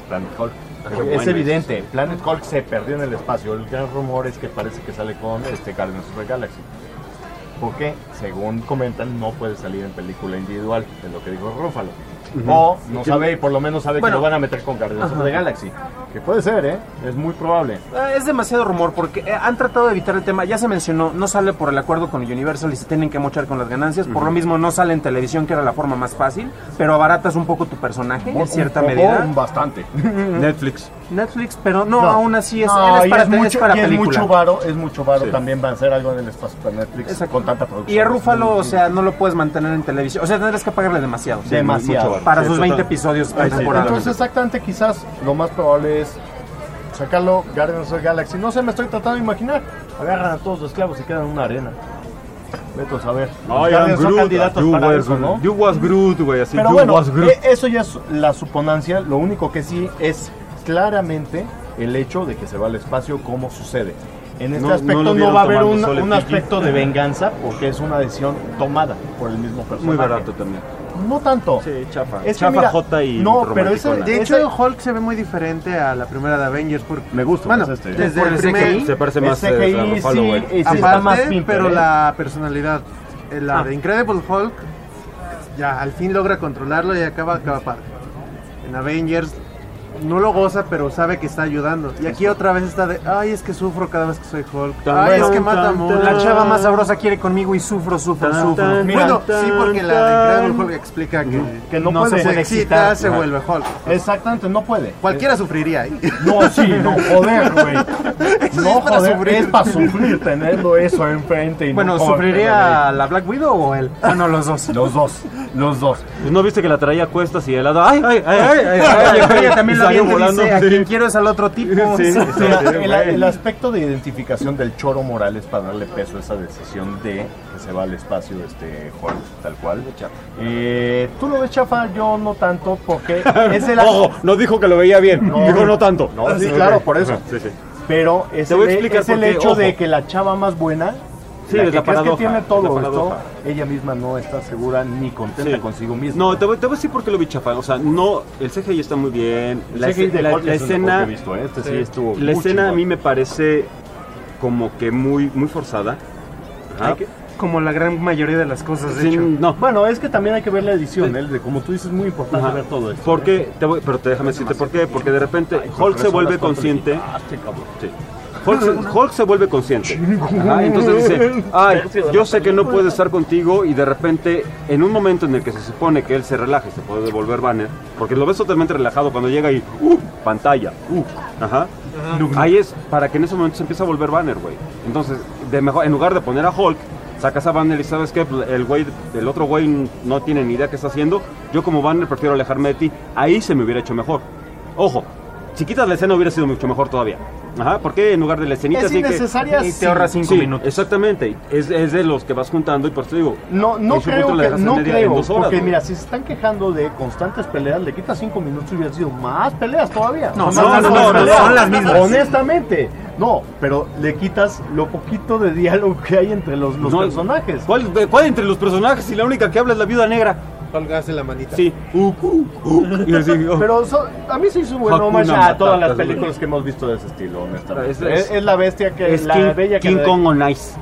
Es evidente, Planet Hulk se perdió en el espacio. El gran rumor es que parece que sale con Guardians of the Galaxy. Porque, según comentan, no puede salir en película individual, de lo que dijo Ruffalo. O no sabe, y por lo menos sabe que lo van a meter con Guardians of the Galaxy. Que puede ser, es muy probable. Es demasiado rumor porque han tratado de evitar el tema. Ya se mencionó, no sale por el acuerdo con Universal y se tienen que mochar con las ganancias. Por lo mismo no sale en televisión, que era la forma más fácil. Pero abaratas un poco tu personaje, en cierta medida. Bastante. Netflix, pero no, aún así es mucho varo también va a hacer algo en el espacio para Netflix con tanta producción. Y a Ruffalo, o sea, no lo puedes mantener en televisión, o sea, tendrás que pagarle demasiado. Para sus 20 episodios por temporada. Entonces, exactamente, quizás lo más probable es sacarlo Guardians of the Galaxy. No sé, me estoy tratando de imaginar. Agarran a todos los esclavos y quedan en una arena. Vete a saber. Son candidatos para eso, ¿no? You was Groot, güey, así. Pero bueno, eso ya es la suponancia. Lo único que sí es claramente el hecho de que se va al espacio, como sucede. En este aspecto no va a haber un aspecto de venganza, porque es una decisión tomada por el mismo personaje. Muy barato también. No tanto. Sí, chafa. J y no, pero de hecho Hulk se ve muy diferente a la primera de Avengers. Me gusta. Bueno, desde el primer se parece más CGI, sí, está más pimper, pero la personalidad, la de Incredible Hulk, ya al fin logra controlarlo y acaba padre. En Avengers no lo goza, pero sabe que está ayudando. Y aquí otra vez está de, ay, es que sufro cada vez que soy Hulk. Ay, es que mata mucho. La chava más sabrosa quiere conmigo y sufro. Bueno, sí, porque la de Incredible Hulk explica que no puede, se excita, se vuelve Hulk. Exactamente, no puede. Cualquiera sufriría ahí. No, joder, güey. No, joder, es para sufrir tenerlo eso enfrente. Y bueno, ¿sufriría la Black Widow o él? Ah, no, los dos. Los dos. Pues no viste que la traía a cuestas y de lado, ay. Ella también avión que volando, dice, a sí. quien quiero es al otro tipo. Sí, sí, Mira, el aspecto de identificación del Choro Morales para darle peso a esa decisión de que se va al espacio Hulk, tal cual. Tú lo ves chafa, yo no tanto, porque es el... Ojo, no dijo que lo veía bien, dijo no tanto. No, sí, claro, por eso. Sí, sí. Pero es Te voy a explicar es el por qué, hecho ojo. de que la chava más buena, Sí, la es que la crees que paradoja, tiene la todo esto, paradoja. ella misma no está segura ni contenta Sí. consigo misma. No, te voy a decir por qué lo vi chafa. O sea, no, el CGI está muy bien. El CGI de Hulk la es el mejor escena, que he visto, ¿eh? Este sí estuvo la muy escena a chingón. mí me parece como que muy forzada. Ajá. Como la gran mayoría de las cosas, de hecho. No. Bueno, es que también hay que ver la edición, de como tú dices, es muy importante Ajá. ver todo esto. Porque, pero déjame decirte por qué. Porque de repente Hulk se vuelve consciente. Sí. Hulk se vuelve consciente. Ajá, entonces dice, ay, yo sé que no puedo estar contigo, y de repente, en un momento en el que se supone que él se relaja y se puede devolver Banner, porque lo ves totalmente relajado cuando llega y pantalla. Ajá. Ahí es para que en ese momento se empiece a volver Banner, güey. Entonces, en lugar de poner a Hulk, sacas a Banner y sabes que el otro güey no tiene ni idea qué está haciendo. Yo como Banner prefiero alejarme de ti. Ahí se me hubiera hecho mejor. Ojo, si quitas la escena hubiera sido mucho mejor todavía. Ajá, porque en lugar de la escenita Es así innecesaria, que sí. te ahorras 5 minutos. Exactamente, es de los que vas juntando, y por eso digo, No creo, en 2 horas, porque ¿no? mira, si se están quejando de constantes peleas, le quitas 5 minutos y hubiera sido más peleas todavía. No, Más son las peleas. mismas, son las mismas. Honestamente, no, pero le quitas lo poquito de diálogo que hay entre los No, personajes. ¿Cuál entre los personajes? Si la única que habla es la viuda negra. Hulk hace la manita. Sí. Y así, Pero a mí se hizo buen Hakuna homage a Matata, todas las es películas bueno. que hemos visto de ese estilo, honestamente. Es- Es la bestia que... Es la bella que King la- Kong on Ice.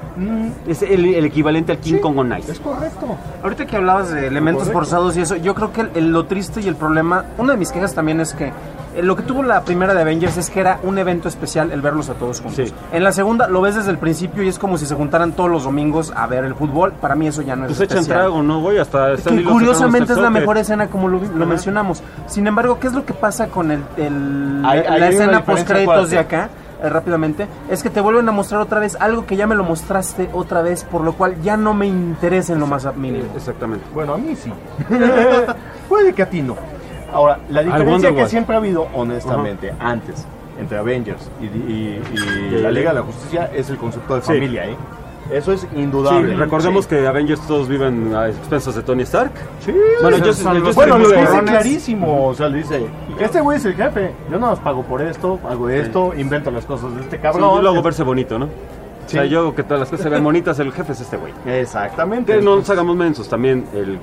Es el equivalente al King Kong on Ice. Es correcto. Ahorita que hablabas de elementos forzados y eso, yo creo que lo triste y el problema, una de mis quejas también es que lo que tuvo la primera de Avengers es que era un evento especial el verlos a todos juntos. Sí. En la segunda lo ves desde el principio y es como si se juntaran todos los domingos a ver el fútbol. Para mí eso ya no es Pues echan especial. trago, ¿no, güey? Hasta Stan Que Lee lo curiosamente es sacaron la hasta el mejor toque. escena como lo mencionamos. Sin embargo, ¿qué es lo que pasa con Ahí la hay una escena diferencia, post créditos de acuérdate. acá? Rápidamente, es que te vuelven a mostrar otra vez algo que ya me lo mostraste otra vez, por lo cual ya no me interesa en lo más mínimo. Exactamente. Bueno, a mí sí. Puede que a ti no. Ahora, la diferencia Wonder que Woman. siempre ha habido, honestamente, antes, entre Avengers y la Liga de la Justicia, es el concepto de Sí. familia, ¿eh? Eso es Sí, indudable. recordemos que Avengers todos viven a expensas de Tony Stark. Sí, Bueno, o sea, yo son yo los- soy bueno, muy lo dice cabrones. clarísimo. O sea, le dice: este güey es el jefe. Yo no los pago por esto, hago esto, invento las cosas de este Sí, cabrón. yo lo hago verse bonito, ¿no? Sí. O sea, yo que todas las cosas se ven bonitas, el jefe es este güey. Exactamente. Que no nos hagamos mensos, también el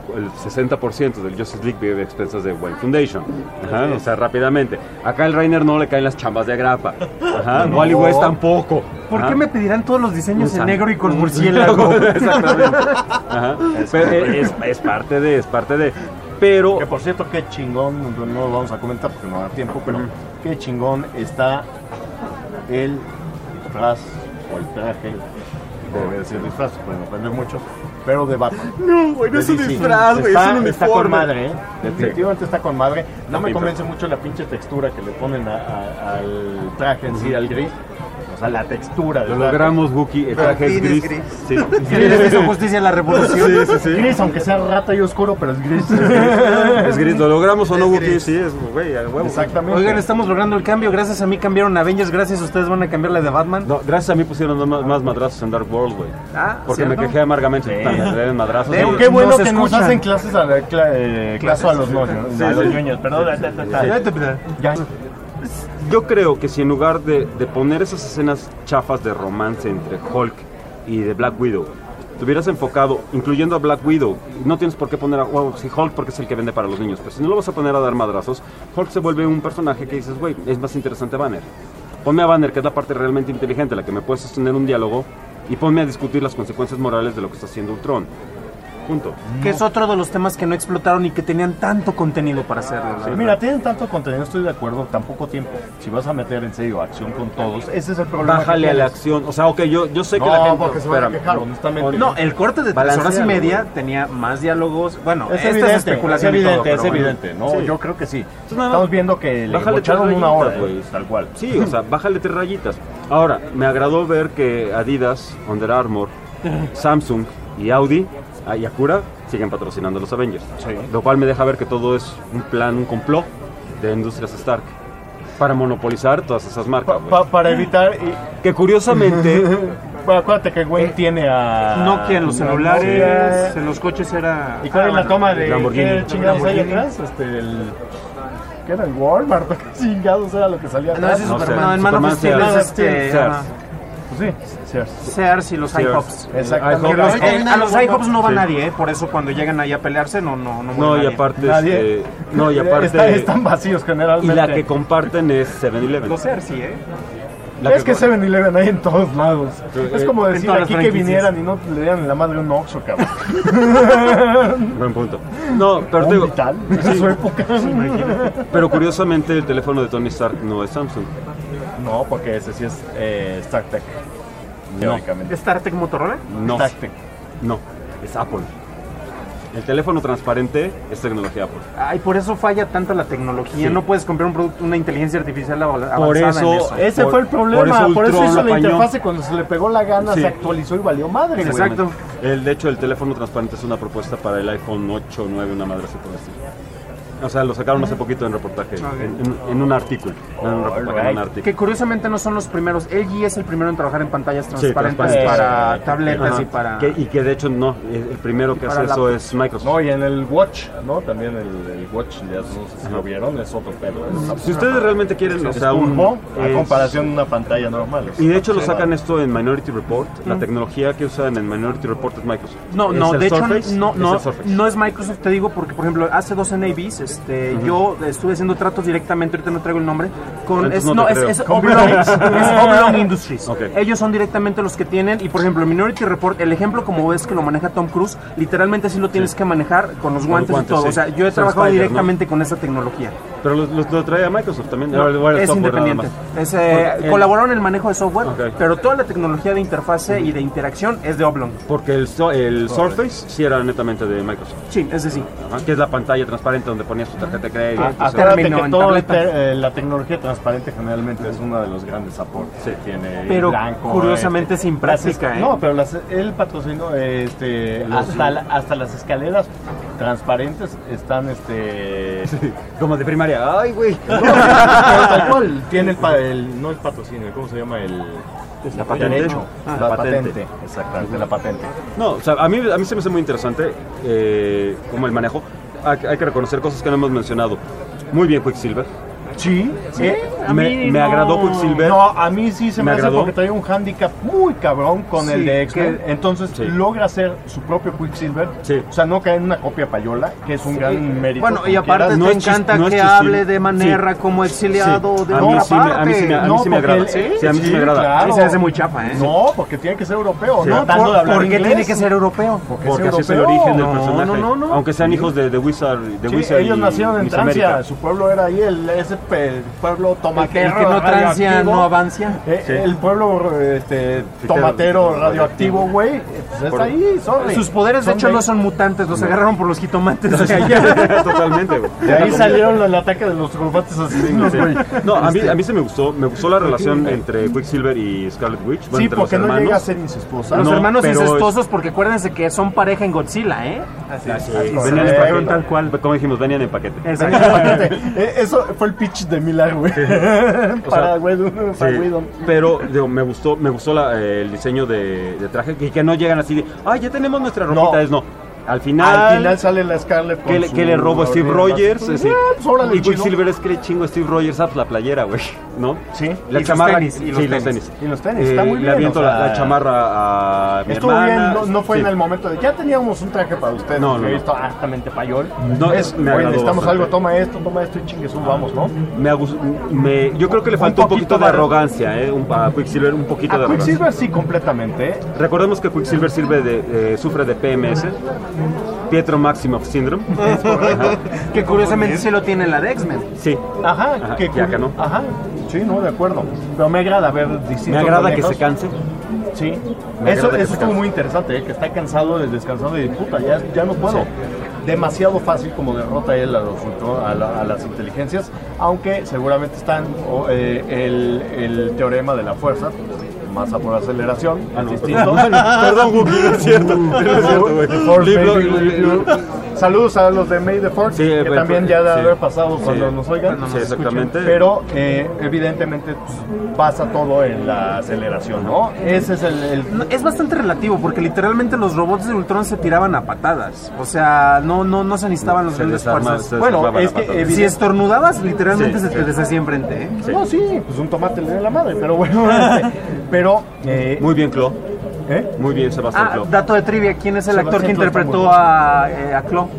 60% del Justice League vive a expensas de Wayne Foundation. Ajá, o sea, rápidamente. Acá el Reiner no le caen las chambas de agrapa. Ajá, No. Wally West tampoco. ¿Por Ajá. qué me pedirán todos los diseños en Usan. negro y con murciélago? Exactamente. Ajá. Pero es parte de. Pero. Que por cierto, qué chingón, no lo vamos a comentar porque no da tiempo, pero qué chingón está el disfraz o el traje, debe decir disfraz, pueden ofender mucho, pero de Batman. No, güey, no De es un DC. disfraz, güey, es un uniforme. Está con madre, ¿eh? Definitivamente está con madre. No me pinta. convence mucho la pinche textura que le ponen al traje en sí, al gris. O sea, la textura del Lo traje. logramos, Wookie. El traje es gris. Sí. ¿Quieres hizo justicia a la revolución? Sí, sí, sí. Gris, aunque sea rata y oscuro, pero es gris. Es gris. ¿Lo logramos o no, Wookie? Sí, es, güey, a huevo. Exactamente. Oigan, estamos logrando el cambio. Gracias a mí cambiaron Avengers. Gracias a ustedes van a cambiar la de Batman. No, gracias a mí pusieron más madrazos en Dark World, güey. Ah, Porque ¿cierto? me quejé amargamente. Sí. Puta, me traen madrazos. Leo, y- Qué bueno Nos que nos escuchan. hacen clases a la clase a los ñoños. Sí, A los sí. ñoños, perdón. Ya. Yo creo que si en lugar de poner esas escenas chafas de romance entre Hulk y de Black Widow, te hubieras enfocado, incluyendo a Black Widow, no tienes por qué poner a Hulk porque es el que vende para los niños, pero si no lo vas a poner a dar madrazos, Hulk se vuelve un personaje que dices, güey, es más interesante Banner. Ponme a Banner, que es la parte realmente inteligente, la que me puede sostener un diálogo, y ponme a discutir las consecuencias morales de lo que está haciendo Ultron. Punto. Que es otro de los temas que no explotaron y que tenían tanto contenido para hacerlo. la verdad. Mira, tienen tanto contenido, estoy de acuerdo, tan poco tiempo. Si vas a meter en serio acción con todos, ese es el problema. Bájale que a la tienes. acción. O sea, ok, yo sé que No, la gente... porque se van a espérame. quejar, honestamente. No, el corte de 3 horas y Balancealo, media güey. tenía más diálogos. Bueno, Es esta evidente, es especulación es y todo, evidente, pero es bueno. evidente, ¿no? Sí. Yo creo que sí. Entonces, nada, Estamos viendo que le bájale echaron 3 una hora, rayitas, güey. tal cual. Sí, o sea, bájale 3 rayitas. Ahora, me agradó ver que Adidas, Under Armour, Samsung y Audi y Acura siguen patrocinando a los Avengers. Sí. Lo cual me deja ver que todo es un plan, un complot de Industrias Stark para monopolizar todas esas marcas. Para evitar... Que curiosamente... acuérdate que Wayne tiene a... Nokia en los celulares, en los coches era... ¿Y cuál es la toma de Lamborghini? qué chingados hay atrás? ¿Qué era el Walmart? ¿Qué chingados era lo que salía atrás? No, en Man of Steel es Sears. Pues sí, Sears y los IHOPs. Exactamente. A los IHOPs no va nadie, por eso cuando llegan ahí a pelearse no y aparte nadie. No, y aparte están vacíos generalmente. Y la que comparten es 7-Eleven. Los Sears sí, Es que 7-Eleven hay en todos lados. Es como decir aquí que vinieran y no le dieran la madre un Oxxo, cabrón. Buen punto. No, pero te digo, vital, en su época. Pero curiosamente el teléfono de Tony Stark no es Samsung. No, porque ese sí es StarTech. Teóricamente. ¿StarTech Motorola? No. StarTech. No, es Apple. El teléfono transparente es tecnología Apple. Ay, por eso falla tanto la tecnología. Sí. No puedes comprar un producto, una inteligencia artificial avanzada Por eso, en eso. Ese fue el problema. Por eso hizo la interfase cuando se le pegó la gana, Sí. se actualizó y valió madre. Exacto. De hecho, el teléfono transparente es una propuesta para el iPhone 8 o 9, una madre así por decir. O sea, lo sacaron hace poquito en reportaje, en un artículo. Que curiosamente no son los primeros. LG es el primero en trabajar en pantallas transparentes transparentes. para tabletas y para... Y que de hecho no, el primero que hace eso es Microsoft. No, y en el Watch, ¿no? También el Watch, ya no sé si lo vieron, es otro pedo. Si ustedes realmente quieren, o sea, a comparación de una pantalla normal. Y de hecho lo sacan esto en Minority Report. La tecnología que usan en Minority Report es Microsoft. No, de hecho Surface. no es Microsoft, te digo, porque por ejemplo hace 2 NABs, yo estuve haciendo tratos directamente, ahorita no traigo el nombre, con es Oblong Industries. Okay. Ellos son directamente los que tienen, y por ejemplo Minority Report, el ejemplo como ves que lo maneja Tom Cruise, literalmente sí lo tienes que manejar con los guantes y todo. Sí. O sea, yo he trabajado directamente con esa tecnología. Pero lo trae a Microsoft también. Es independiente. Colaboraron en el manejo de software, pero toda la tecnología de interfase y de interacción es de Oblong. Porque el Surface sí era netamente de Microsoft. Sí, ese sí. Que es la pantalla transparente donde ponías tu tarjeta de crédito. Acuérdate que toda la tecnología transparente generalmente es uno de los grandes aportes que tiene. Pero blanco, curiosamente sin práctica. No, pero él patrocinó hasta las escaleras transparentes están como de primaria. Ay, güey. Tal cual tiene no el patrocinio, ¿cómo se llama? La patente. Derecho. La patente, exactamente, la patente. No, o sea, a mí se me hace muy interesante como el manejo. Hay que reconocer cosas que no hemos mencionado. Muy bien Quicksilver. Sí, me agradó Quicksilver. No, a mí sí se me hace porque trae un handicap muy cabrón con el de X-Men. Entonces logra hacer su propio Quicksilver. Sí. O sea, no cae en una copia payola, que es un gran mérito. Bueno, y aparte te encanta que hable de manera como exiliado de otra parte. A mí sí me agrada. Sí, a mí sí me agrada. Claro. A mí se hace muy chafa, ¿eh? No, porque tiene que ser europeo. No, ¿por qué tiene que ser europeo? Porque así es el origen del personaje. No. Aunque sean hijos de Wizard. Ellos nacieron en Francia. Su pueblo era ahí, ese pueblo tomatero. El que no trancia, no avancia. El pueblo tomatero radioactivo, güey. Pues está ahí, sorry. Sus poderes, de hecho, no son mutantes. Los agarraron por los jitomates. Totalmente, güey. De ahí salieron el ataque de los grupantes asesinos, güey. No, a mí se me gustó. Me gustó la relación entre Quicksilver y Scarlet Witch. Sí, porque no llega a ser incestuosa. Los hermanos incestuosos, porque acuérdense que son pareja en Godzilla, ¿eh? Así venían en paquete. Tal cual. Como dijimos, venían en paquete. Exacto. Eso fue el pitch de Miller, güey. Para Whedon. Pero digo, me gustó el diseño de traje y que no llegan así de, ya tenemos nuestra ropita, Al final sale la Scarlett con que le robó Steve Rogers. Y Quicksilver es que le chingo a Steve Rogers la playera, güey, ¿no? Sí. La chamarra y los tenis. Y los tenis, está muy bien. Le aviento la chamarra a mi estuvo hermana. Bien, no fue en el momento de ya teníamos un traje para usted. No. He visto hartamente payol. Me agradó necesitamos bastante. algo, toma esto y chingue vamos, ¿no? Yo creo que le faltó un poquito de arrogancia, a Quicksilver, un poquito de arrogancia. Quicksilver sí, completamente. Recordemos que Quicksilver sufre de PMS. Pietro Maximoff Syndrome. Que curiosamente sí lo tiene la de X-Men. Sí. Ajá. Que acá no. Ajá. Sí, no, de acuerdo. Pero me agrada ver distintos. Me agrada que se canse. Sí. Eso estuvo muy interesante, que está cansado, descansado y puta, ya no puedo. Sí. Demasiado fácil como derrota él a las inteligencias, aunque seguramente están el teorema de la fuerza. Masa por aceleración, distinto. Perdón, Wookie, no es cierto. No es cierto, güey. saludos a los de May the Fourth, Sí, que pues, también ya debe sí. haber pasado cuando Sí. nos oigan. Sí, exactamente. Pero evidentemente pues, pasa todo en la aceleración, ¿no? Ese es No, es bastante relativo porque literalmente los robots de Ultron se tiraban a patadas. O sea, no se necesitaban los Se grandes desarma- fuerzas. se Bueno, desarmaban es a que patadas. Si estornudabas, literalmente Sí, se te deshacía enfrente, ¿eh? Sí. No, sí, pues un tomate le dio la madre, pero bueno. pero... Muy bien, Clo. ¿Eh? Muy bien, Sebastián Ah, Clo. dato de trivia, ¿quién es el actor que Sebastián Clo está interpretó muy a Clo?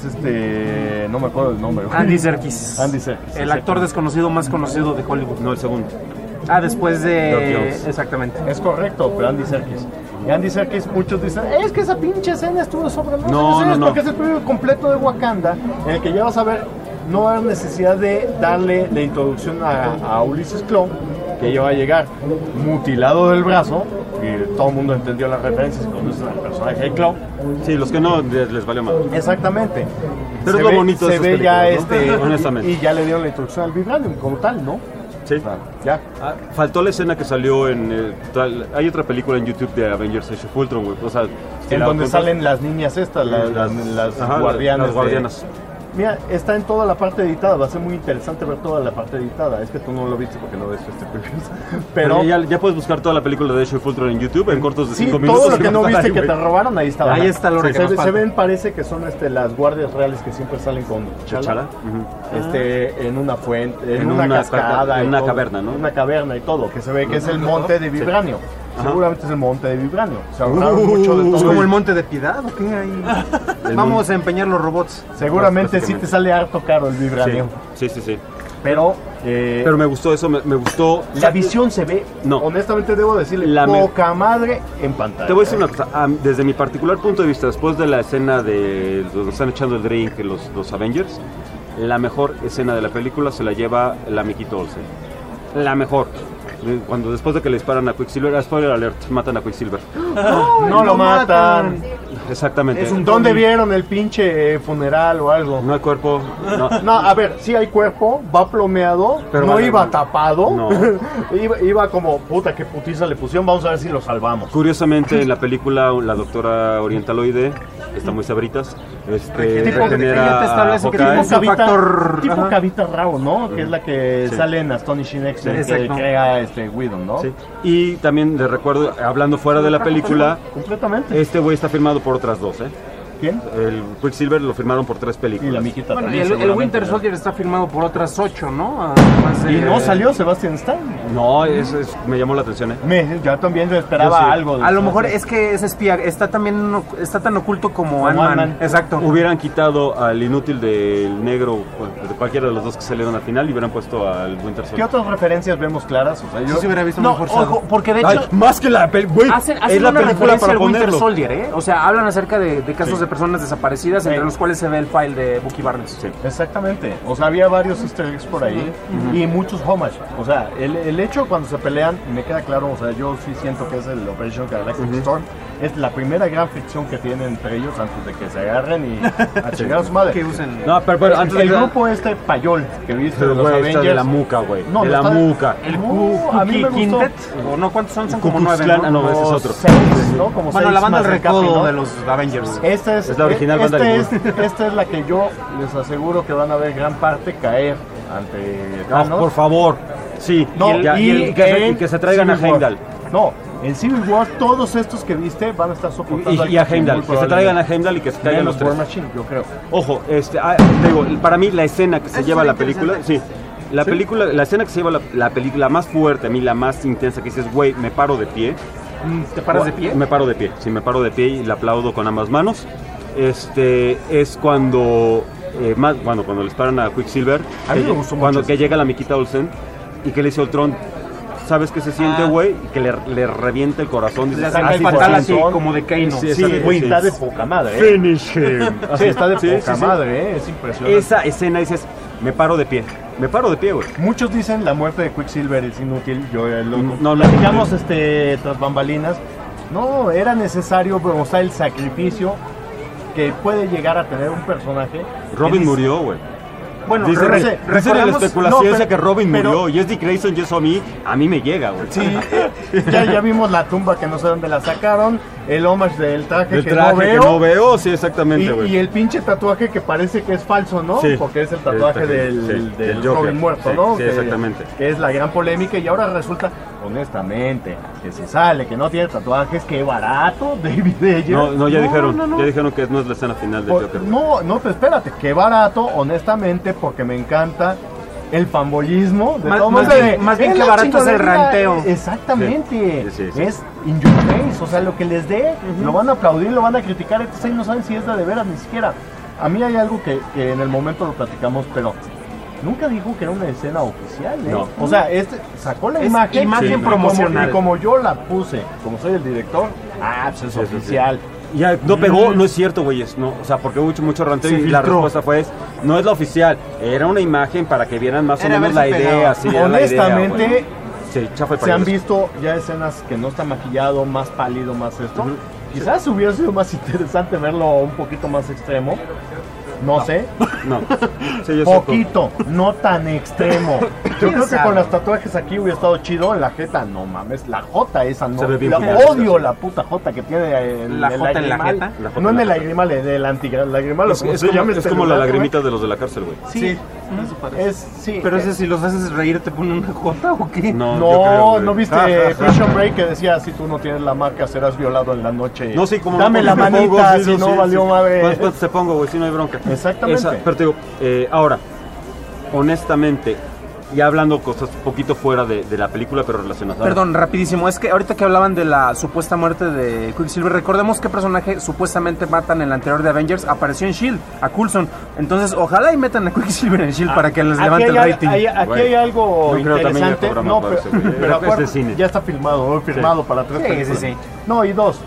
Es no me acuerdo el nombre. Andy Serkis. Andy Serkis. El actor desconocido más conocido de Hollywood. No, el segundo. Ah, después Doc de... Jones. Exactamente. Es correcto, pero Andy Serkis. Y Andy Serkis, muchos dicen, es que esa pinche escena estuvo sobre No, no. porque es el periodo completo de Wakanda, en el que ya vas a ver, no hay necesidad de darle la introducción a Ulysses Claw, que ya va a llegar mutilado del brazo, y todo el mundo entendió las referencias y conocen al personaje de Claw. Sí, los que no les valió mal. Exactamente. Pero Se es lo ve- bonito de se esas ve ya películas, ¿no? Honestamente. y ya le dieron la introducción al Vibranium como tal, ¿no? Sí. Ya. Ah, faltó la escena que salió en... hay otra película en YouTube de Avengers Age of Ultron, güey. O sea, si En la donde cuentas- salen las niñas estas, las Ajá, guardianas. las guardianas. Mira, está en toda la parte editada, va a ser muy interesante ver toda la parte editada. Es que tú no lo viste porque no ves este previews. Pero ya puedes buscar toda la película de Age of Ultron en YouTube en cortos de sí, 5 minutos. todo lo y que va no a estar viste ahí, que te güey. robaron, ahí está. Ahí está lo que nos se falta. ven, parece que son las guardias reales que siempre salen con T'Challa. Chala. Ujú. En una fuente, en En una una cascada. en y una todo. caverna, ¿no? Una caverna y todo, que se ve que es el monte de Vibranio. Ajá. Seguramente es el monte de Vibranio. Se ahorraron mucho de todo. ¿Es como el Monte de Piedad o qué hay? Vamos a empeñar los robots. Seguramente sí te sale harto caro el Vibranio. Sí. Pero me gustó eso, me gustó. la visión se ve, No. honestamente debo decirle, poca madre en pantalla. Te voy a decir una cosa, desde mi particular punto de vista, después de la escena de donde están echando el drink los Avengers, la mejor escena de la película se la lleva la amiguito Olsen. La mejor. Cuando después de que le disparan a Quicksilver, spoiler alert, matan a Quicksilver. No lo matan. Exactamente. ¿Dónde vieron el pinche funeral o algo? No hay cuerpo. No. No, a ver, sí hay cuerpo, va plomeado, Pero no vale, iba no. tapado, No. iba como, puta, qué putiza le pusieron, vamos a ver si lo salvamos. Curiosamente, en la película, la doctora orientaloide, está muy sabritas, Tipo, regenera ella te establece a que Hawkeye. tipo Kavita Rao, ¿no? Que es la que Sí. sale en Astonishing X-Men, que Exacto. crea Whedon, ¿no? Sí. Y también le recuerdo, hablando fuera de la película, completamente. Este güey está firmado por otras dos, ¿eh? ¿Quién? El Quicksilver lo firmaron por 3 películas. Y la miquita Bueno, también, el seguramente, Winter ¿no? Soldier está firmado por otras 8, ¿no? Además de- Y no salió Sebastian Stan. No, me llamó la atención, ¿eh? Yo también esperaba Yo sí. algo. de A lo Sebastian. mejor es que es espía, está tan oculto como Ant-Man. Ant-Man. Exacto. Hubieran quitado al inútil del negro, bueno, de cualquiera de los dos que salieron al final, y hubieran puesto al Winter ¿Qué Soldier. otras referencias vemos claras? O sea, Sí se hubiera visto no, muy forzado. ojo, porque de hecho Ay, más que la película, hacen es la una película referencia para al Winter ponerlo. Soldier, ¿eh? O sea, hablan acerca de casos de personas desaparecidas, entre los cuales se ve el file de Bucky Barnes. Sí. Exactamente. O sea, había varios easter eggs por ahí y muchos homage. O sea, el hecho cuando se pelean, me queda claro, o sea, yo sí siento que es el Operation Galactic Storm. Es la primera gran fricción que tienen entre ellos antes de que se agarren y a chingar a su madre. Que usen... No, pero antes el de grupo Payol que viste de los güey, está Avengers. de la muca, güey. No, de no la está- muca. El a mí me gustó. Quintet, o no, ¿cuántos son? Son Ku como Klux 9, Klan, ¿no? ah, no, ese es otro. 6, ¿no? Como Bueno, 6 la banda más del el Capi, recodo ¿no? de los Avengers. Esta es la original banda de esta es la que yo les aseguro que van a ver gran parte caer ante Thanos. Por favor. Sí, No, y que se traigan a Civil War. Heimdall. No, en Civil War todos estos que viste van a estar soportando Y a Heimdall, que se traigan a Heimdall y que se caigan los War tres. Machine, yo creo. Ojo, te digo, para mí la escena que se lleva la película, sí, la película, la escena que se lleva la película más fuerte, a mí la más intensa, que dices, güey, me paro de pie. ¿Te paras de pie? Me paro de pie, sí, me paro de pie y le aplaudo con ambas manos. Es cuando, cuando le disparan a Quicksilver, A mí me gustó mucho cuando eso. que llega la miquita Olsen y que le dice a Ultron, ¿sabes qué se siente, güey? Y que le revienta el corazón. Le Dices, saca el sí, fatal por así, razón. como de Kano. Sí, Sí, exacto, güey, sí. está de poca madre. Finish him. Sí, está de Sí, poca sí, sí. madre, es impresionante. Esa escena dices, me paro de pie, güey. Muchos dicen la muerte de Quicksilver es inútil. Yo no, platicamos tras bambalinas. No, era necesario mostrar el sacrificio que puede llegar a tener un personaje. Robin murió, güey. Bueno, Dicen en la recordemos- especulación no, esa que Robin pero- murió y es Dick Grayson y eso a mí me llega, güey. Sí, ya vimos la tumba que no sé dónde la sacaron, el homage del traje, El que, traje no veo, que no veo, sí, exactamente, güey. y el pinche tatuaje que parece que es falso, ¿no? Sí. Porque es el tatuaje del del Joker. Robin muerto, Sí, ¿no? sí, exactamente. Que es la gran polémica y ahora resulta, honestamente, que si sale que no tiene tatuajes, qué barato, David Ayer. No, ya dijeron que no es la escena final del Joker. No, pero espérate, qué barato, honestamente, porque me encanta el fanboyismo de todo más bien que barato es el ranteo. Exactamente. Sí. Es in your face, o sea, lo que les dé, lo van a aplaudir, lo van a criticar, entonces ahí no saben si es de veras ni siquiera. A mí hay algo que en el momento lo platicamos, pero nunca dijo que era una escena oficial, ¿eh? No. O sea, sacó la Es imagen, imagen promocional. Y como yo la puse, como soy el director, pues es oficial. Ya no pegó, no es cierto, güeyes, no, o sea, porque hubo mucho ranteo Se y la filtró. respuesta fue, no es la oficial, era una imagen para que vieran más o Era menos ver la si idea, pegaba. sí, era la idea, Honestamente, güey. Sí, chafa el se han payaso. visto ya escenas que no está maquillado, más pálido, más esto. Quizás hubiera sido más interesante verlo un poquito más extremo. No sé. No. Sí, yo Poquito, no tan extremo. Yo creo que con los tatuajes aquí hubiera estado chido. La jeta, no mames, la jota esa no. Se ve bien La gigante, odio sí. la puta jota que tiene el ¿La jota en la lagrimal. jeta? La jota No en en la el jeta. lagrimal, en el antilagrimal. Es como la lagrimita de los de la cárcel, güey. Sí, sí. Pero ese si los haces reír te ponen una jota o qué? No, yo No, creo, güey. ¿no viste Prison Break que decía si tú no tienes la marca serás violado en la noche? No, sí, como Dame la manita, si no valió madre. Pues te pongo, güey, si no hay bronca. Exactamente. Pero te digo, ahora, honestamente, ya hablando cosas un poquito fuera de la película, pero relacionadas. Perdón, rapidísimo, es que ahorita que hablaban de la supuesta muerte de Quicksilver, recordemos qué personaje supuestamente matan en la anterior de Avengers, apareció en S.H.I.E.L.D., a Coulson. Entonces, ojalá y metan a Quicksilver en S.H.I.E.L.D. para que les levante el rating. Aquí hay algo Yo creo también interesante. ya cobra No, más pero, para eso, güey. pero Creo que es de acuérdate, cine. ya está firmado para 3 Sí, películas. sí. No, y 2.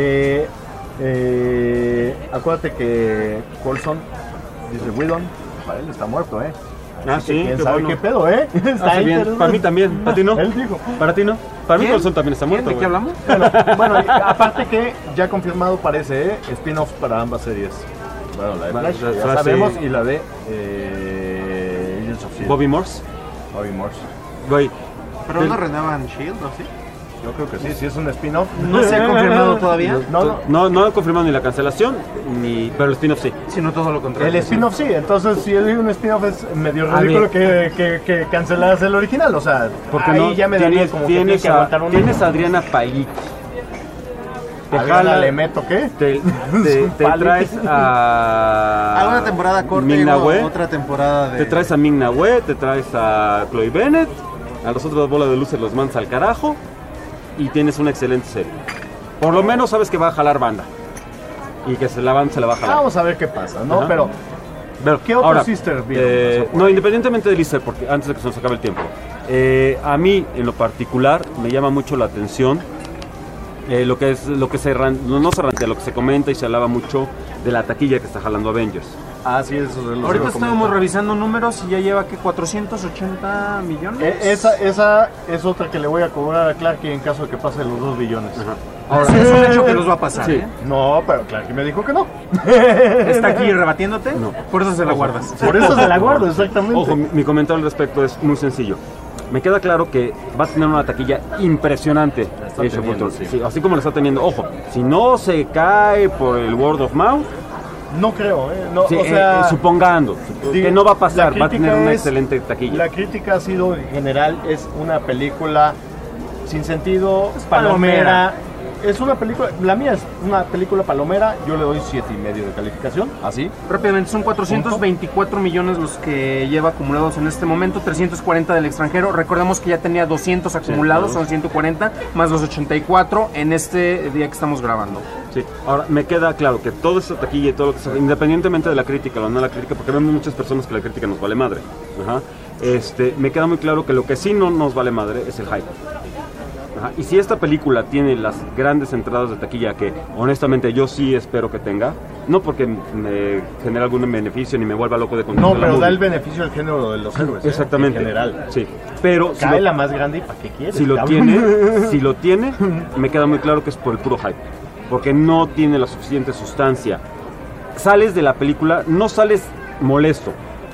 Acuérdate que Coulson dice Whedon, para él está muerto, Ah, Así sí, que quién qué sabe bueno. qué pedo, Está Ah, sí, bien. interesante. Para mí también, para ti no. Él dijo. Para ti no. Para mí ¿Quién? Coulson también está muerto, ¿De qué güey. hablamos? Bueno, y aparte que ya confirmado parece, spin-off para ambas series. Bueno, la de Vale, Flash, ya Flash, sabemos, sí. y la de Agents of S.H.I.E.L.D. Bobby Morse. Bobby Morse. Güey. Pero no renuevan Shield, ¿no? ¿Sí? Yo creo que sí, es un spin-off. ¿No se ha confirmado todavía? No han confirmado ni la cancelación, pero el spin-off sí. Sino todo lo contrario. El spin-off sí, entonces si es un spin-off es medio A ridículo ver. que cancelas el original, o sea, Porque ahí no ya me daría como que tiene que aguantar un tienes a Adriana Paik. Adriana, ¿le meto qué? Te Pali. traes a... ¿Alguna temporada corta y Ming-Na-Wen, otra temporada de... te traes a Ming-Na-Wen, te traes a Chloe Bennett, a los otros bolas de luces los mandas al carajo y tienes una excelente serie. Por lo menos sabes que va a jalar banda y que la banda se la va a jalar. Vamos a ver qué pasa, ¿no? Ajá. Pero ¿qué otro ahora, sister vieron? no, independientemente de Lister, porque antes de que se nos acabe el tiempo, a mí en lo particular me llama mucho la atención lo que se rantea, lo que se comenta y se hablaba mucho de la taquilla que está jalando Avengers. Ah, sí, eso es lo Ahorita estábamos revisando números y ya lleva que 480 millones. Esa es otra que le voy a cobrar a Clarky en caso de que pase los 2 billones. Ahora, es un hecho que los va a pasar. Sí. No, pero Clarky me dijo que no. ¿Está aquí rebatiéndote? No. Por eso se la guardas. Por eso se la guardo, exactamente. Ojo, mi comentario al respecto es muy sencillo. Me queda claro que va a tener una taquilla impresionante. está Age of teniendo, Ultron. sí. Sí, así como lo está teniendo. Ojo, si no se cae por el word of mouth, No creo, no, sí, o sea, supongando que no va a pasar, va a tener una excelente taquilla. La crítica ha sido en general, es una película sin sentido, palomera. palomera. Es una película, la mía es una película palomera, yo le doy 7.5 de calificación, así. Rápidamente, son 424 millones los que lleva acumulados en este momento, 340 del extranjero. Recordemos que ya tenía 200 acumulados, son 140, más los 84 en este día que estamos grabando. Sí, ahora me queda claro que toda esta taquilla y todo lo que sea, independientemente de la crítica o no la crítica, porque vemos muchas personas que la crítica nos vale madre. Ajá. Me queda muy claro que lo que sí no nos vale madre es el hype. Ajá. Y si esta película tiene las grandes entradas de taquilla que honestamente yo sí espero que tenga, no porque me genere algún beneficio ni me vuelva loco de contenido. No, pero da el beneficio al género de los héroes. Exactamente. En general. Sí. Pero Cae la más grande y ¿para qué quieres? si lo cabrón? tiene, me queda muy claro que es por el puro hype. Porque no tiene la suficiente sustancia. Sales de la película, no sales molesto,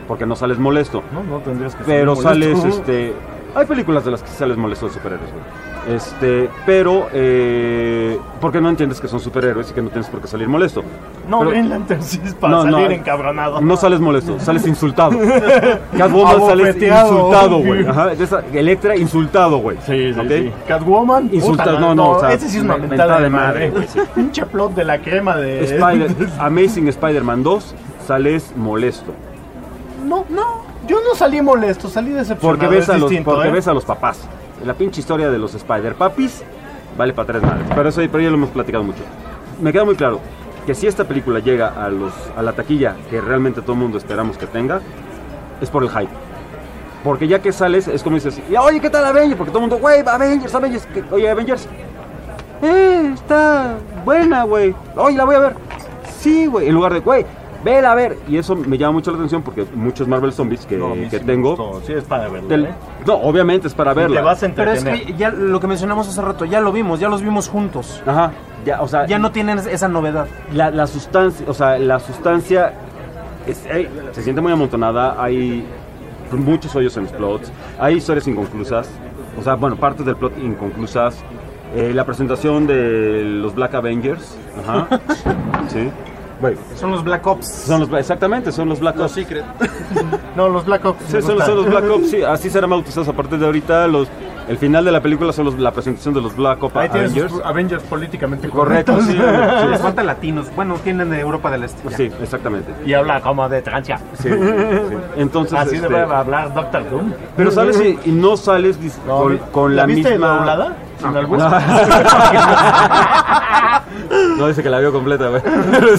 porque no sales molesto. No tendrías que pero salir molesto. sales, hay películas de las que sales molesto de superhéroes, güey. Pero, porque no entiendes que son superhéroes y que no tienes por qué salir molesto. No, pero, Green Lantern sí es para salir encabronado. No sales molesto, sales insultado. Catwoman sales insultado, güey. Ajá, Electra insultado, güey. Sí. Catwoman insultado. No, o sea, ese sí es una mentada de madre. Pinche plot de la crema de... Amazing Spider-Man 2, sales molesto. No, yo no salí molesto, salí decepcionado. Porque ves a los papás. La pinche historia de los Spider-Papis vale para 3 madres. Pero ya lo hemos platicado mucho. Me queda muy claro que si esta película llega a la taquilla que realmente todo el mundo esperamos que tenga, es por el hype. Porque ya que sales, es como dices, oye, ¿qué tal Avengers? Porque todo el mundo, güey, Avengers. Oye, Avengers, está buena, güey. Oye, la voy a ver. Sí, güey. En lugar de, güey, vela a ver. Y eso me llama mucho la atención porque muchos Marvel Zombies que tengo... Sí, es para verla, No, obviamente es para verla. Te vas a entretener. Pero es que ya lo que mencionamos hace rato, ya lo vimos, ya los vimos juntos. Ajá. Ya, o sea, ya no tienen esa novedad. La sustancia se siente muy amontonada, hay muchos hoyos en los plots, hay historias inconclusas, o sea, bueno, partes del plot inconclusas, la presentación de los Black Avengers, ajá, sí. Bueno, son los Black Ops. Exactamente, son los Black Ops. Los Secret. No, los Black Ops. Sí, son los Black Ops, sí, así serán bautizados a partir de ahorita. El final de la película son la presentación de los Black Ops Avengers. Avengers políticamente correcto. correctos. Sí. Les falta latinos. Bueno, tienen de Europa del Este. Sí, exactamente. Y habla como de Francia. Sí. Entonces, así debe hablar Doctor Doom. Pero sales y no sales con la ¿viste misma... doblada? ¿Sin albur? No, dice que la vio completa, güey.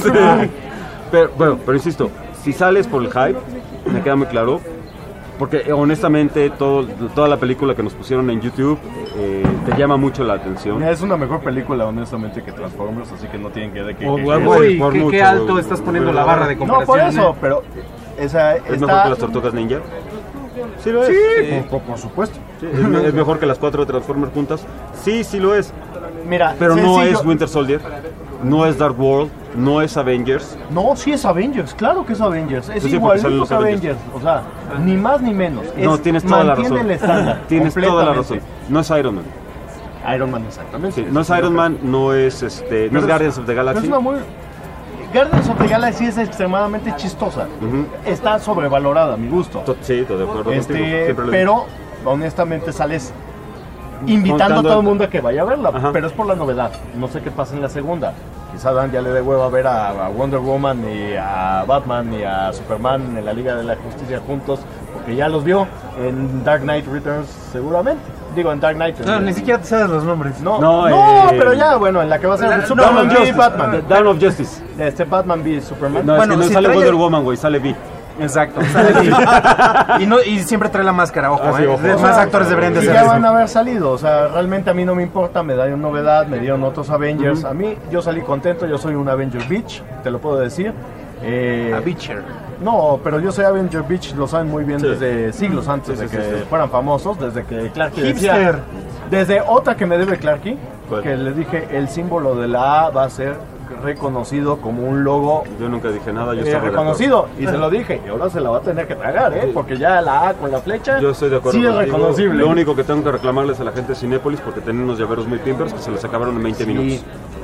Pero insisto, si sales por el hype, me queda muy claro, porque honestamente toda la película que nos pusieron en YouTube te llama mucho la atención. Es una mejor película, honestamente, que Transformers, así que no tienen que... qué alto estás poniendo la barra de comparación. No, por eso, pero... ¿Es mejor que las Tortugas Ninja? Sí lo es. Sí, por supuesto. Sí, es mejor que las 4 de Transformers juntas. Sí lo es. Mira, pero no es Winter Soldier, no es Dark World, no es Avengers. No, sí es Avengers, claro que es Avengers. Es igualito que Avengers. O sea, ni más ni menos. No, tienes toda la razón. El estándar. Tienes toda la razón. No es Iron Man. Iron Man, exactamente. Sí, no es Iron Man, no es no es Guardians of the Galaxy. Es una muy... Guardians of the Galaxy es extremadamente chistosa. Está sobrevalorada a mi gusto. Sí, estoy de acuerdo contigo. Pero honestamente sales invitando a todo el mundo a que vaya a verla. Ajá. Pero es por la novedad. No sé qué pasa en la segunda. Quizá Dan ya le dé huevo a ver a Wonder Woman y a Batman y a Superman en la Liga de la Justicia juntos, porque ya los vio en Dark Knight Returns seguramente. Digo, en Dark Knight. No, ni siquiera te sabes los nombres. No, pero ya, bueno, en la que va a ser Superman v Batman. Dawn of Justice. Batman v Superman. No, bueno, es que no sale Wonder Woman, güey, sale V. Exacto, sale V. y siempre trae la máscara, ojo, más actores deberían de ser. Ya van a haber salido, o sea, realmente a mí no me importa, me dieron novedad, me dieron otros Avengers. A mí, yo salí contento, yo soy un Avenger Bitch, te lo puedo decir. A Bitcher. No, pero yo soy Avenger Bitch, lo saben muy bien desde siglos antes de que fueran famosos, desde que Clarky decía, desde otra que me debe Clarky, que le dije, el símbolo de la A va a ser reconocido como un logo. Yo nunca dije nada, yo estaba reconocido, y se lo dije, y ahora se la va a tener que tragar, porque ya la A con la flecha, yo estoy de acuerdo, sí es reconocible. Lo único que tengo que reclamarles a la gente de Cinépolis, porque tienen unos llaveros muy pimpers que se les acabaron en 20 minutos.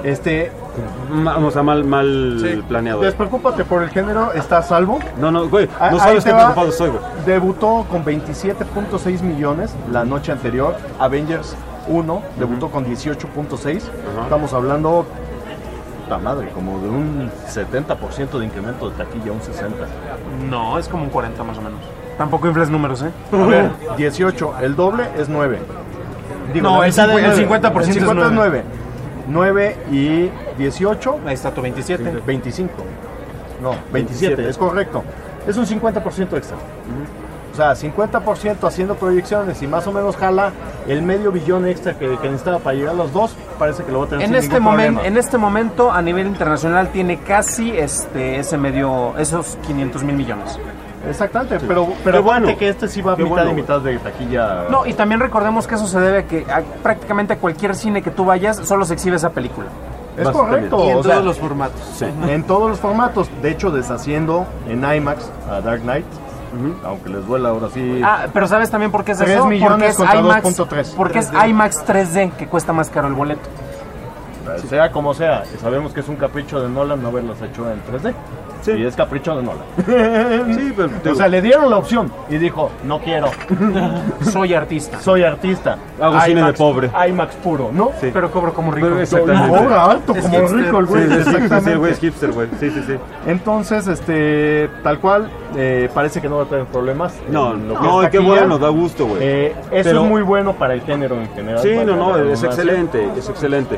O sea, mal planeado. Despreocúpate por el género, está a salvo. No, güey, no sabes qué preocupado estoy, güey. Debutó con 27.6 millones la noche anterior. Avengers 1 debutó con 18.6. Estamos hablando, la madre, como de un 70% de incremento de taquilla, un 60%. No, es como un 40 más o menos. Tampoco infles números, ¿eh? A ver, 18, el doble es 9. Digo, no, el 50% es 9. 9 y 18. Ahí está tu 27. 25. No, 27, es correcto. Es un 50% extra. O sea, 50% haciendo proyecciones y más o menos jala el $500 million extra que necesitaba para llegar a los dos. Parece que lo va a tener sin ningún problema. En este momento, a nivel internacional, tiene casi esos 500 mil millones. Exactamente, sí. pero bueno, que sí va mitad y mitad de taquilla. No, y también recordemos que eso se debe a que prácticamente a cualquier cine que tú vayas solo se exhibe esa película. Es correcto. Y en todos los formatos. Sí. En todos los formatos. De hecho, deshaciendo en IMAX a Dark Knight, Aunque les duela ahora sí. Pero ¿sabes también por qué es 3 eso? millones Porque es contra IMAX, 2.3. porque es IMAX 3D, que cuesta más caro el boleto. Sea como sea, sabemos que es un capricho de Nolan no haberlos hecho en 3D. Sí. Y es capricho de Nolan. Sí, pero o sea, le dieron la opción y dijo, no quiero. Soy artista. Soy artista. Hago cine de pobre. IMAX puro, ¿no? Sí. Pero cobro como rico. Pero exactamente. Cobra alto como rico el güey. Sí, Exactamente. el güey es hipster, güey. Sí. Entonces, tal cual, parece que no va a tener problemas. No, y qué bueno, da gusto, güey. Eso es muy bueno para el género en general. Sí, es excelente, es excelente.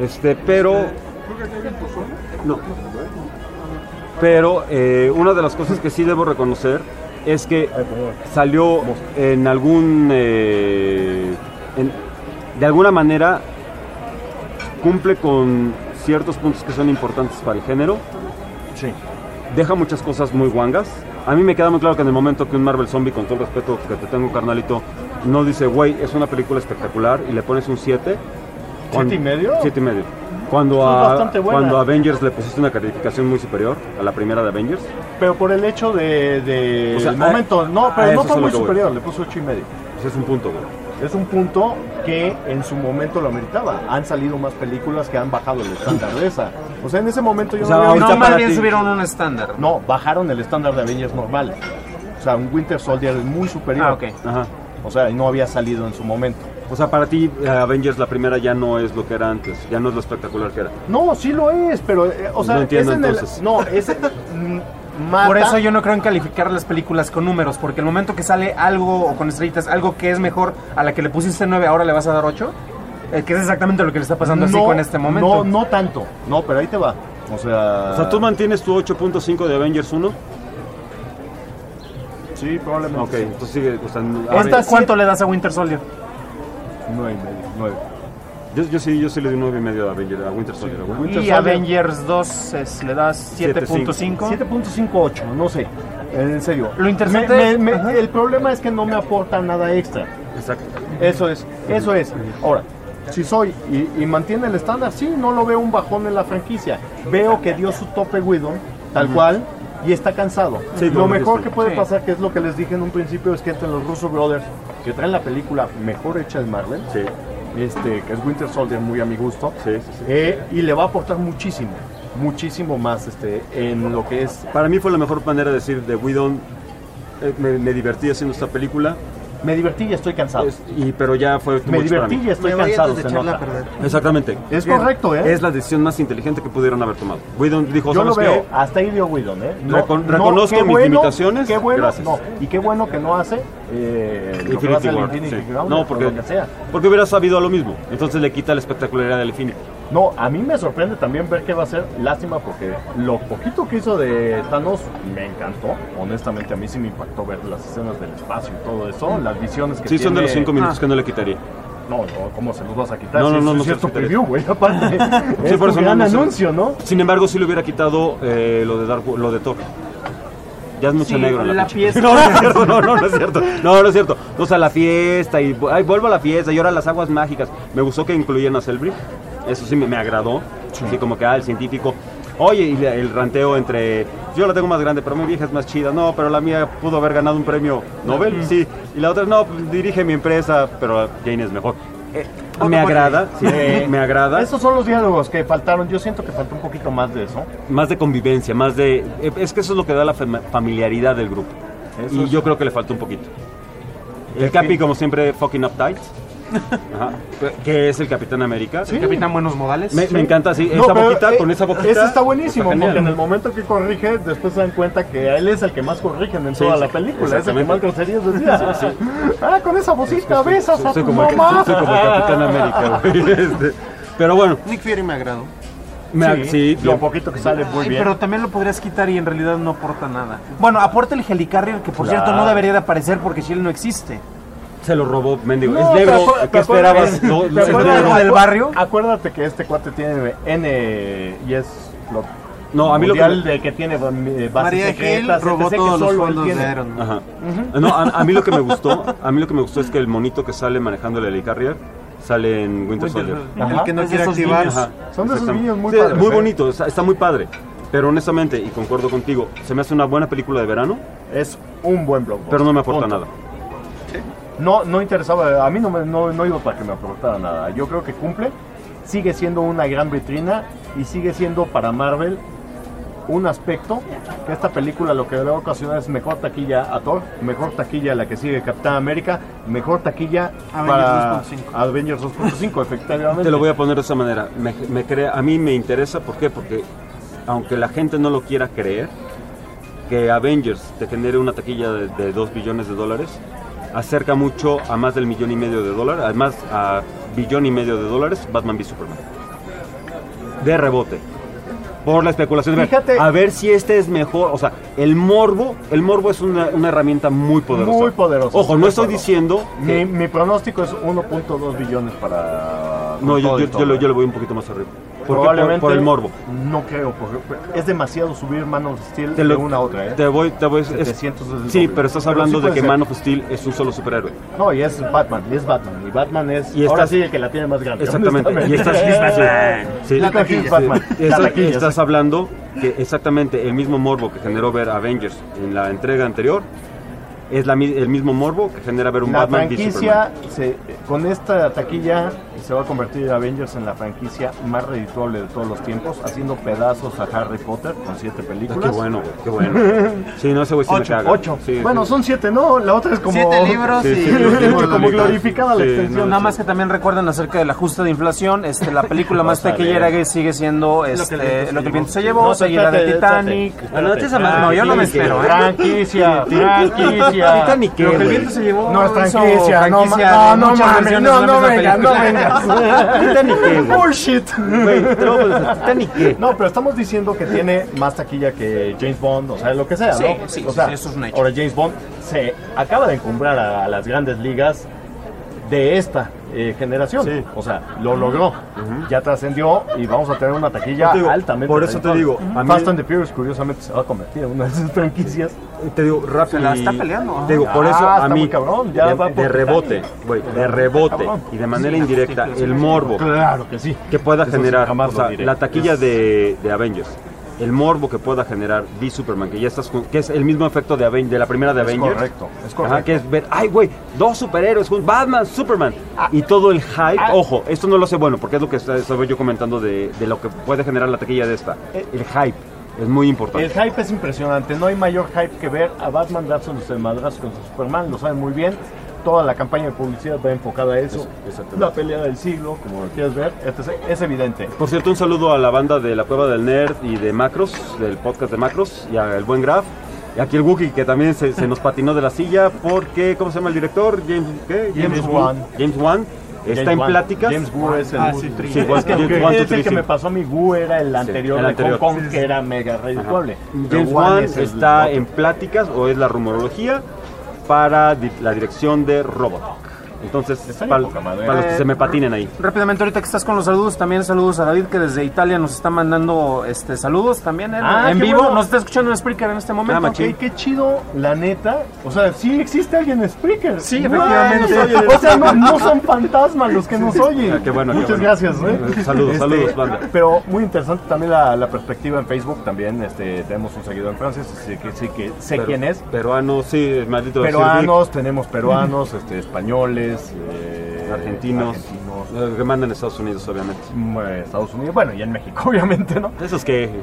Pero una de las cosas que sí debo reconocer es que salió en algún de alguna manera cumple con ciertos puntos que son importantes para el género. Sí. Deja muchas cosas muy guangas. A mí me queda muy claro que en el momento que un Marvel Zombie, con todo el respeto que te tengo, carnalito, no dice, güey, es una película espectacular y le pones un 7. ¿7.5? 7.5. Cuando a Avengers le pusiste una calificación muy superior a la primera de Avengers. Pero por el hecho de o sea, el momento, no fue muy superior, voy. le puso 8.5. Pues es un punto, güey. Es un punto que en su momento lo ameritaba. Han salido más películas que han bajado el estándar de esa. O sea, en ese momento yo no más bien subieron un estándar. No, bajaron el estándar de Avengers normal. O sea, un Winter Soldier es muy superior. Ok. Ajá. O sea, no había salido en su momento. O sea, para ti Avengers la primera ya no es lo que era antes, ya no es lo espectacular que era. No, sí lo es, pero o sea, no entiendo, entonces. Mata. Por eso yo no creo en calificar las películas con números, porque el momento que sale algo o con estrellitas, algo que es mejor a la que le pusiste 9, ahora le vas a dar 8, que es exactamente lo que le está pasando así en este momento. No tanto, no, pero ahí te va. O sea, ¿tú mantienes tu 8.5 de Avengers 1? Sí, probablemente. Ok, entonces sigue. O sea, ¿Cuánto le das a Winter Soldier? 9. Yo sí le di 9.5 a Winter Soldier. Sí. Winter y Avengers 2 le das 7.5. 7.58, no sé. En serio. Lo interesante el problema es que no me aporta nada extra. Exacto. Eso es. Ahora, si soy y mantiene el estándar, sí, no lo veo un bajón en la franquicia. Veo que dio su tope Whedon, tal cual, y está cansado. Sí, lo mejor que puede pasar, que es lo que les dije en un principio, es que entren los Russo Brothers, que traen la película mejor hecha de Marvel, que es Winter Soldier, muy a mi gusto, y le va a aportar muchísimo más en lo que es. Para mí fue la mejor manera de decir de Whedon, me divertí haciendo esta película. Me divertí y estoy cansado. Pero ya fue me divertí y estoy cansado. Se nota. Exactamente. Es correcto, Es la decisión más inteligente que pudieron haber tomado. Whedon dijo, yo lo ¿sabes veo, qué? hasta ahí dio Whedon, reconozco mis limitaciones. Qué bueno, gracias. y qué bueno que no hace Infinity War. No, porque hubiera sabido lo mismo. Entonces le quita la espectacularidad del Infinity. No, a mí me sorprende también ver qué va a ser. Lástima porque lo poquito que hizo de Thanos me encantó. Honestamente, a mí sí me impactó ver las escenas del espacio y todo eso. Las visiones que tiene. Son de los 5 minutos que no le quitaría. No, ¿cómo se los vas a quitar? No, es cierto preview, güey, aparte. Sí, es un gran anuncio, ¿no? Sin embargo, sí le hubiera quitado lo de Thor. Ya es mucho negro en la fiesta. No es cierto. No es cierto. O sea, la fiesta y vuelvo a la fiesta y ahora las aguas mágicas. Me gustó que incluyeran a Celebrimbor. Eso sí me agradó. Así como que el científico. Oye, y el ranteo entre yo la tengo más grande, pero mi vieja es más chida. No, pero la mía pudo haber ganado un premio Nobel. Sí. Y la otra, no, dirige mi empresa, pero Jane es mejor. Me agrada, me agrada. Esos son los diálogos que faltaron. Yo siento que faltó un poquito más de eso. Más de convivencia, más de. Es que eso es lo que da la familiaridad del grupo. Y yo creo que le faltó un poquito. El Capi, como siempre, fucking uptight. Ajá. Que es el Capitán América. ¿Sí? El Capitán Buenos Modales. Me encanta, sí. Con esa boquita. Eso está buenísimo, porque en el momento que corrige, después se dan cuenta que él es el que más corrigen en toda la película. Es el que más groserías decía. Sí. Con esa vocita besas a tu mamá. Soy como el Capitán América, güey. Pero bueno. Nick Fury me agradó. Sí, lo poquito que sale muy bien. Pero también lo podrías quitar y en realidad no aporta nada. Bueno, aporta el Helicarrier, que por cierto no debería de aparecer porque Shield no existe. Se lo robó, mendigo. Es negro. ¿Qué esperabas? ¿Es negro del barrio? Acuérdate que este cuate tiene N y es no, a mí mundial de que tiene bases María secretas. Gil robó todos los fondos de Iron Man. Ajá. No, a mí lo que me gustó es que el monito que sale manejando el Helicarrier sale en Winter Soldier. El que no quiere activar. Son de esos niños muy padres. Muy bonito, está muy padre. Pero honestamente, y concuerdo contigo, se me hace una buena película de verano. Es un buen blockbuster. Pero no me aporta nada. No interesaba, a mí no iba para que me aportara nada. Yo creo que cumple, sigue siendo una gran vitrina y sigue siendo para Marvel un aspecto que esta película lo que le va a ocasionar es mejor taquilla a Thor, mejor taquilla a la que sigue Capitán América, mejor taquilla para Avengers 2.5, efectivamente. Te lo voy a poner de esa manera. A mí me interesa, ¿por qué? Porque aunque la gente no lo quiera creer, que Avengers te genere una taquilla de $2 billones, acerca mucho a más del $1.5 millones, además a $1.5 billones, Batman v Superman. De rebote. Por la especulación de ver, a ver si este es mejor. O sea, el morbo es una herramienta muy poderosa. Muy poderosa. Ojo, no estoy diciendo que... mi pronóstico es 1.2 billones para... No, yo le voy un poquito más arriba. Probablemente por el morbo. No creo, porque es demasiado subir Man of Steel de una a otra. Te voy 700 sí, pero estás hablando de que Man of Steel es un solo superhéroe. No, y es Batman. Y Batman es ahora sí el que la tiene más grande. Exactamente. Y estás hablando que exactamente el mismo morbo que generó ver Avengers en la entrega anterior es el mismo morbo que genera ver un Batman v Superman. Con esta taquilla se va a convertir Avengers en la franquicia más redituable de todos los tiempos, haciendo pedazos a Harry Potter con 7 películas. Qué bueno, güey, qué bueno. Sí, no, ese güey sí me caga. 8. Sí, bueno, son 7, ¿no? La otra es como... 7 libros como glorificada la extensión. Nada más que también recuerden acerca del ajuste de inflación, la película más taquillera que sigue siendo lo que el viento se llevó, seguida de Titanic. No, yo no me espero. Franquicia. Titanic, lo que el viento se llevó. No es franquicia, no vengas. Bullshit. No, pero estamos diciendo que tiene más taquilla que James Bond, o sea, lo que sea, ¿no? Sí, o sea, eso es un hecho. Ahora James Bond se acaba de encumbrar a las grandes ligas de esta generación. Sí. O sea, lo logró. Ya trascendió y vamos a tener una taquilla altamente. Por eso te digo, Fast and the Furious curiosamente se va a convertir en una de esas franquicias. Te digo, rápido. Se la está peleando. Te digo, por eso a mí, cabrón, de rebote, y de manera indirecta, el morbo claro que sí, que pueda generar, o sea, la taquilla de Avengers, el morbo que pueda generar The Superman, que ya estás que es el mismo efecto de la primera de Avengers. Es correcto. Ajá, que es ver, ay güey, 2 superhéroes, Batman, Superman, y todo el hype. Ojo, esto no lo sé bueno, porque es lo que estaba yo comentando de lo que puede generar la taquilla de esta. El hype es muy importante. El hype es impresionante, no hay mayor hype que ver a Batman darse los madrazos con Superman, lo saben muy bien. Toda la campaña de publicidad va enfocada a eso. La pelea del siglo, como lo quieras ver, es evidente. Por cierto, un saludo a la banda de La Cueva del Nerd y de Macros, del podcast de Macros, y al buen Graf. Y aquí el Wookiee, que también se nos patinó de la silla porque, ¿cómo se llama el director? James Wan. Está en pláticas. James Wu es el es el que me pasó a mi Wu, era el anterior de Hong Kong, que era mega redituable. James Wan está en pláticas, o es la rumorología, para la dirección de Robotech. Entonces, para los que se me patinen ahí. Rápidamente, ahorita que estás con los saludos, también saludos a David, que desde Italia nos está mandando saludos también en vivo. Bueno. Nos está escuchando en Spreaker en este momento. Qué chido, la neta. O sea, sí existe alguien en Spreaker. Sí, efectivamente. O sea, no son fantasmas los que nos oyen. Qué bueno. Muchas gracias. Saludos, banda. Pero muy interesante también la perspectiva en Facebook. También tenemos un seguidor en Francia, así que sé quién es. Peruanos, sí, maldito. Peruanos, tenemos peruanos, españoles. Argentinos que mandan a Estados Unidos, obviamente. Estados Unidos, bueno, y en México, obviamente, ¿no? Esos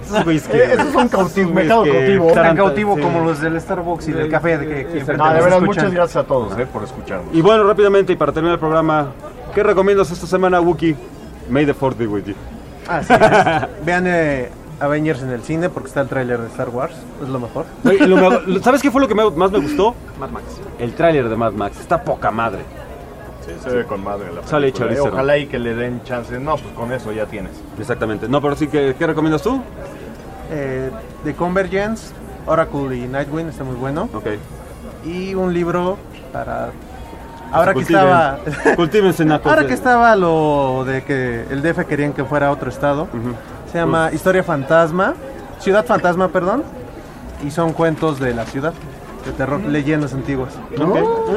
son cautivos, mercado cautivo. Tan cautivo como los del Starbucks y del café. De verdad, muchas gracias a todos por escucharnos. Y bueno, rápidamente, y para terminar el programa, ¿qué recomiendas esta semana, Wookiee? May the 4th be with you. Así es. Vean Avengers en el cine porque está el tráiler de Star Wars, es lo mejor. ¿Sabes qué fue lo que más me gustó? Mad Max. El tráiler de Mad Max, está poca madre. Sí, se ve con madre la película. Sale chorizo. Ojalá y que le den chance. No, pues con eso ya tienes. Exactamente. No, pero sí, ¿qué recomiendas tú? The Convergence, Oracle y Nightwing, está muy bueno. Ok. Y un libro para... Ahora que estaba... Cultívense una cosa. Ahora que estaba lo de que el DF querían que fuera otro estado. Se llama Historia Fantasma. Ciudad Fantasma, perdón. Y son cuentos de la ciudad. De terror, leyendas antiguas. Okay.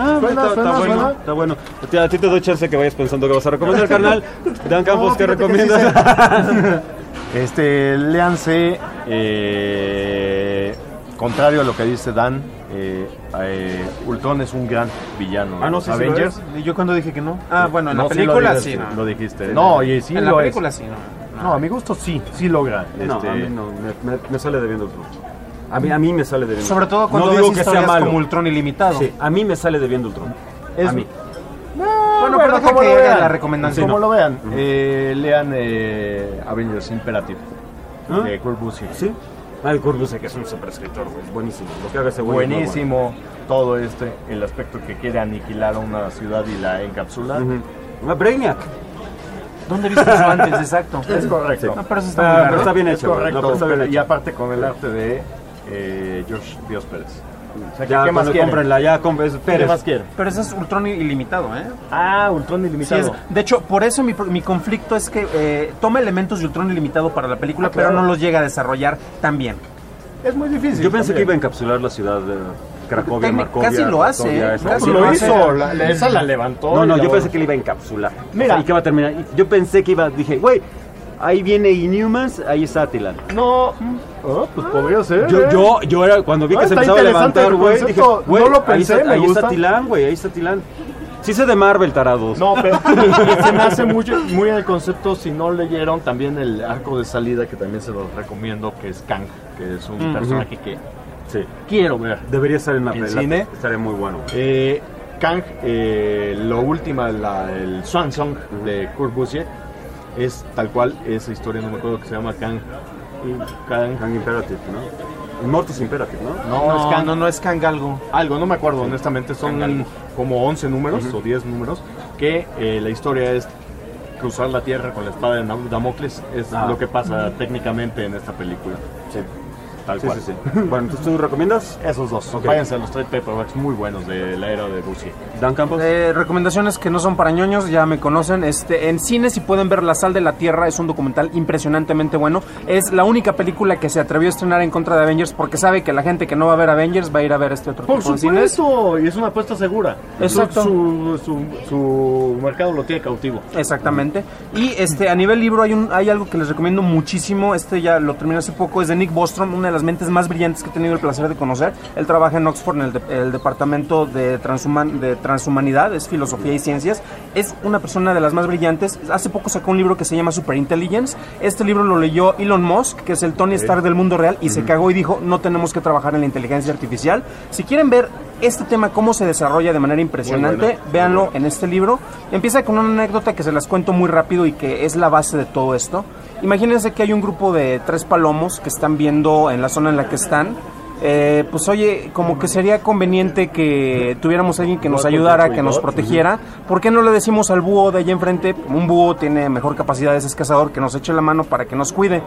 Está bueno. A ti te doy chance que vayas pensando que vas a recomendar, carnal. Dan Campos, ¿qué recomiendas? Léanse Contrario a lo que dice Dan, Ultron es un gran villano. Ah, no, sí, Avengers. ¿Y yo cuando dije que no? Bueno, en la película sí. Lo dijiste. No, y sí en la película sí. No, a mi gusto sí logra. No, a mí no, me sale debiendo Ultron. A mí me sale debiendo. Sobre todo cuando no ves digo que sea historias malo. como Ultron ilimitado. Sí, a mí me sale debiendo Ultron. A mí. Bueno, pero deja que haga la recomendación. Como lo vean, lean Avengers Imperative de Kurt Busiek. Sí. El Kurt Busiek es un super escritor, güey. Buenísimo. Lo que haga ese güey. Buenísimo. Todo el aspecto que quiere aniquilar a una ciudad y la encapsula. Brainiac. ¿Dónde viste eso antes? Exacto. Es correcto. No, pero eso está muy pero está bien hecho. Es correcto. No, está bien hecho. Y aparte con el arte de George Díaz Pérez. O sea, ¿qué más cómprenla? Ya es Pérez. ¿Qué más quieren? Pero ese es Ultron ilimitado, ¿eh? Ah, Ultron ilimitado. Sí, de hecho, por eso mi conflicto es que toma elementos de Ultron ilimitado para la película, pero no los llega a desarrollar tan bien. Es muy difícil. Yo pensé que iba a encapsular la ciudad de Cracovia, Markovia. Casi lo hace, casi lo hizo. Esa la levantó. No, yo pensé que le iba a encapsular. Mira. O sea, y que va a terminar. Yo pensé que dije, güey, ahí viene Inhumans, ahí está Attilan. No, pues podría ser. Yo era, cuando vi que se empezaba a levantar, güey, dije, güey, no lo pensé, ahí está Attilan, güey, ahí está Attilan. Sí sé de Marvel, tarados. No, pero se me hace muy el concepto, si no leyeron, también el arco de salida, que también se los recomiendo, que es Kang, que es un personaje que quiero ver. Debería estar en el cine. Estaría muy bueno. Kang, lo último, el Swan Song de Kurt Busiek, es tal cual esa historia, no me acuerdo, que se llama Kang Imperative, ¿no? Immortus Imperative, ¿no? No es Kang algo. No me acuerdo, honestamente, son como 11 números o 10 números, que la historia es cruzar la tierra con la espada de Damocles, es lo que pasa técnicamente en esta película. Sí. Tal cual. Sí. Bueno, entonces tú recomiendas esos dos. Okay. Váyanse a los 3 paperbacks muy buenos de la era de Busiek. Dan Campos. Recomendaciones que no son para ñoños, ya me conocen. En cine, si pueden ver La Sal de la Tierra, es un documental impresionantemente bueno. Es la única película que se atrevió a estrenar en contra de Avengers porque sabe que la gente que no va a ver Avengers va a ir a ver este otro tipo de cines. Por supuesto, y es una apuesta segura. Exacto. Su mercado lo tiene cautivo. Exactamente. Y a nivel libro hay algo que les recomiendo muchísimo. Ya lo terminé hace poco, es de Nick Bostrom, una de las mentes más brillantes que he tenido el placer de conocer. Él trabaja en Oxford en el departamento de transhumanidad, es filosofía y ciencias. Es una persona de las más brillantes. Hace poco sacó un libro que se llama Superintelligence. Este libro lo leyó Elon Musk, que es el Tony Stark del mundo real, y se cagó y dijo, no tenemos que trabajar en la inteligencia artificial. Si quieren ver este tema, cómo se desarrolla de manera impresionante, véanlo en este libro. Empieza con una anécdota que se las cuento muy rápido y que es la base de todo esto. Imagínense que hay un grupo de 3 palomos que están viendo en la zona en la que están. Pues oye, como que sería conveniente que tuviéramos a alguien que nos ayudara, que nos protegiera. ¿Por qué no le decimos al búho de allá enfrente? Un búho tiene mejor capacidad, es cazador, que nos eche la mano para que nos cuide.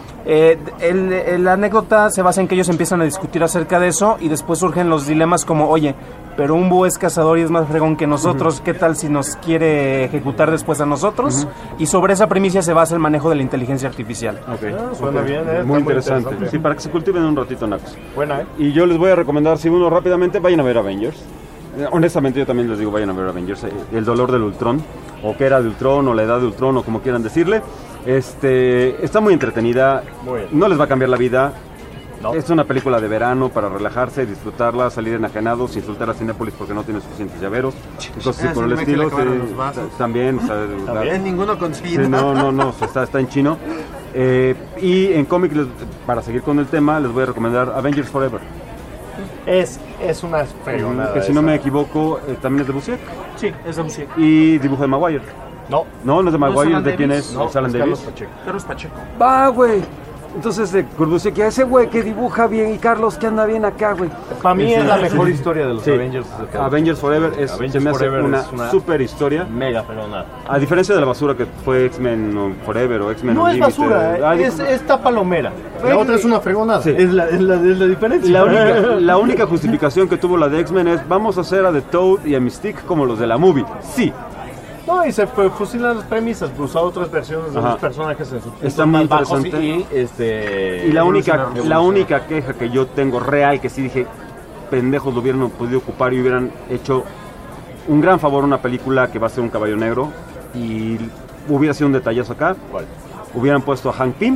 La anécdota se basa en que ellos empiezan a discutir acerca de eso y después surgen los dilemas como, oye, pero un búho es cazador y es más fregón que nosotros, ¿qué tal si nos quiere ejecutar después a nosotros? Y sobre esa premisa se basa el manejo de la inteligencia artificial. Suena bien, muy interesante. Sí, para que se cultiven un ratito, Nacos. Buena, Y yo les voy a recomendar, si uno rápidamente, vayan a ver Avengers. Honestamente yo también les digo, vayan a ver Avengers. El dolor del Ultron, o que era de Ultron, o la edad de Ultron, o como quieran decirle. Está muy entretenida, no les va a cambiar la vida. No. Es una película de verano para relajarse, disfrutarla, salir enajenados, insultar a Cinépolis porque no tiene suficientes llaveros, cosas así por el estilo. También, ninguno consigue. Sí, no, está en chino. Y en cómic, para seguir con el tema, les voy a recomendar Avengers Forever. Es una fregonada. Que si no me equivoco, también es de Busiek. Sí, es de Busiek. Y dibujo de Maguire. No es de Maguire, ¿de quién es? No, Alan Davis. Carlos Pacheco. Va, güey. Entonces, Kurt que ese güey que dibuja bien y Carlos que anda bien acá, güey. Para mí es la mejor historia de los Avengers. Avengers Forever se me hace una super historia. Mega fenomenal. A diferencia de la basura que fue X-Men Forever o X-Men No Unlimited. Es basura, es palomera. La otra es una fregonada. Sí. Es la diferencia. La única justificación que tuvo la de X-Men es vamos a hacer a The Toad y a Mystique como los de la movie. Sí. No, y se fusilan las premisas, pues a otras versiones de los personajes en su está muy interesante. Y la única queja que yo tengo real, que sí dije, pendejos lo hubieran podido ocupar y hubieran hecho un gran favor a una película que va a ser un caballo negro y hubiera sido un detallazo acá. ¿Cuál? Hubieran puesto a Hank Pym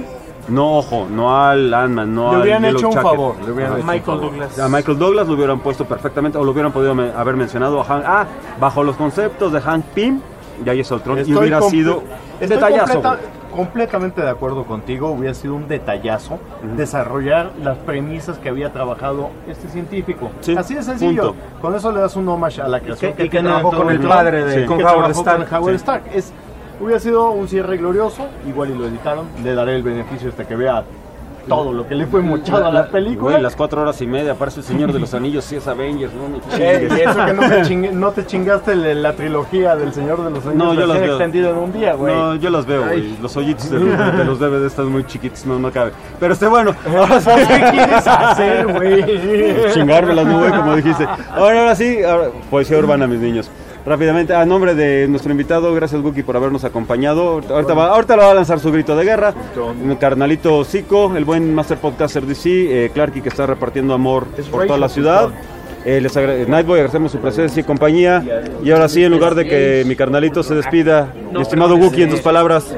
No, ojo, no al Ant-Man, no Le al hubieran Yellow hecho un Jacket. favor. Le hubieran hecho un Michael favor. Douglas. A Michael Douglas lo hubieran puesto perfectamente, o lo hubieran podido haber mencionado a Hank. Bajo los conceptos de Hank Pym, ya es Ultron, y hubiera sido un detallazo. Completamente de acuerdo contigo, hubiera sido un detallazo desarrollar las premisas que había trabajado este científico. Sí, así de sencillo. punto. Con eso le das un homage a la creación Y que trabajó con el padre de con Howard Stark. Howard Stark. Hubiera sido un cierre glorioso, igual y lo editaron. Le daré el beneficio hasta que vea todo lo que le fue mochado a la película. Güey, las 4 horas y media, aparece el Señor de los Anillos, sí es Avengers, no me Y eso que no te chingaste la trilogía del Señor de los Anillos. No, yo las veo. Extendido en un día, güey. No, yo las veo, güey. Los hoyitos de los DVD están muy chiquitos, no cabe. Pero bueno. Ahora sí. ¿Qué quieres hacer, güey? Chingármelas, no, güey, como dijiste. Ahora sí, poesía urbana, mis niños. Rápidamente, a nombre de nuestro invitado, gracias Wookie por habernos acompañado. Ahorita lo va a lanzar su grito de guerra. Mi carnalito Zico, el buen Master Podcaster DC, Clarky que está repartiendo amor por toda la ciudad. Nightboy, agradecemos su presencia y compañía. Y ahora sí, en lugar de que mi carnalito se despida, mi estimado Wookie, en tus palabras.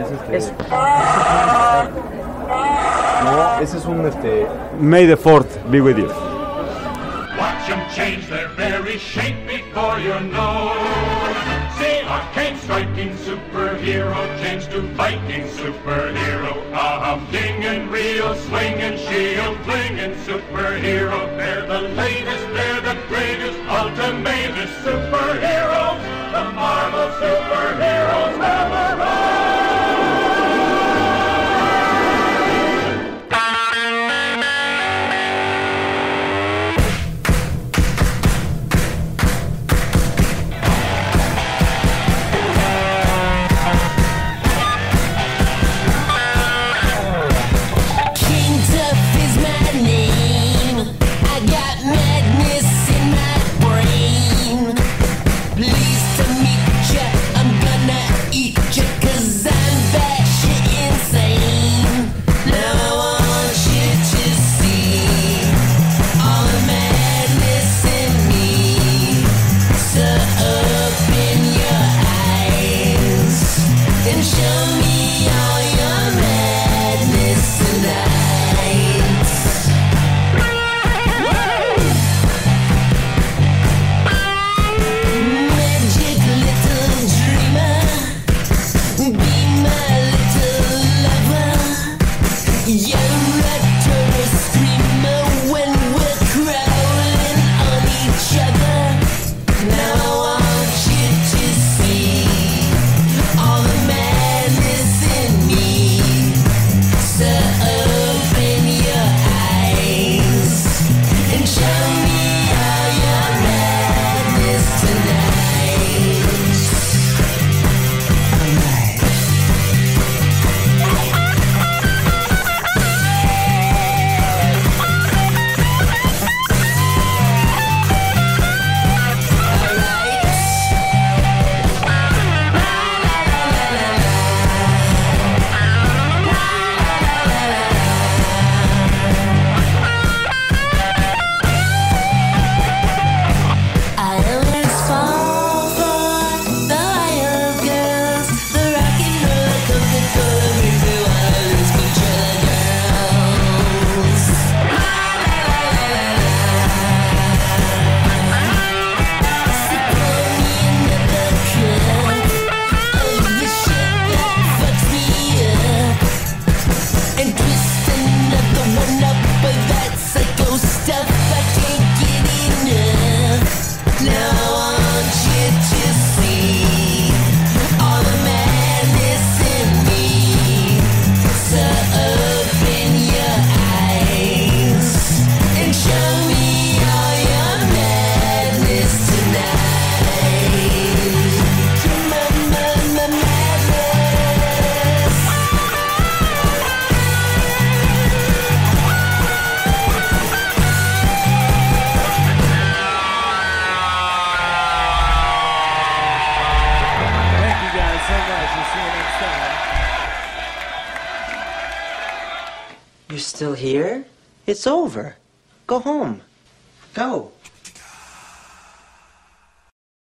No, ese es un May the 4th be with you. Watch them change their very shape before your nose. See arcane striking superhero change to Viking superhero. A humdinging, real swinging, shield flinging superhero. They're the latest, they're the greatest, ultimate superheroes. The Marvel superheroes never run. You're still here? It's over. Go home. Go.